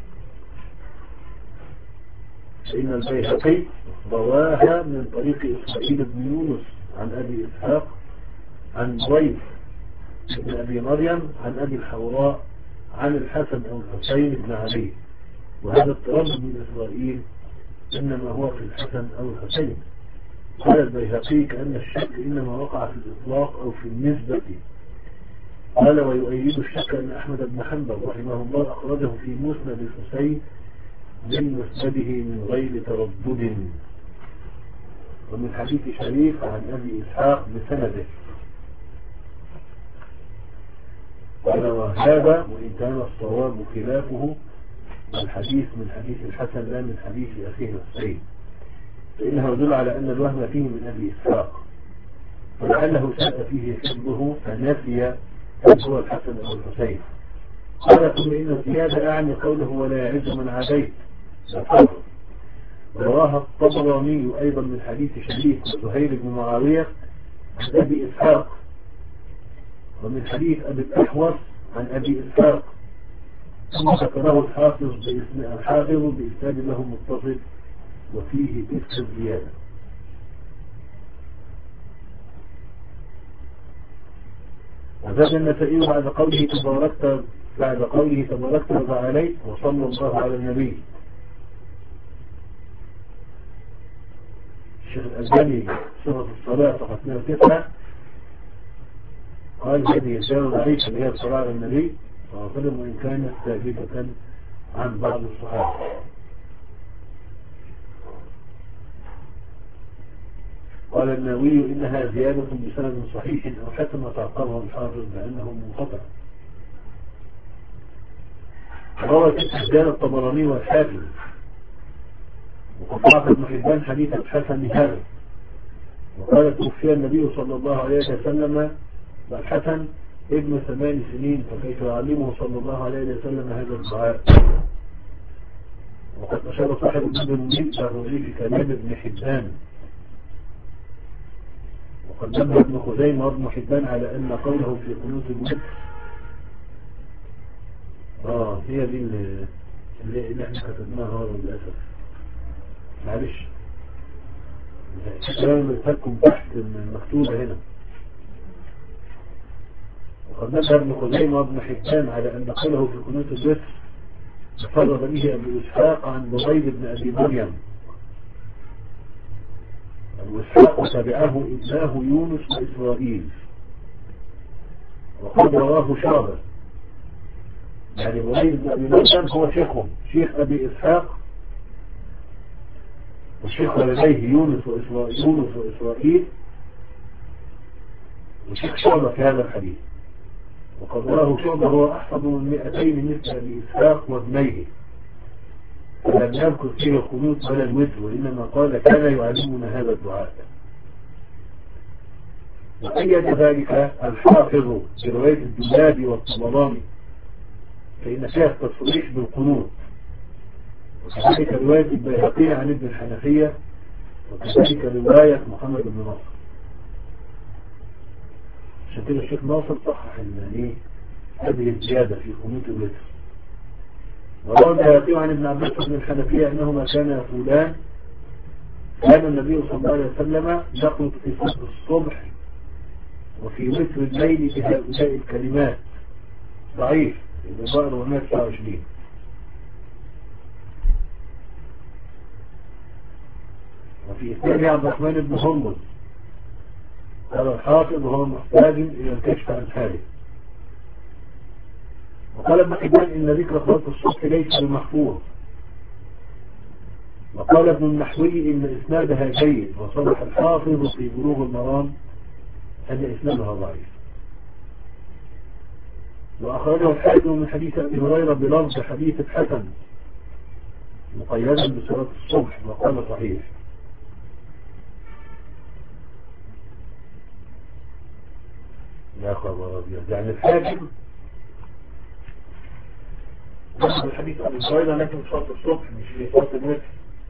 فإن البيهقي رواها من طريق إسماعيل بن يونس عن أبي إسحاق عن ضيف بن أبي مريم عن أبي الحوراء عن الحسن أو الحسين بن علي وهذا اضطراب من إسرائيل إنما هو في الحسن أو الحسين. قال البيهقي كأن الشك إنما وقع في الإطلاق أو في النسبة. قال ويؤيد الشك أن أحمد بن حنبل رحمه الله أخرجه في مسند الحسين من مسنده من غير تردد ومن حديث شريف عن أبي إسحاق بسنده. قال وهذا وإن كان الصواب خلافه الحديث من حديث الحسن لا من حديث أخيه الحسين فإنه يدل على أن الوهم فيه من أبي إسحاق ولعله ساء فيه حفظه فنسي هل هو الحسن أو الحسين. قال ثم إن الزيادة أعني قوله ولا يعز من عاديت. رواها الطبراني أيضا من حديث شريك وسهيل بن معاوية عن أبي إسحاق ومن حديث أبي الأحوص عن أبي إسحاق ثم ذكره الحافظ بإسناد الحافظ بإسناد له متصل وفيه تسع زيادة. وزاد النسائي بعد قوله تباركت بعد قوله تباركت وتعاليت وصلى الله على النبي. الشيخ الألباني صفة الصلاة صفحة اثنين وتسعين قال هذه الزيادة ضعيفة اللي هي الصلاة على النبي صلى الله عليه وسلم وإن كانت ثابتة عن بعض الصحابة. قال النووي إنها زيادة بسند صحيح أو حسن وتعقبه الحافظ بأنه منقطع. روى تسجيل الطبراني والحاكم وقد ضعف ابن حبان حديث الحسن هذا وقال توفي النبي صلى الله عليه وسلم والحسن ابن ثمان سنين فكيف يعلمه صلى الله عليه وسلم هذا الدعاء. وقد أشار صاحب ابن المنيب الرؤي في كلام ابن حبان. وقد نبه ابن خزيمة وابن حبان على أن قوله في قنوت الوتر اه هي دي اللي, اللي احنا كتبناها للأسف معلش الكلام اللي فاتكم تحت المكتوبة هنا. وقد نبه ابن خزيمة وابن حبان على أن قوله في قنوت الوتر تفرد به أبو إسحاق عن بريد بن أبي مريم. أبو إسحاق وتابعه ابناه يونس وإسرائيل. وقد رواه شعبة يعني بريد بن أبي مريم هو شيخهم شيخ أبي إسحاق والشيخ ولديه يونس وإسرائيل يونس وإسرائيل وشيخ شعبة في هذا الحديث. وقد رواه شعبة هو أحفظ من مئتين مثل أبي إسحاق وابنيه ولم يذكر فيه القنوت ولا الوتر وإنما قال كان يعلمنا هذا الدعاء. وأيد ذلك الحافظ في رواية الدولابي والطبراني فإن فيها التصريح بالقنوت وكذلك رواية البيهقي عن ابن الحنفية وكذلك رواية محمد بن نصر. عشان كده الشيخ ناصر صحح ان هذه الزيادة في قنوت الوتر. وروى البيهقي عن ابن عباس بن الحنفية أنهما كانا يقولان كان النبي صلى الله عليه وسلم يقنط في صلاة الصبح وفي وتر الليل بهؤلاء الكلمات ضعيف الإضاءة أربعمائة وتسعة وعشرين. وفي إسناد عبد الرحمن بن هرمز قال الحافظ وهو محتاج إلى الكشف عن حاله. وقال ابن حبان إن ذكر صلاة الصبح ليس بمحفوظ. وقال ابن النحوي إن إسنادها جيد وصرح الحافظ في بلوغ المرام أن إسنادها ضعيف. وأخرجه الحاكم من حديث أبي هريرة بلفظ حديث الحسن مقيدا بصلاة الصبح وقال صحيح. يا خبر أبيض يعني الحاكم نفس الحديث أبي هريرة لكن صلاة الصبح مش في صلاة الوتر.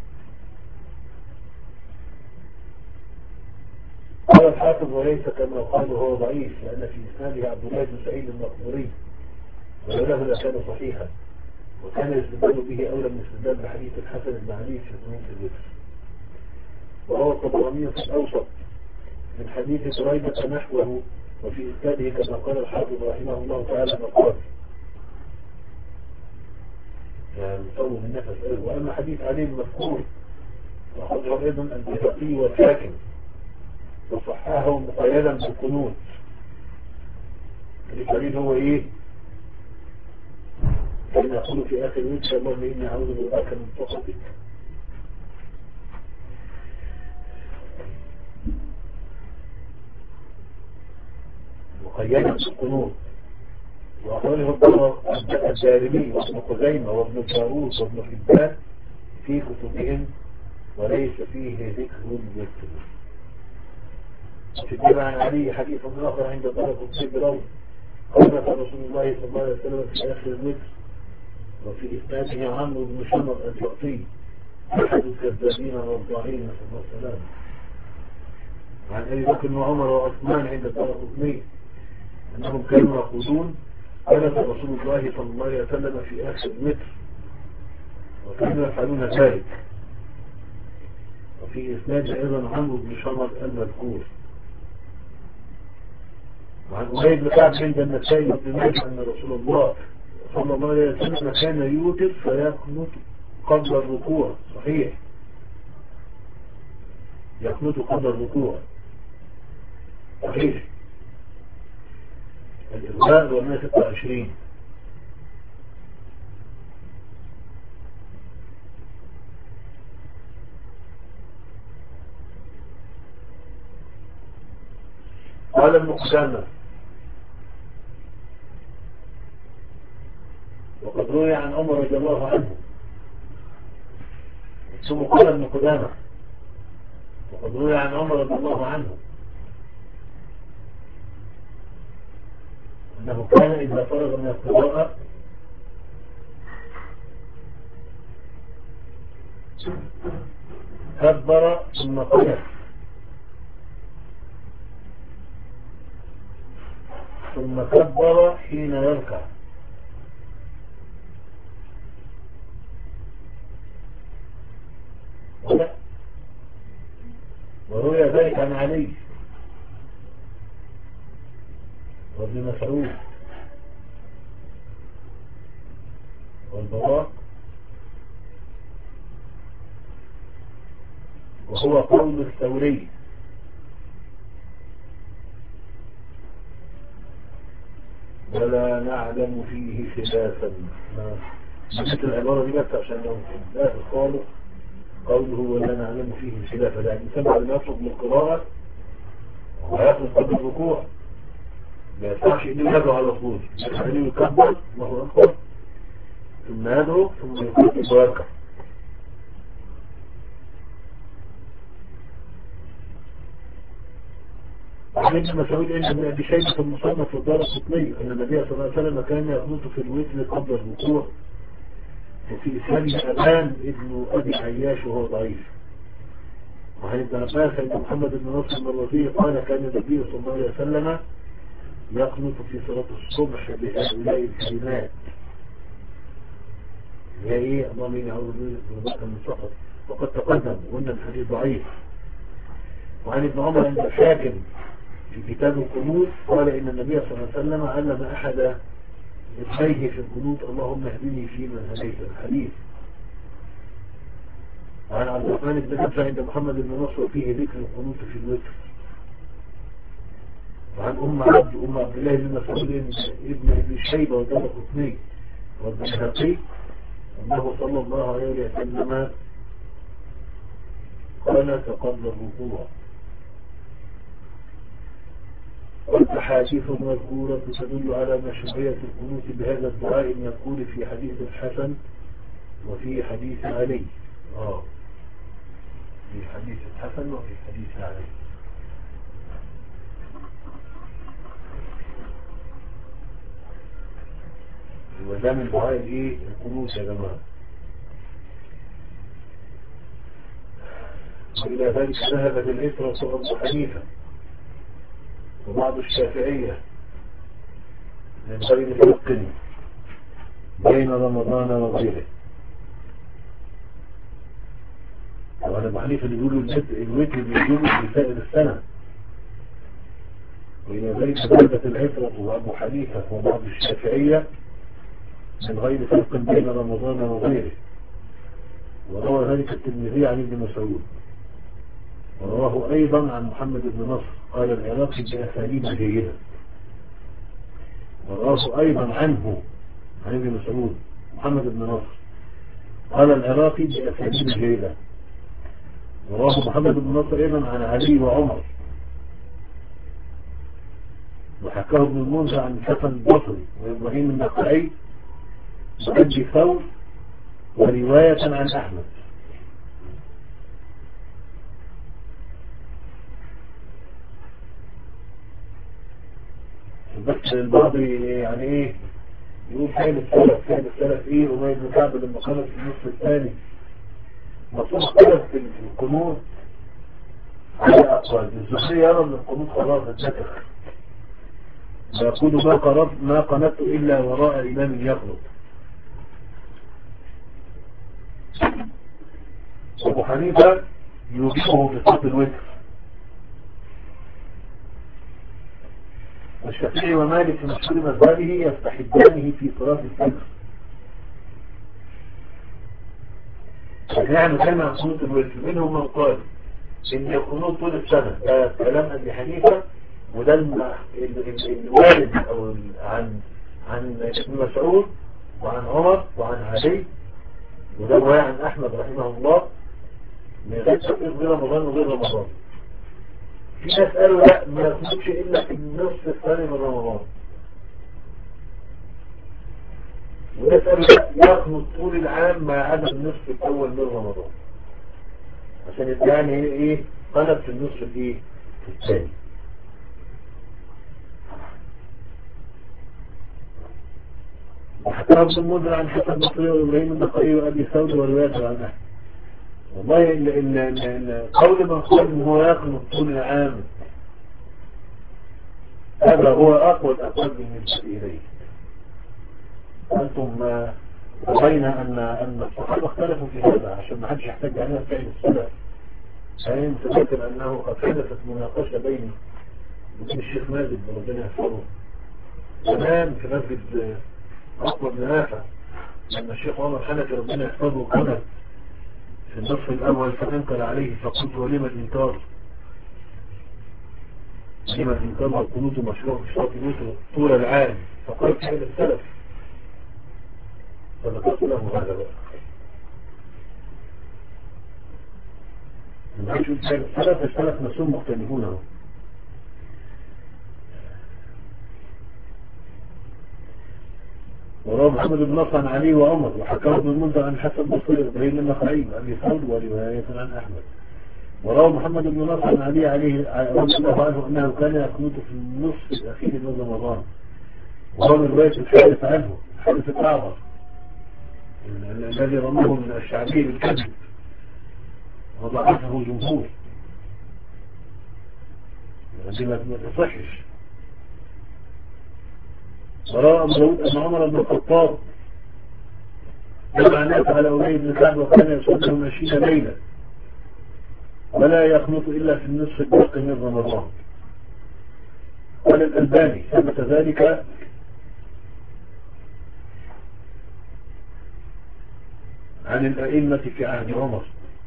قال الحافظ وليس كما قال هو ضعيف لأن في إسناده عبد الله بن سعيد المقبوري ولوله لكان صحيحا وكان الاستدلال به أولى من الاستدلال بحديث الحسن بن علي في قنوت الوتر. وهو الطبراني في الأوسط من حديث بريدة نحوه وفي إسناده كما قال الحافظ رحمه الله تعالى مقال مصور النفس. وأما حديث علي المذكور وخرجه أيضا البيهقي والحاكم وصححه مقيدا بالقنوت. الدليل هو إيه؟ كان يقول في آخر وجه اللهم إني أعوذ بالله من سخطك. مقيدا بالقنوت. وأخرجه الدارمي وابن خزيمة وابن الجارود وابن حبان في كتبهم وليس فيه ذكر الوتر. في الجامع عن علي حديث آخر عند طرف الصبر قال رسول الله صلى الله عليه وسلم في آخر الوتر وفي إسناده عمرو بن شمر الجعفي أحد الكذابين والضاعين نسأل الله السلامة عن أبي بكر وعمر وعثمان عند طرف اثنين أنهم كانوا يقولون قال رسول الله صلى الله عليه وسلم في آخر الوتر وكانوا يفعلون ذلك وفي إسناد أيضا عمرو بن شمر المذكور. وعن أبي بن كعب عند النسائي بن ماجه أن رسول الله صلى الله عليه وسلم كان يوتر فيقنط قبل الركوع. صحيح، يقنط قبل الركوع. صحيح. الإغلاق والناس ستة وعشرين. قال ابن قدامة وقد روي عن عمر رضي الله عنه، ثم قال ابن قدامة وقد روي عن عمر رضي الله عنه أنه كان إذا فرغ من القراءة كبر ثم قنت ثم كبر حين يركع. وروي ذلك عن علي وابن مسعود والبراء، وهو قول الثوري. ولا نعلم فيه خلافا. مثل العبارة دي بس عشان لو لا الخالق قوله ولا نعلم فيه خلافا، يعني سمع لما يطلب من القراءة ويطلب قبل الركوع ما يفتحش إنه يدعو على طول، يعني يكبر الله أكبر ثم يدعو ثم يكبر ويركع. عن ابن مسعود عند ابن ابي شيبه في المصنف في الدار القطني ان النبي صلى الله عليه وسلم كان يقنط في الوتر قبل الركوع، وفي اسناده ابان ابن ابي عياش وهو ضعيف. وعن ابن عباس ان محمد بن نصر المروزي قال كان النبي صلى الله عليه وسلم يقنط في صلاه الصبح بهؤلاء الكلمات. هي ايه؟ اللهم اني اعوذ بك من السخط، وقد تقدم وان الحديث ضعيف. وعن ابن عمر عند الحاكم في كتاب القنوت قال إن النبي صلى الله عليه وسلم علم أحد ابنيه في القنوت اللهم اهدني فيمن هديت. الحديث. وعن عبد الرحمن بن نافع عند محمد بن نصر فيه ذكر القنوت في الوتر. وعن أم عبد أم عبد الله بن مسعود ابن ابي شيبه ودار قطني والبيهقي أنه صلى الله عليه وسلم قال قبل الركوع. والأحاديث المذكورة تدل على مشروعية القنوت بهذا الدعاء المذكور في حديث الحسن وفي حديث علي. آه في حديث الحسن وفي حديث علي. وده من دعاء الايه القنوت يا جماعة. وإلى ذلك ذهبت الإثرة أبو حنيفة وبعض الشافعية من غير فرق بين رمضان وغيره. وأنا أبو حنيفة اللي بيقولوا الوتر بيجيبوا في سائر السنة. وإلى ذلك ذهبت الإثرة وأبو حنيفة وبعض الشافعية من غير فرق بين رمضان وغيره. وروى ذلك الترمذي عن ابن مسعود، ورواه أيضا عن محمد بن نصر قال العراقي بأساليب جيدة. ورواه أيضا عنه عن ابن مسعود محمد بن نصر قال العراقي بأساليب جيدة. ورواه محمد بن نصر أيضا عن علي وعمر، وحكاه ابن المنذر عن الحسن البصري وإبراهيم النخعي وأبي ثور ورواية عن أحمد. بس البعض يعني ايه يقول فين السلف فين السلف ايه وما ابن كعب لما قالت في النصف الثاني مطلوب السلف في القنوت على أقوال. الزهري يرى ان القنوت خلاص اتذكر ويقول ما قربت ما قنت الا وراء امام يقنط. ابو حنيفه يوجبه في صلاة الوتر. والشافعي ومالك في مشهور مذهبه يستحبانه في صلاة الفجر. يعني كان عن قنوت الوتر، منهم من قال ان القنوت طول السنة، ده كلام ابي حنيفة، وده الوارد او عن عن ابن مسعود وعن عمر وعن علي، وده رواية عن احمد رحمه الله، من غير تفريق غير رمضان وغير رمضان. في ناس قالوا لا، ما يخرجش الا في النصف الثاني من رمضان، وناس قالوا لا، يخرج طول العام ما عدا النصف الاول من رمضان، عشان يبقى يعني ايه قلب في النصف الايه الثاني. وحكى ابن المنذر عن حسن بصري وابراهيم النخعي وابي ثور وروايات عن احمد. والله ان ان ان قول من قال ان هو يخرج طول العام هذا هو اقوى الاقوال بالنسبه اليه. انتم رأينا ان ان الصحابه اختلفوا في هذا عشان ما حدش يحتاج علينا فعل السلف. فهم تذكر انه قد حدثت مناقشه بيني وبين الشيخ ماجد ربنا يحفظه زمان في مسجد عقبه بن نافع، لما الشيخ عمر حنفي ربنا يحفظه قال في النصف الاول فانكر عليه، فقلت ولم الانكار؟ لما الانكار والقنوت مشروع في شرط الوتر طول العام؟ فقال فعل السلف. فذكرت له هذا بقى، لما يشوف فعل السلف، السلف نفسهم مختلفون اهو. وروى محمد بن نصر عن علي وعمر، وحكاه ابن المنذر عن حسن بصري وابراهيم النخعي وابي ثور ورواية عن احمد. وروى محمد بن نصر عن علي عليه رضي الله عنه انه كان يقنط في النصف الاخير من رمضان، وهو من رواية الحارث عنه، الحارث الاعظم الذي رماه من الشعبي بالكذب وضعفه جمهور، الذي ما تصحش. وروى ابو داود ان عمر بن الخطاب جمع الناس على أولي بن كعب وكان يصلي ماشين ليلة ولا يخلط إلا في النصف الباقي من رمضان. قال الألباني ثبت ذلك عن الأئمة في عهد عمر.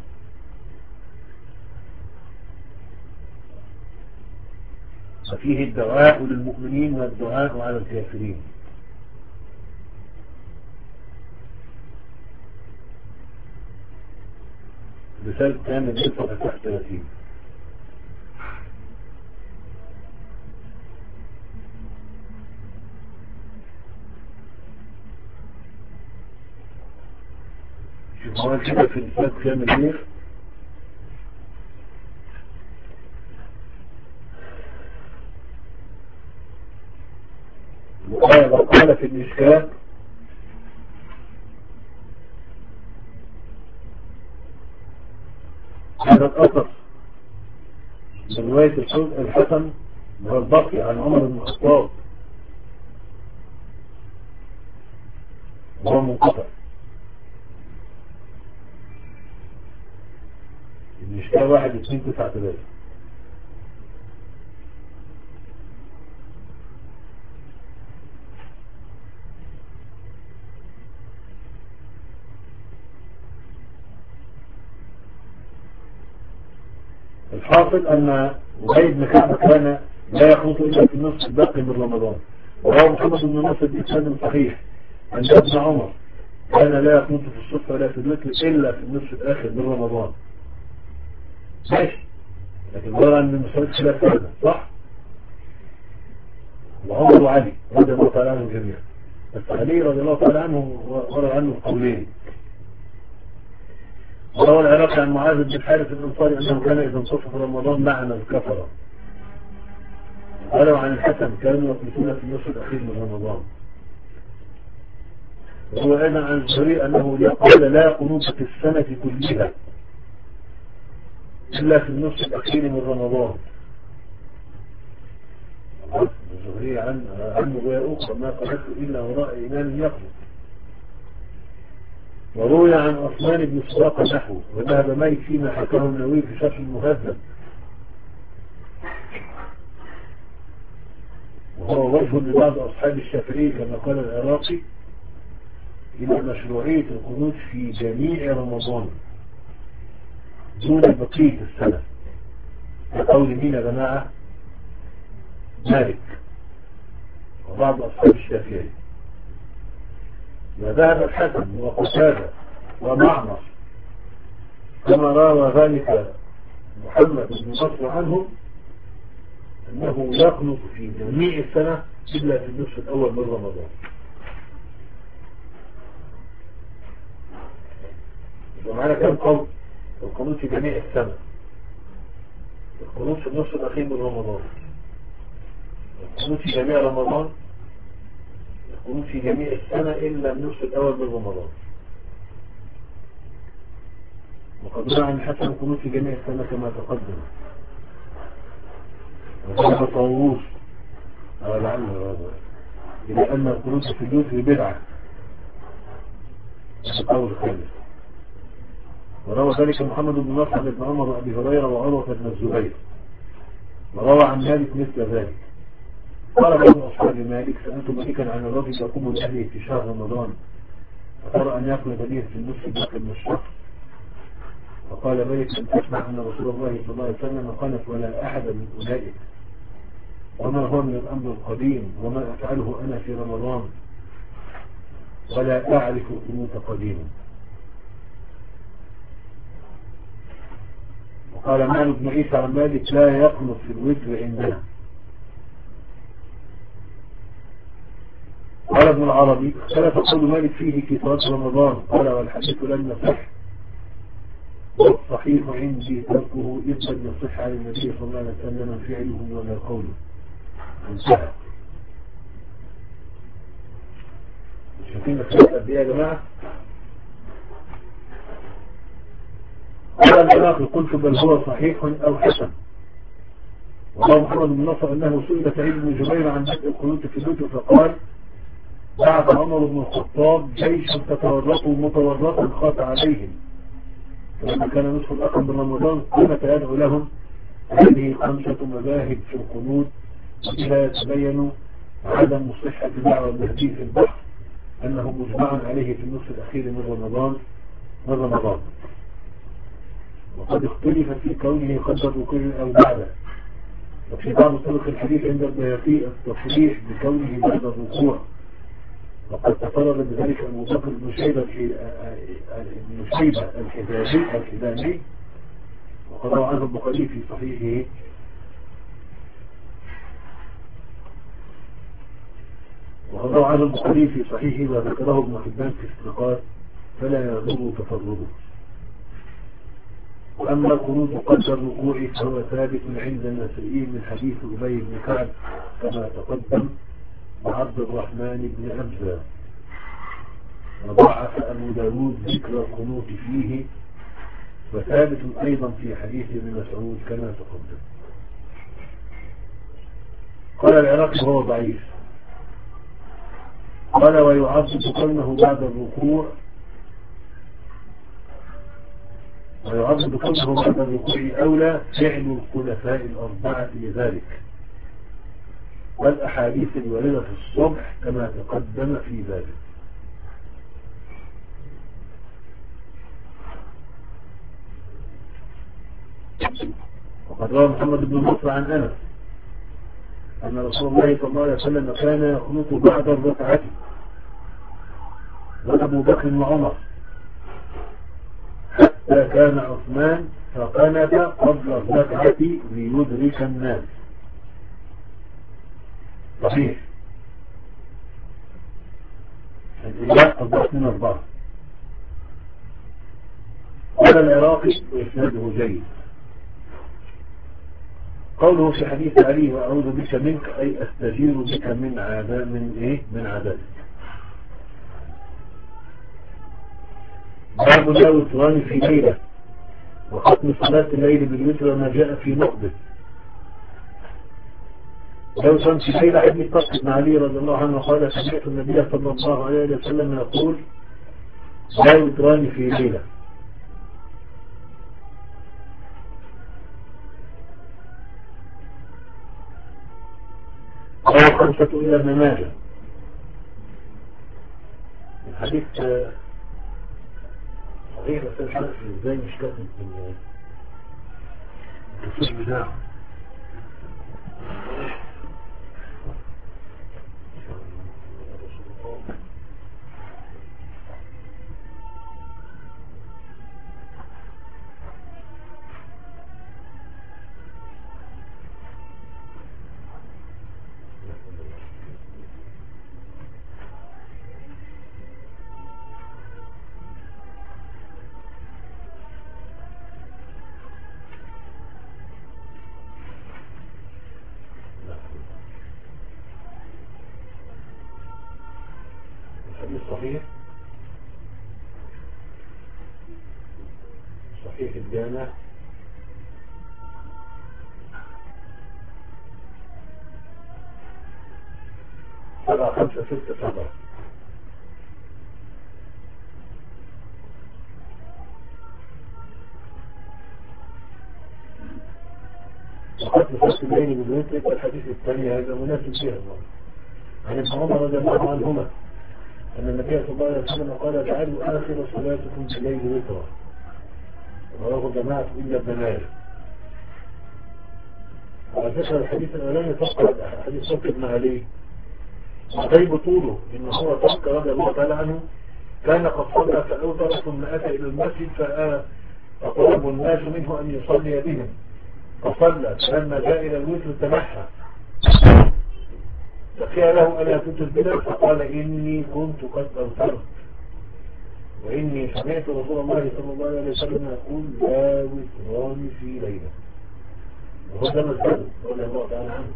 ففيه الدعاء للمؤمنين والدعاء على الكافرين. رسالة كامل يصفح تحت ثلاثين. شوف هو كده في رسالة كامل ليه وقال في الإشكال هذا الأثر من رواية الحسن والبقي عن عمر بن الخطاب وهو منقطع. الإشكال واحد اثنين تسعة ثلاثة. الحاصل أن أبي بن كعب كان لا يخلط إلا في النصف الباقي من رمضان. وروى محمد بن نصر بإسناد صحيح عن ابن عمر كان لا يخلط في الصبح ولا في الوتر إلا في النصف الآخر من رمضان. ماشي، لكن ورى أن المسألة خلاف هذا صح؟ وعمر وعلي رضي الله تعالى عنهم جميعا، بس علي رضي الله تعالى عنه ورى عنه قولين. وروى العراقي عن معاذ بن الحارث الأنصاري أنه كان إذا انتصف رمضان معنا الكفرة. قالوا عن الحسن كانوا يقنطون في النصف الأخير من رمضان. وهو أيضا عن الزهري أنه قال لا قنوط في السنة كلها إلا في النصف الأخير من رمضان. الزهري عن عنه رواية أخرى ما قالته إلا وراء إمام يقنط. وروي عن عثمان بن سراقة نحوه، وذهب مالك فيما حكاه النووي في شرح المهذب، وهو وجه لبعض أصحاب الشافعي كما قال العراقي إلى مشروعية القنوت في جميع رمضان دون بقية السنة، بقول مين يا جماعة؟ مالك وبعض أصحاب الشافعي. وذهب الحسن وقتادة ومعمر كما روى ذلك محمد بن نصر عنهم أنه يقنط في جميع السنة إلا في النصف الأول من رمضان. ومعنى كم قول القنوت في جميع السنة؟ القنوت في النصف الأخير من رمضان، القنوت في جميع رمضان، القنوت في جميع السنة إلا النصف الأول من رمضان. وقد روى عن الحسن القنوت في جميع السنة كما تقدم. وذهب طاووس أو لعله هذا إلى أن القنوت في الوتر بدعة، قول خالد. وروى ذلك محمد بن نصر بن عمر وأبي هريرة وعروة بن الزبير، وروى عن مالك مثل ذلك. قال بعض أصحاب مالك: سألت مالكا عن الرجل يقوم لأهله في شهر رمضان فترى أن يقنط به في النصف الباقي من الشهر، فقال مالك: أن تسمع أن رسول الله صلى الله عليه وسلم قالت ولا أحد من أولئك، وما هو من الأمر القديم وما أفعله أنا في رمضان، ولا أعرف قنوت قديما. وقال مالك بن عيسى عن مالك: لا يقنط في الوتر عندنا. قال ابن العربي: اختلف قول مالك فيه في صلاة رمضان. قال: والحديث لم يصح، والصحيح عندي تركه إذ لم يصح عن النبي صلى الله عليه وسلم فعله ولا قوله. انتهى. شايفين الخلاف قد ايه يا جماعه؟ قال العراقي: قلت بل هو صحيح او حسن. وقال محمد بن نصر انه سئل سعيد بن جبير عن بدء القنوت في الوتر فقال: بعث عمر بن الخطاب جيشا تتورطوا متورطا خاف عليهم، فلما كان نصف الاخر من رمضان قامت يدعو لهم. هذه خمسه مذاهب في القنوت، وبها يتبين عدم صحه دعوى المهدي في البحر أنه مجمع عليه في النصف الأخير من رمضان من رمضان وقد اختلف في كونه قد الركوع أو بعده. وفي بعض طرق الحديث عند البيهقي التصريح بكونه بعد الركوع، وقد تفرد بذلك أبو بكر بن شيبة بن شيبة الحزامي الحزامي وقد روى عنه البخاري في صحيحه وقد روى عنه البخاري في صحيحه وذكره ابن حبان في الثقات فلا يضر تفرده. وأما القنوت قبل الركوع فهو ثابت عند النسائي من حديث أبي بن كعب كما تقدم، وعبد الرحمن بن أبزة. وضعف أبو داود ذكر القنوت فيه، وثابت أيضا في حديث ابن مسعود كما تقدم. قال العراقي: هو ضعيف. قال: ويعظم كونه بعد الركوع ويعظم كونه بعد الركوع أولى فعل الخلفاء الأربعة لذلك، والأحاديث الواردة في الصبح كما تقدم في ذلك. وقد روى محمد بن نصر عن أنس أن رسول الله صلى الله عليه وسلم كان يقنط بعد الركعة، وأبو بكر وعمر، حتى كان عثمان فقنت قبل الركعة ليدرك الناس. صحيح. الإجابة أضبط من أربعة. قال العراقي: وإسناده جيد. قوله في حديث علي: وأعوذ بك منك، أي أستجير بك من عذاب من إيه؟ من عذابك. باب لا وتران في ليلة، وختم صلاة الليل بالوتر وما جاء في نقده. لا وتران في ليلة حديث طلق بن علي رضي الله عنه قال: سمعت النبي صلى الله عليه وسلم يقول: لا يدران في ليلة. رواه خمسة إلى ابن ماجه. الحديث صحيح بس مش عارف ازاي مش كاتب التصوير بتاعه. الحديث صحيح صحيح الجامع سبعة خمسة ستة سبعة. وقد نفس بين بالوتر الحديث الثاني هذا مناسب فيها الله عن ابن عمر رضي الله عنهما أن النبي صلى الله عليه وسلم قال اجعلوا آخر صلاتكم بالليل وترا. رواه جماعة إلا ابن ماجه. وعلى فكرة الحديث الأولاني فقط حديث صوت ابن علي غيب طوله إن هو طلق رضي الله تعالى عنه كان قد صلى فأوتر ثم أتى إلى المسجد فطلب الناس منه أن يصلي بهم فصلى فلما جاء إلى الوتر تنحى فقيل له ألا توتر بنا فقال إني كنت قد أوترت وإني سمعت رسول الله صلى الله عليه وسلم يقول لا وتران في ليلة. وهذا مسجد رضي الله تعالى عنه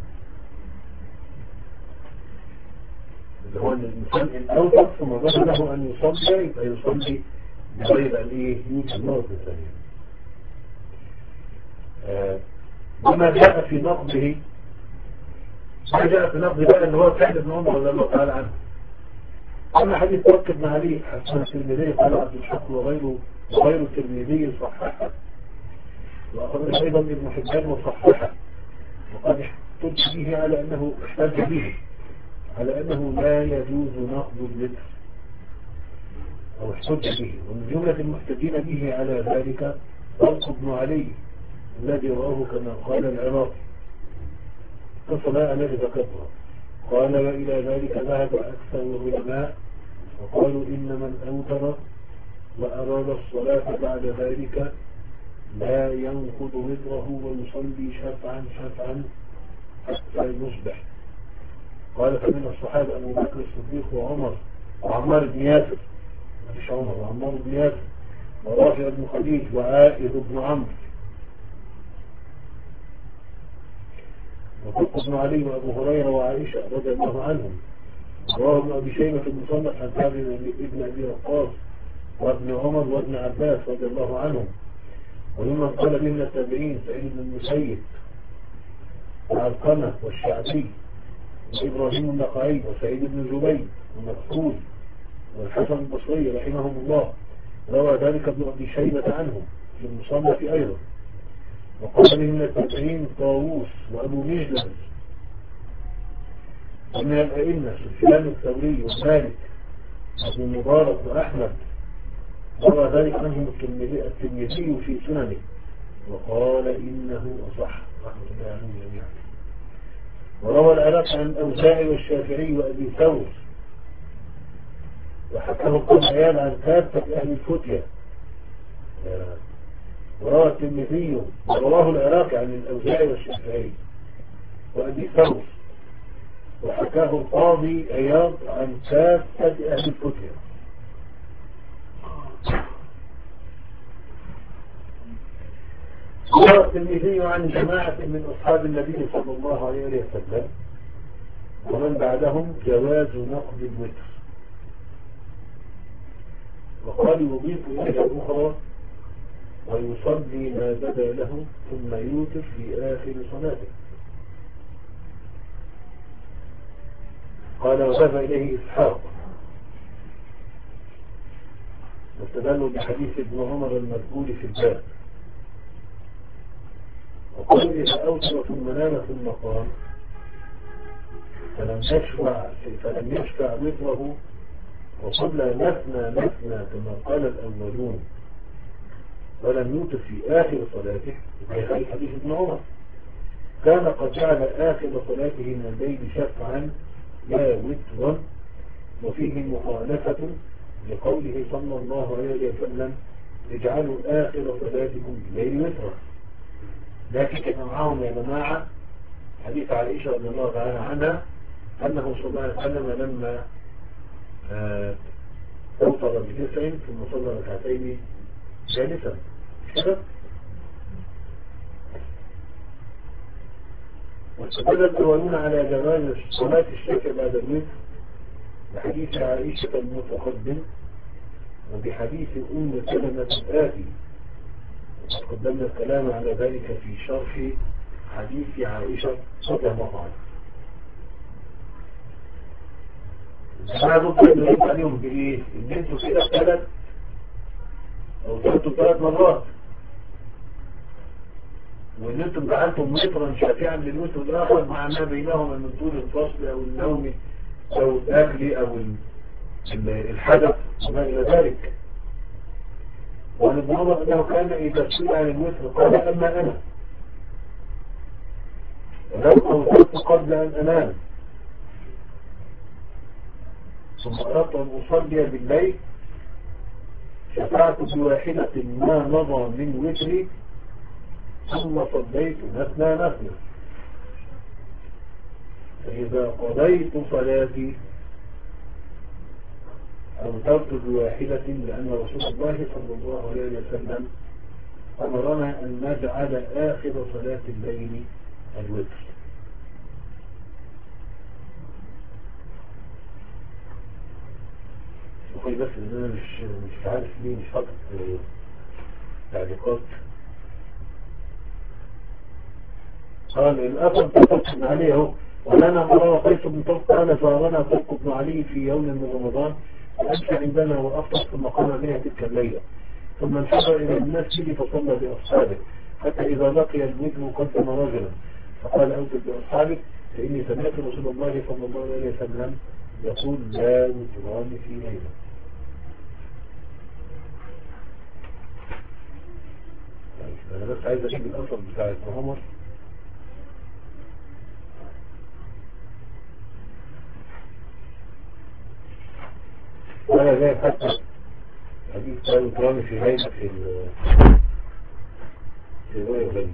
اللي هو الإنسان الأوتر ثم بدا له أن يصلي يبقى يصلي بغير الإيه يوتر مرة ثانية. آه وما جاء في نقضه ما جاء في نقضه بقى اللي هو سعد بن عمر رضي الله تعالى عنه. أما حديث توكل بن علي حسن الترمذي قال عبد الحق وغيره وغير الترمذي صححه وأخرج أيضا ابن حبان وصححه وقد احتج به على أنه احتج به على أنه لا يجوز نقض الوتر أو احتج به. ومن جملة المحتجين به على ذلك طلق بن علي الذي رواه كما قال العراقي فصلاة الذي ذكرها قال وإلى ذلك ذهب أكثر العلماء وقالوا إن من أوتر وأراد الصلاة بعد ذلك لا ينقض وتره ويصلي شفعا شفعا حتى يصبح. قال فمن الصحابة أبو بكر الصديق وعمر وعمار بن ياسر مش عمر وعمار بن ياسر ورافع بن خديج وعائذ بن عمرو وطلق بن علي وأبو هريرة وعائشة رضي الله عنهم. رواه ابن أبي شيبة في المصنف عن جابر بن أبي وقاص وابن عمر وابن عباس رضي الله عنهم. وممن قال به من التابعين سعيد بن المسيب وعلقمة والشعبي وإبراهيم النخعي وسعيد بن جبير ومكحول والحسن البصري رحمهم الله. روى ذلك ابن أبي شيبة عنهم في المصنف أيضا. وقال به من التابعين طاووس وأبو مجلس ومن الأئمة سفيان الثوري ومالك وابن مبارك وأحمد. روى ذلك عنهم الترمذي في سننه وقال إنه أصح رحمة الله عنهم جميعا. وروى العراقي عن الأوزاعي والشافعي وأبي ثور وحكاه القرآن عن كافة أهل الفتية. وروى الترمذي ورواه العراقي عن الأوزاعي والشافعي وأبي ثور وحكاه القاضي عياض عن كافة أهل الفتية. وروى الترمذي عن جماعة من أصحاب النبي صلى الله عليه وسلم ومن بعدهم جواز نقض الوتر. وقال يضيف إلى الأخرى ويصلي ما بدا له ثم يوتر في آخر صلاته. قال وذهب إليه إسحاق واستدلوا بحديث ابن عمر المذكور في الباب، وقالوا إذا أوتر ثم نام ثم قام فلم يشفع فلم يشفع وتره وصلى مثنى مثنى كما قال الأولون ولم يوتر في آخر صلاته في حديث ابن عمر كان قد جعل آخر صلاته من الليل شفعا لا وترا، وفيه مخالفة لقوله صلى الله عليه وسلم اجعلوا آخر صلاتكم بالليل وترا. لكن كان معهم يا جماعة حديث عائشة رضي الله تعالى عنها أنه صلى الله عليه وسلم لما أوصل بتسع ثم صلى ركعتين جالسا كده. واستدل الأولون على جواز صلاة الشك بعد الوتر بحديث عائشة المتقدم وبحديث أم سلمة الآتي، وقد قدمنا الكلام على ذلك في شرح حديث عائشة رضي الله عنها. أنا ضد أن يرد عليهم بإيه؟ إن أنتوا كده ثلاث أو ثلاثوا ثلاث مرات، وإن أنتم جعلتم مترا شافعا للوتر الآخر مع ما بينهما من طول الفصل أو النوم أو الأكل أو الحدث وما إلى ذلك. وعن ابن عمر أنه كان إذا سئل عن الوتر قال أما أنا ولو أوترت قبل أن أنام ثم أردت أن أصلي بالليل شفعت بواحدة ما مضى من وتري ثم صليت مثنى مثنى، فإذا قضيت صلاتي أوترت بواحدة لأن رسول الله صلى الله عليه وسلم أمرنا أن نجعل آخر صلاة الليل الوتر. وقال بس إن أنا مش مش عارف ليه مش حاطط تعليقات. قال الأثر تفقد عليه ولنا مرة قيس بن طلق قال فأرانا طلق بن علي في يوم من رمضان أمشى عندنا وأفطر ثم قام بها تلك الليلة ثم انحدر إلى المسجد فصلى بأصحابه حتى إذا لقي الوتر قدم رجلا فقال أوتر بأصحابه فإني سمعت رسول الله صلى الله عليه وسلم يقول لا وتران في ليلة. أنا بس عايز أجيب الأثر بتاع ابن عمر. وأنا جاي حتى حديث لا وتران في ليلة في في رواية غني.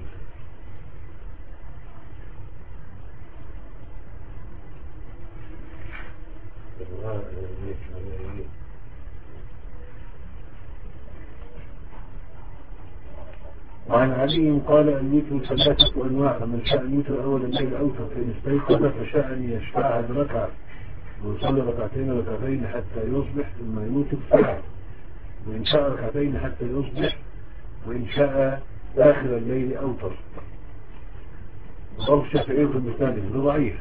وعن علي قال الوتر ثلاثة أنواع، من شاء الوتر أول الليل أوتر فإن استيقظ فشاء أن يشفعها بركعة ويصلي ركعتين ركعتين حتى يصبح ثم يوتر ساعة، وإن شاء ركعتين حتى يصبح، وإن شاء آخر الليل أوتر. صوت الشافعي في المسند ده ضعيف.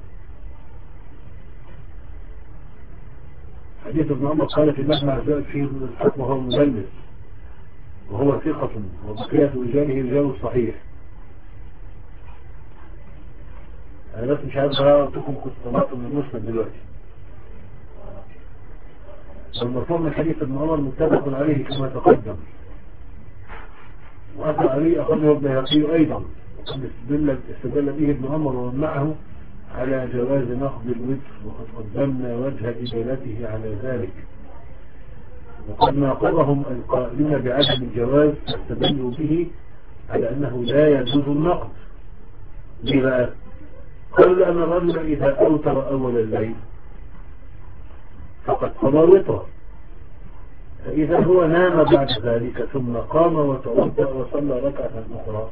حديث ابن عمر قال في المجمع زاد فيه الحكم وهو مدلس وهو ثقة وبقية رجاله رجال الصحيح. أنا بس مش عارف أعطيكم قسطمات من المسند دلوقتي. والمرفوع من حديث ابن عمر متفق عليه كما تقدم، وأثر عليه أخرجه البيهقي أيضا، وقد استدل به ابن عمر ومن معه على جواز نقض الوتر، وقد قدمنا وجه دلالته على ذلك. وقد ناقضهم القائلين بعدم الجواز استدلوا به على أنه لا يجوز النقض. ليه بقى؟ قالوا لأن الرجل إذا أوتر أول الليل فقد قضى وترا، فإذا هو نام بعد ذلك ثم قام وتوضأ وصلى ركعة أخرى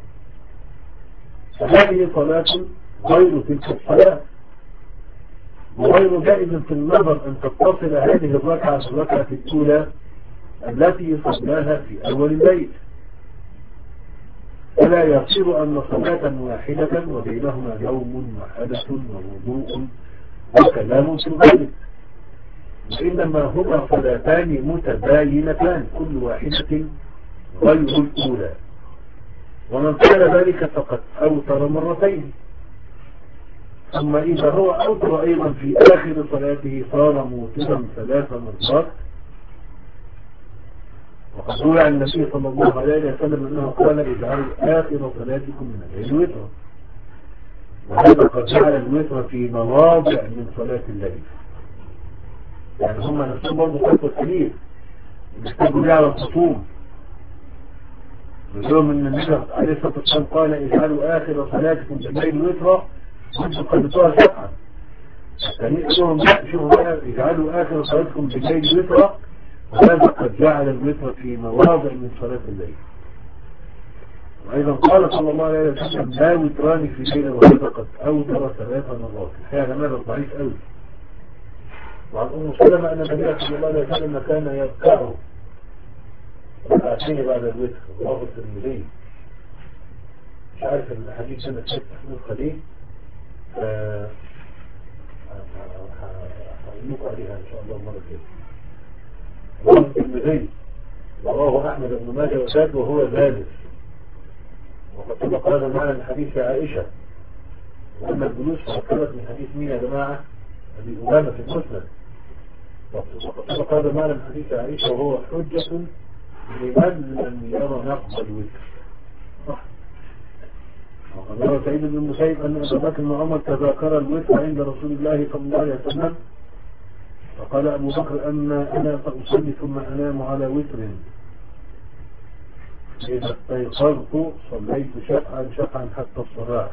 فهذه صلاة غير تلك الصلاة، وغير جائز في النظر أن تتصل هذه الركعة الركعة الأولى التي صلاها في أول الليل، فلا يصير أن صلاة واحدة وبينهما نوم وحدث ووضوء وكلام في ذلك. وإنما هما صلاتان متباينتان كل واحدة غير الأولى، ومن فعل ذلك فقد أوتر مرتين. ثم إذا هو أوتر أيضا في آخر صلاته صار موترا ثلاث مرات. وقد روى عن النبي صلى الله عليه وسلم أنه قال اجعلوا آخر صلاتكم من الليل وترا، وهذا قد جعل الوتر في مواضع من صلاة الليل. يعني هم نفسهم برضه خطوة كبير يحتاجوا ليه على الخصوم. يقولون ان النبي عليه الصلاة والسلام قال اجعلوا آخر صلاتكم في الليل وترا وانتم قدتوها شفعا. يعني يقولون لا، شوفوا بقى اجعلوا آخر صلاتكم في الليل وترا، وهذا قد جعل الوتر في مواضع من صلاة الليل. وأيضا قال صلى الله عليه وسلم لا وتران في ليلة، وهذا قد أوتر ثلاث مرات. الحقيقة هذا ضعيف قوي. وعن أم سلمة أن النبي صلى الله عليه وسلم كان يركع ركعتين بعد الوتر، رواه الترمذي. مش عارف الحديث سنة ست محمود خليل، هقول لكم عليها إن شاء الله المرة الجاية. رواه الترمذي ورواه أحمد بن ماجه وساد وهو ذلك. وقد سبق هذا المعنى من حديث عائشة. وأما الجلوس فكرت من حديث مين يا جماعة؟ أبي أمامة في المسند. وقد سبق هذا المعنى من حديث عائشة وهو حجة لمن لم يرى نقض الوتر. وقد روى سعيد بن المسيب أن أبا بكر وعمر تذاكر الوتر عند رسول الله صلى الله عليه وسلم، فقال أبو بكر أما أنا فأصلي ثم أنام على وتر، إذا استيقظت صليت شفعا شفعا حتى الصباح.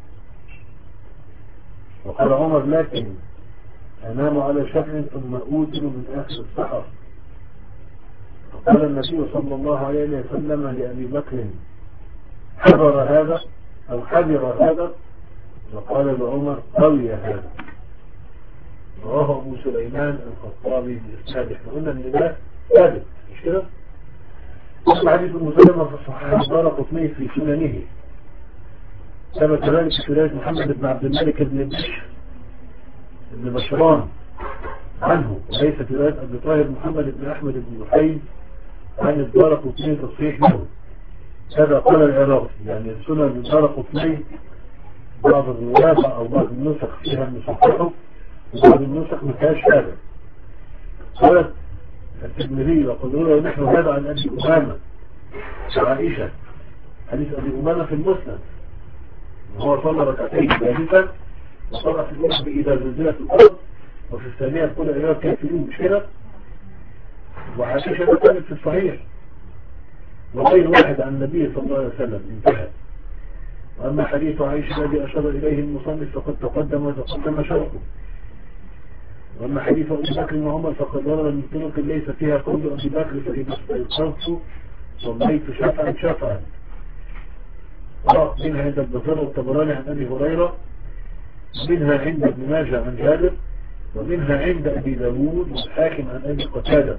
وقال عمر لكن أنام على شفع ثم أوتر من آخر السحر. فقال النبي صلى الله عليه وسلم لأبي بكر حضر هذا أو حذر هذا، وقال لعمر قوي هذا. رواه أبو سليمان الخطابي بإسناد. احنا قلنا ان ده ثابت مش كده؟ اسمع حديث المسلمة في الصحيح الدارقطني في سننه، ثبت ذلك في رواية محمد بن عبد الملك بن بشر بن بشران عنه، وليس في رواية أبي طاهر محمد بن أحمد بن وحيد عن الدارقطني تصحيح له. هذا قال العراقي، يعني السنن الدارقطني بعض الروايات أو بعض النسخ فيها المصححة وبعض النسخ ما فيهاش هذا. قالت الترمذي وقد روى نحن هذا عن أبي أمامة عائشة، حديث أبي أمامة في المسند، وهو صلى ركعتين ثالثا وصلى في الأولى بإذا زلزلت الأرض، وفي الثانية كل أيها الكافرين مش كده. وعائشة ده كانت في الصحيح وغير واحد عن النبي صلى الله عليه وسلم انتهى. وأما حديث عائشة الذي أشار إليه المصنف فقد تقدم وتقدم شرحه. وأما حديث أبي بكر وعمر فقد ورد من طرق ليس فيها قول أبي بكر فإذا استيقظت صليت شفعا شفعا. منها عند البزار والطبراني عن أبي هريرة، ومنها عند ابن ماجه عن جابر، ومنها عند أبي داوود والحاكم عن أبي قتادة،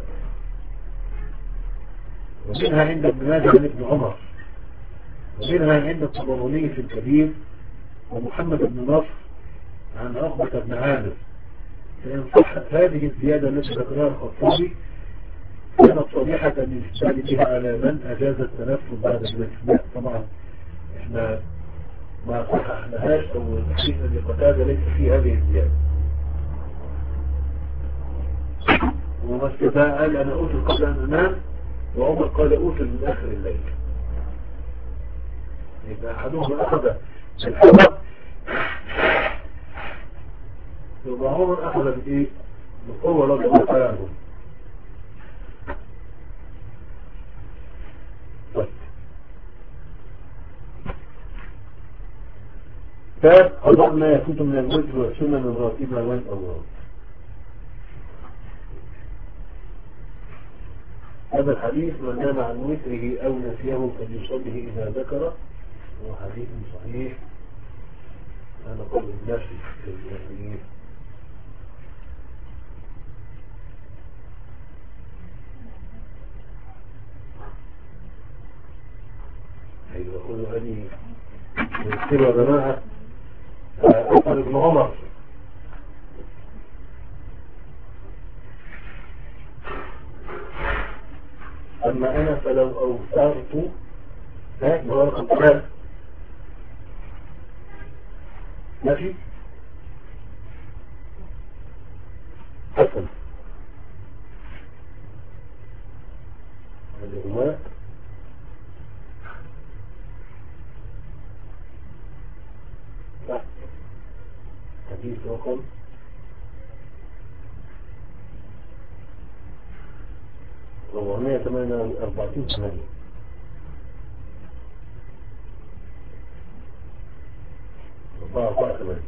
ومنها عند ابن ماجه عن ابن عمر، ومنها عند الطبراني في الكبير ومحمد بن نصر عن عقبة بن عامر. فإن صحت هذه الزيادة التي ذكرها الخطابي كانت صريحة للإشكال بها على من أجاز التنفس بعد الوتر. طبعا احنا ما صححناهاش أو الحديث الذي قتادة ليس فيه هذه الزيادة. ومسكتها قال أنا أوتر قبل أن أنام، وعمر قال أوتر من آخر الليل. يبقى أحدهم أخذ الحوض، يبقى عمر أخذ بإيه؟ بقوة رضي الله تعالى عنه. طيب باب قضاء ما يفوت من الوتر والسنن الراتبة والأوراد. هذا الحديث من نام عن وتره أو نسيه فليصلي إذا ذكره، هو حديث صحيح. هذا قول الناس في الجاهلية. أيوة قولوا هذه يذكروا يا جماعة أحمد بن عمر أما أنا فلو أوثرت ها هو رقم ثلاثة ماشي حسن الإغواء صح حديث رقم أربعمائة وثمانية وأربعين ثمانية أربعة أربعة ثمانية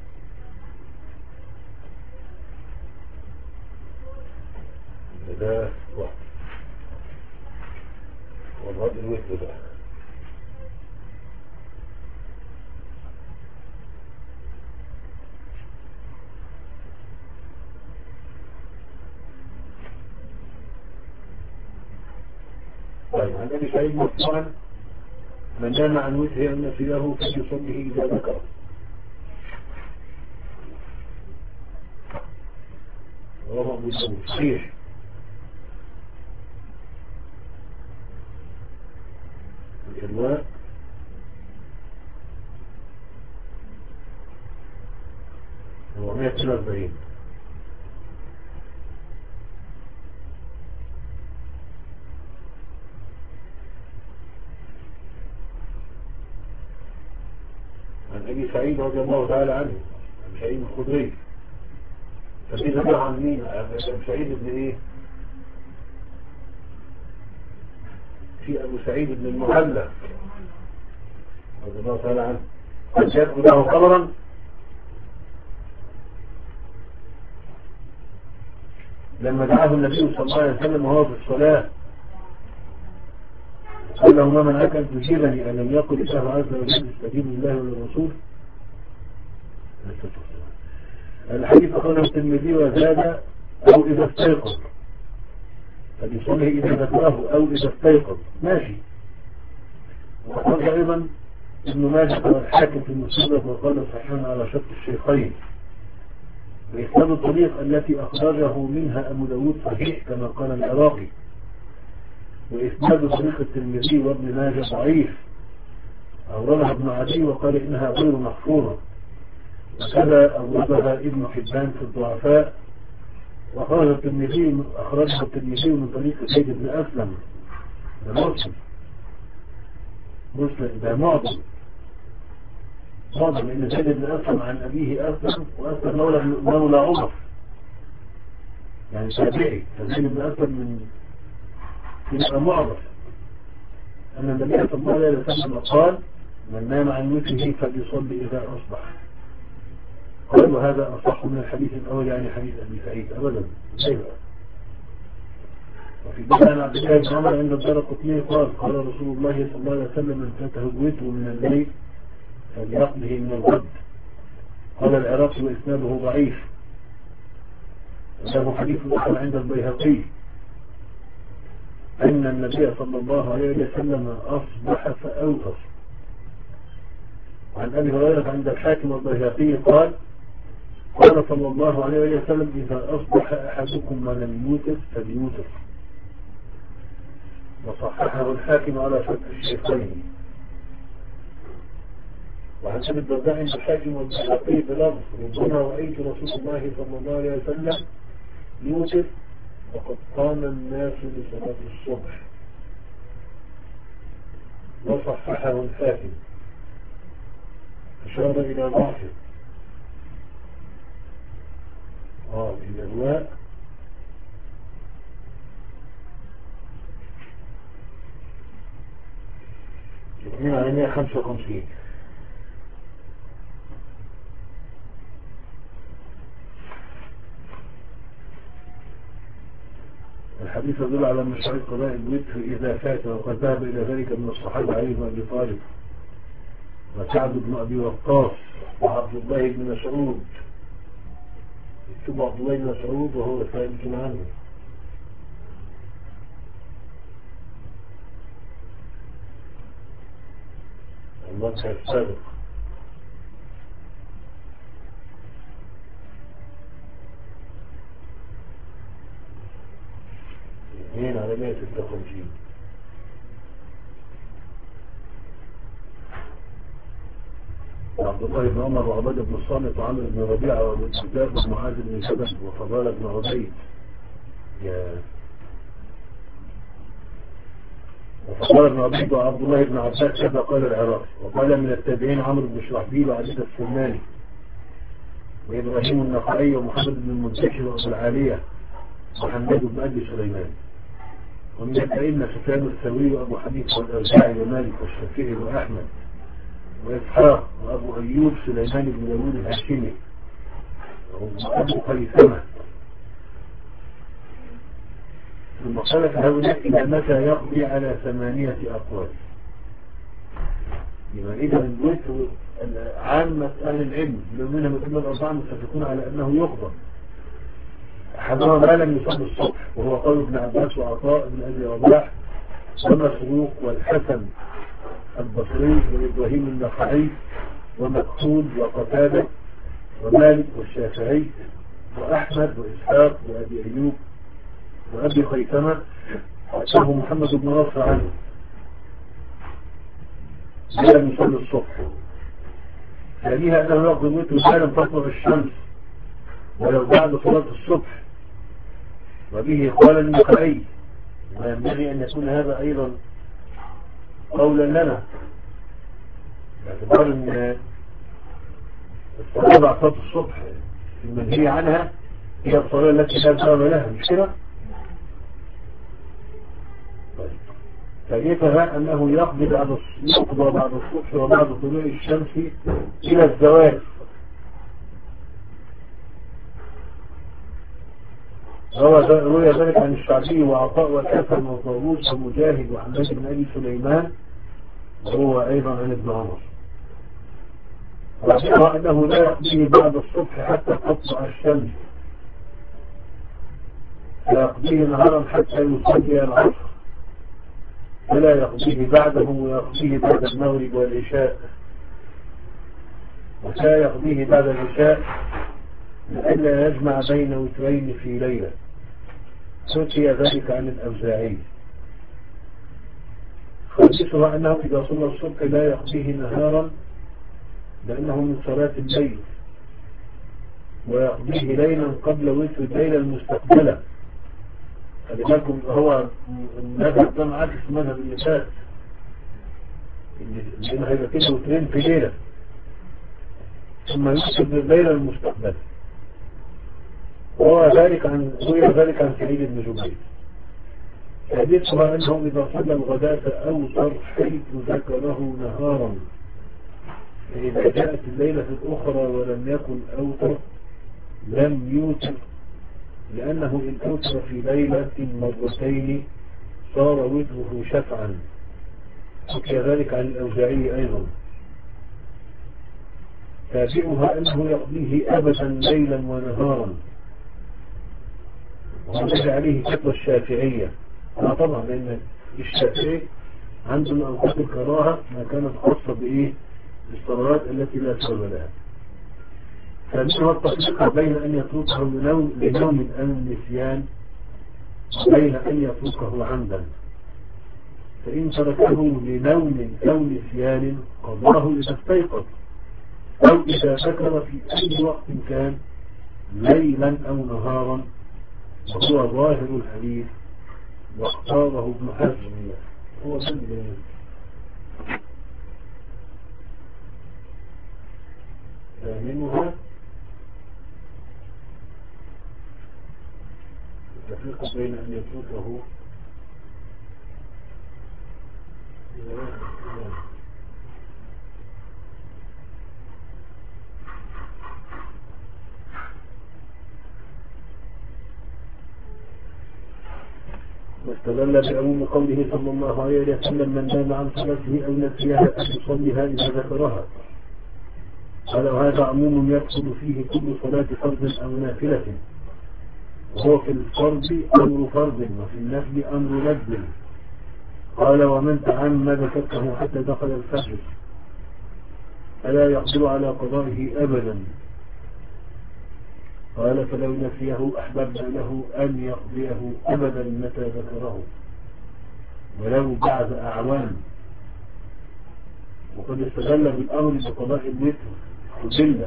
ده واحد والرد الوحد ده طيب عن أبي سعيد مرفوعا من نام عن وجهه أن نسيه فليصلي إذا ذكر رواه أبو داود صحيح الإرواء أربعمائة وتسعة وأربعين عن أبي سعيد رضي الله تعالى عنه عن سعيد الخدري ففي ذكر عن مين؟ عن سعيد بن إيه؟ في أبو سعيد بن المعلى رضي الله تعالى عنه قد يأخذ له خبرا لما دعاه النبي صلى الله عليه وسلم وهو في الصلاة قال له ما منعك أن تجيبني ألم يقل الله عز وجل استجيب لله وللرسول الحديث أخرجه الترمذي وزاد أو إذا استيقظ فليصلي إذا ذكره أو إذا استيقظ ماشي. وأخرج أيضا ابن ماجه والحاكم في المسند وقال صحيحا على شرط الشيخين وإسناد الطريق التي أخرجه منها أبو داود صحيح كما قال العراقي وإسناد طريق الترمذي وابن ماجه ضعيف أوردها ابن عدي وقال إنها غير محفوظة وكذا أوردها ابن حبان في الضعفاء وأخرج الترمذي أخرجها الترمذي من طريق زيد بن أسلم ده مسلم مسلم ده معظم معظم لأن زيد بن أسلم عن أبيه أسلم وأسلم مولى مولى عمر يعني تابعي فزيد بن أسلم من يبقى معظم أن النبي صلى الله عليه وسلم قال من نام عن وجهه فليصلي إذا أصبح قال وهذا أصح من الحديث الأول يعني حديث أبي سعيد أبدا شيء. وفي بلان عبد الله بن عمر عند الدارقطني قال قال رسول الله صلى الله عليه وسلم من فاته الوتر من الليل فليقضه من الغد. قال العراقي وإسناده ضعيف وله حديث آخر عند البيهقي أن النبي صلى الله عليه وسلم أصبح فأوتر. وعن أبي هريرة عند الحاكم والبيهقي قال قال صلى الله عليه وسلم إذا أصبح أحدكم من الموتر فليوتر. وصححه الحاكم على شرط الشيخين. وعن أبي الدرداء عند الحاكم والبيهقي بلفظ ربما رأيت رسول الله صلى الله عليه وسلم يوتر وقد قام الناس لصلاة الصبح. وصححه الحاكم أشار إلى ضعفه آه الإرواء اثنين على مئة وخمسة وخمسين. الحديث يدل على مشروعية قضاء الوتر إذا فات وقد ذهب إلى ذلك من الصحابة علي بن أبي طالب وسعد بن أبي وقاص وعبد الله بن مسعود. يكتب عبد الله بن مسعود وهو ثابت عنه. المدخل السابق اثنين على مئة وستة وخمسين. عبد الله بن عمر وعباد بن الصامت وعمرو بن ربيعة وابو الدرداء ومعاذ بن جبل وفضالة بن عبيد وفضالة بن عبيد وعبد الله بن عباس كذا قال العراقي. وقال من التابعين عمرو بن شرحبيل وعبيد السلماني وإبراهيم النخعي ومحمد بن المنتشر وأبو العالية وحماد بن أبي سليمان. ومن الأئمة سفيان الثوري وأبو حنيفة والأوزاعي ومالك والشافعي وأحمد وإسحاق وأبو أيوب سليمان بن داوود الهاشمي وأبو خيثمة. ثم قال هؤلاء إلى متى يقضي على ثمانية أقوال. لما إذا من دويت عامة أهل العلم لو منهم الأمة الأربعة متفقون على أنه يقضى. أحدهم ما لم يصب الصبح وهو قول ابن عباس وعطاء بن أبي رباح ومسروق والحسن البصري وإبراهيم النخعي ومكحول وقتادة ومالك والشافعي وأحمد وإسحاق وأبي أيوب وأبي خيثمة وأشهر محمد بن نصر عنه لم يصلي الصبح. ثانيها أنه يقضي الوتر ما لم تطلع الشمس ولو بعد صلاة الصبح. وبه قال النخعي وينبغي أن يكون هذا أيضا قولا لنا باعتبار أن الصلاة بعد صلاة الصبح المنهي عنها هي الصلاة التي لا سبب لها مش كده؟ فكيفها أنه يقضي بعد يقضى بعد الصبح وبعد طلوع الشمس إلى الزوال. روى ذلك عن الشعبي وعطاء والحسن وطاووس ومجاهد وحماد بن أبي سليمان وهو أيضا عن ابن عمر. وذكر أنه لا يقضيه بعد الصبح حتى تطلع الشمس فيقضيه نهارا حتى يصلي العصر ولا يقضيه بعده ويقضيه بعد المغرب والعشاء ولا يقضيه بعد العشاء لئلا يجمع بين وترين في ليلة. حكي ذلك عن الأوزاعي. خامسها أنه إذا صلى الصبح لا يقضيه نهارا لأنه من صلاة الليل ويقضيه ليلا قبل وتر الليلة المستقبلة. خلي بالكم هو المذهب ده عكس مذهب اللي فات لأنه هيبقى كده وترين في ليلة ثم يوصل الليلة المستقبلة. وهو ذلك عن روي ذلك عن سعيد بن جبير. حديثها أنه إذا صلى الغداة أوتر حيث ذكره نهارا فإذا جاءت الليلة الأخرى ولم يكن أوتر لم يوتر لأنه إن أوتر في ليلة مرتين صار وتره شفعا. حكي ذلك عن الأوزاعي أيضا. تابعها أنه يقضيه أبدا ليلا ونهارا وهذا عليه فتوى الشافعية. لا طبعا لأن الشافعي عنده أوقات الكراهة ما كانت خاصة بإيه الصلوات التي لا سبب لها. فمنها التفريق بين أن يتركه لنوم, لنوم أو نسيان وبين أن يتركه عمدا. فإن تركه لنوم أو نسيان قضاه إذا استيقظ أو إذا ذكر في أي وقت كان ليلا أو نهارا وهو ظاهر الحديث واختاره ابن حزم. هو من ثامنها التفريق بين أن يتركه واستدل بعموم قوله صلى الله عليه وسلم من نام عن صلاته أو نسيها فليصليها إذا ذكرها. قال وهذا عموم يدخل فيه كل صلاة فرض أو نافلة وهو في الفرض أمر فرض وفي النفل أمر ندب. قال ومن تعمد تركه حتى دخل الفجر فلا يقدر على قضائه أبدا قال فلو نسيه أحببنا له أن يقضيه أبدا متى ذكره ولو بعد أعوام. وقد استدل بالأمر بقضاء الوتر أدلة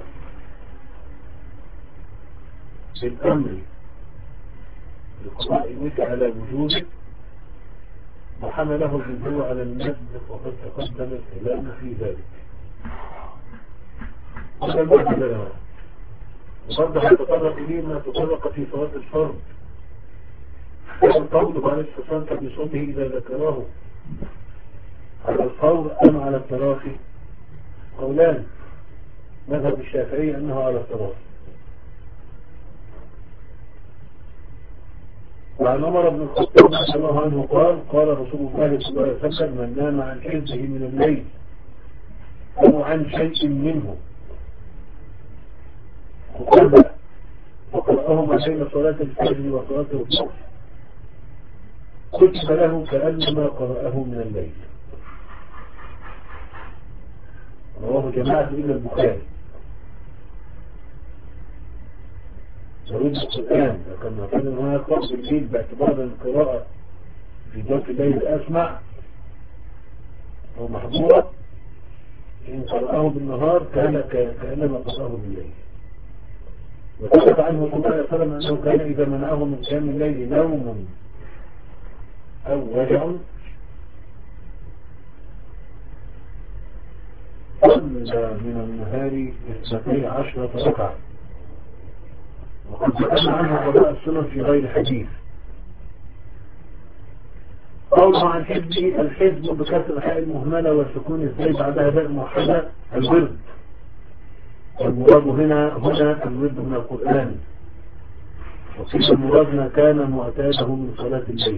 بالأمر بقضاء الوتر على وجوده وحمله الجمهور على الندب وقد تقدم الكلام في ذلك. هذا الوقت لنا وقد يتطرق إليه ما تطرق في صلاة الفرض القول على السلطان بصوته إذا ذكره على الفور أم على التراخي قولان. مذهب الشافعي أنه على التراخي. وعن عمر بن الخطاب رضي الله عنه قال قال رسول الله صلى الله عليه وسلم من نام عن حزبه من الليل أو عن شيء منه وقرأه ما بين صلاة الفجر وصلاة الظهر كتب له كأنما قرأه من الليل. رواه جماعة إلا البخاري. يرد القرآن لكن كان هناك قرأ الليل باعتبار القراءة في جوف الليل أسمع ومحظورة. إن قرأه بالنهار كان كأنما قرأه بالليل. وثبت عنه صلى الله عليه وسلم أنه كان إذا منعه من قيام الليل نوم أو وجع صلى من النهار اثنتي عشرة ركعة. وقد ذكرنا عنه قضاء السنن في غير حديث. قوله عن حزبه الحزب بكسر الحاء المهملة والسكون ازاي بعدها باء موحدة الورد. والمراد هنا هنا الورد من القرآن. وقيل المراد ما كان معتاده من صلاة الليل.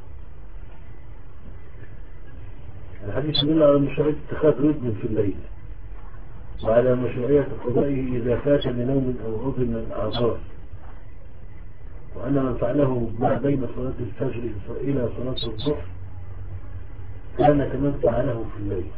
الحديث يدل على مشروعية اتخاذ ورد في الليل وعلى مشروعية قضائه إذا فات لنوم أو عضو من الأعذار. وأن من فعله ما بين صلاة الفجر إلى صلاة الظهر كان كمن فعله في الليل.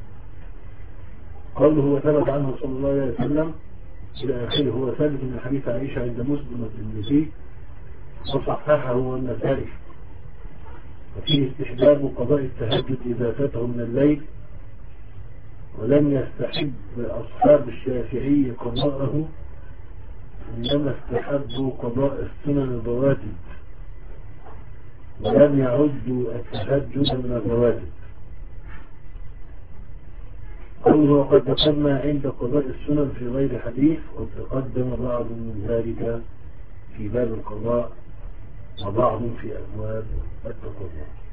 قوله وثبت عنه صلى الله عليه وسلم إلى آخره هو ثابت من حديث عائشة عند مسلم والترمذي وصححه والنسائي. وفيه استحباب قضاء التهجد إذا فاته من الليل. ولم يستحب أصحاب الشافعي قضاءه إنما استحبوا قضاء السنن الرواتب ولم يعدوا التهجد من الرواتب. قوله وقد ذكرنا عند قضاء السنن في غير حديث قد تقدم بعض من ذلك في باب القضاء وبعض في أبواب التقضاء.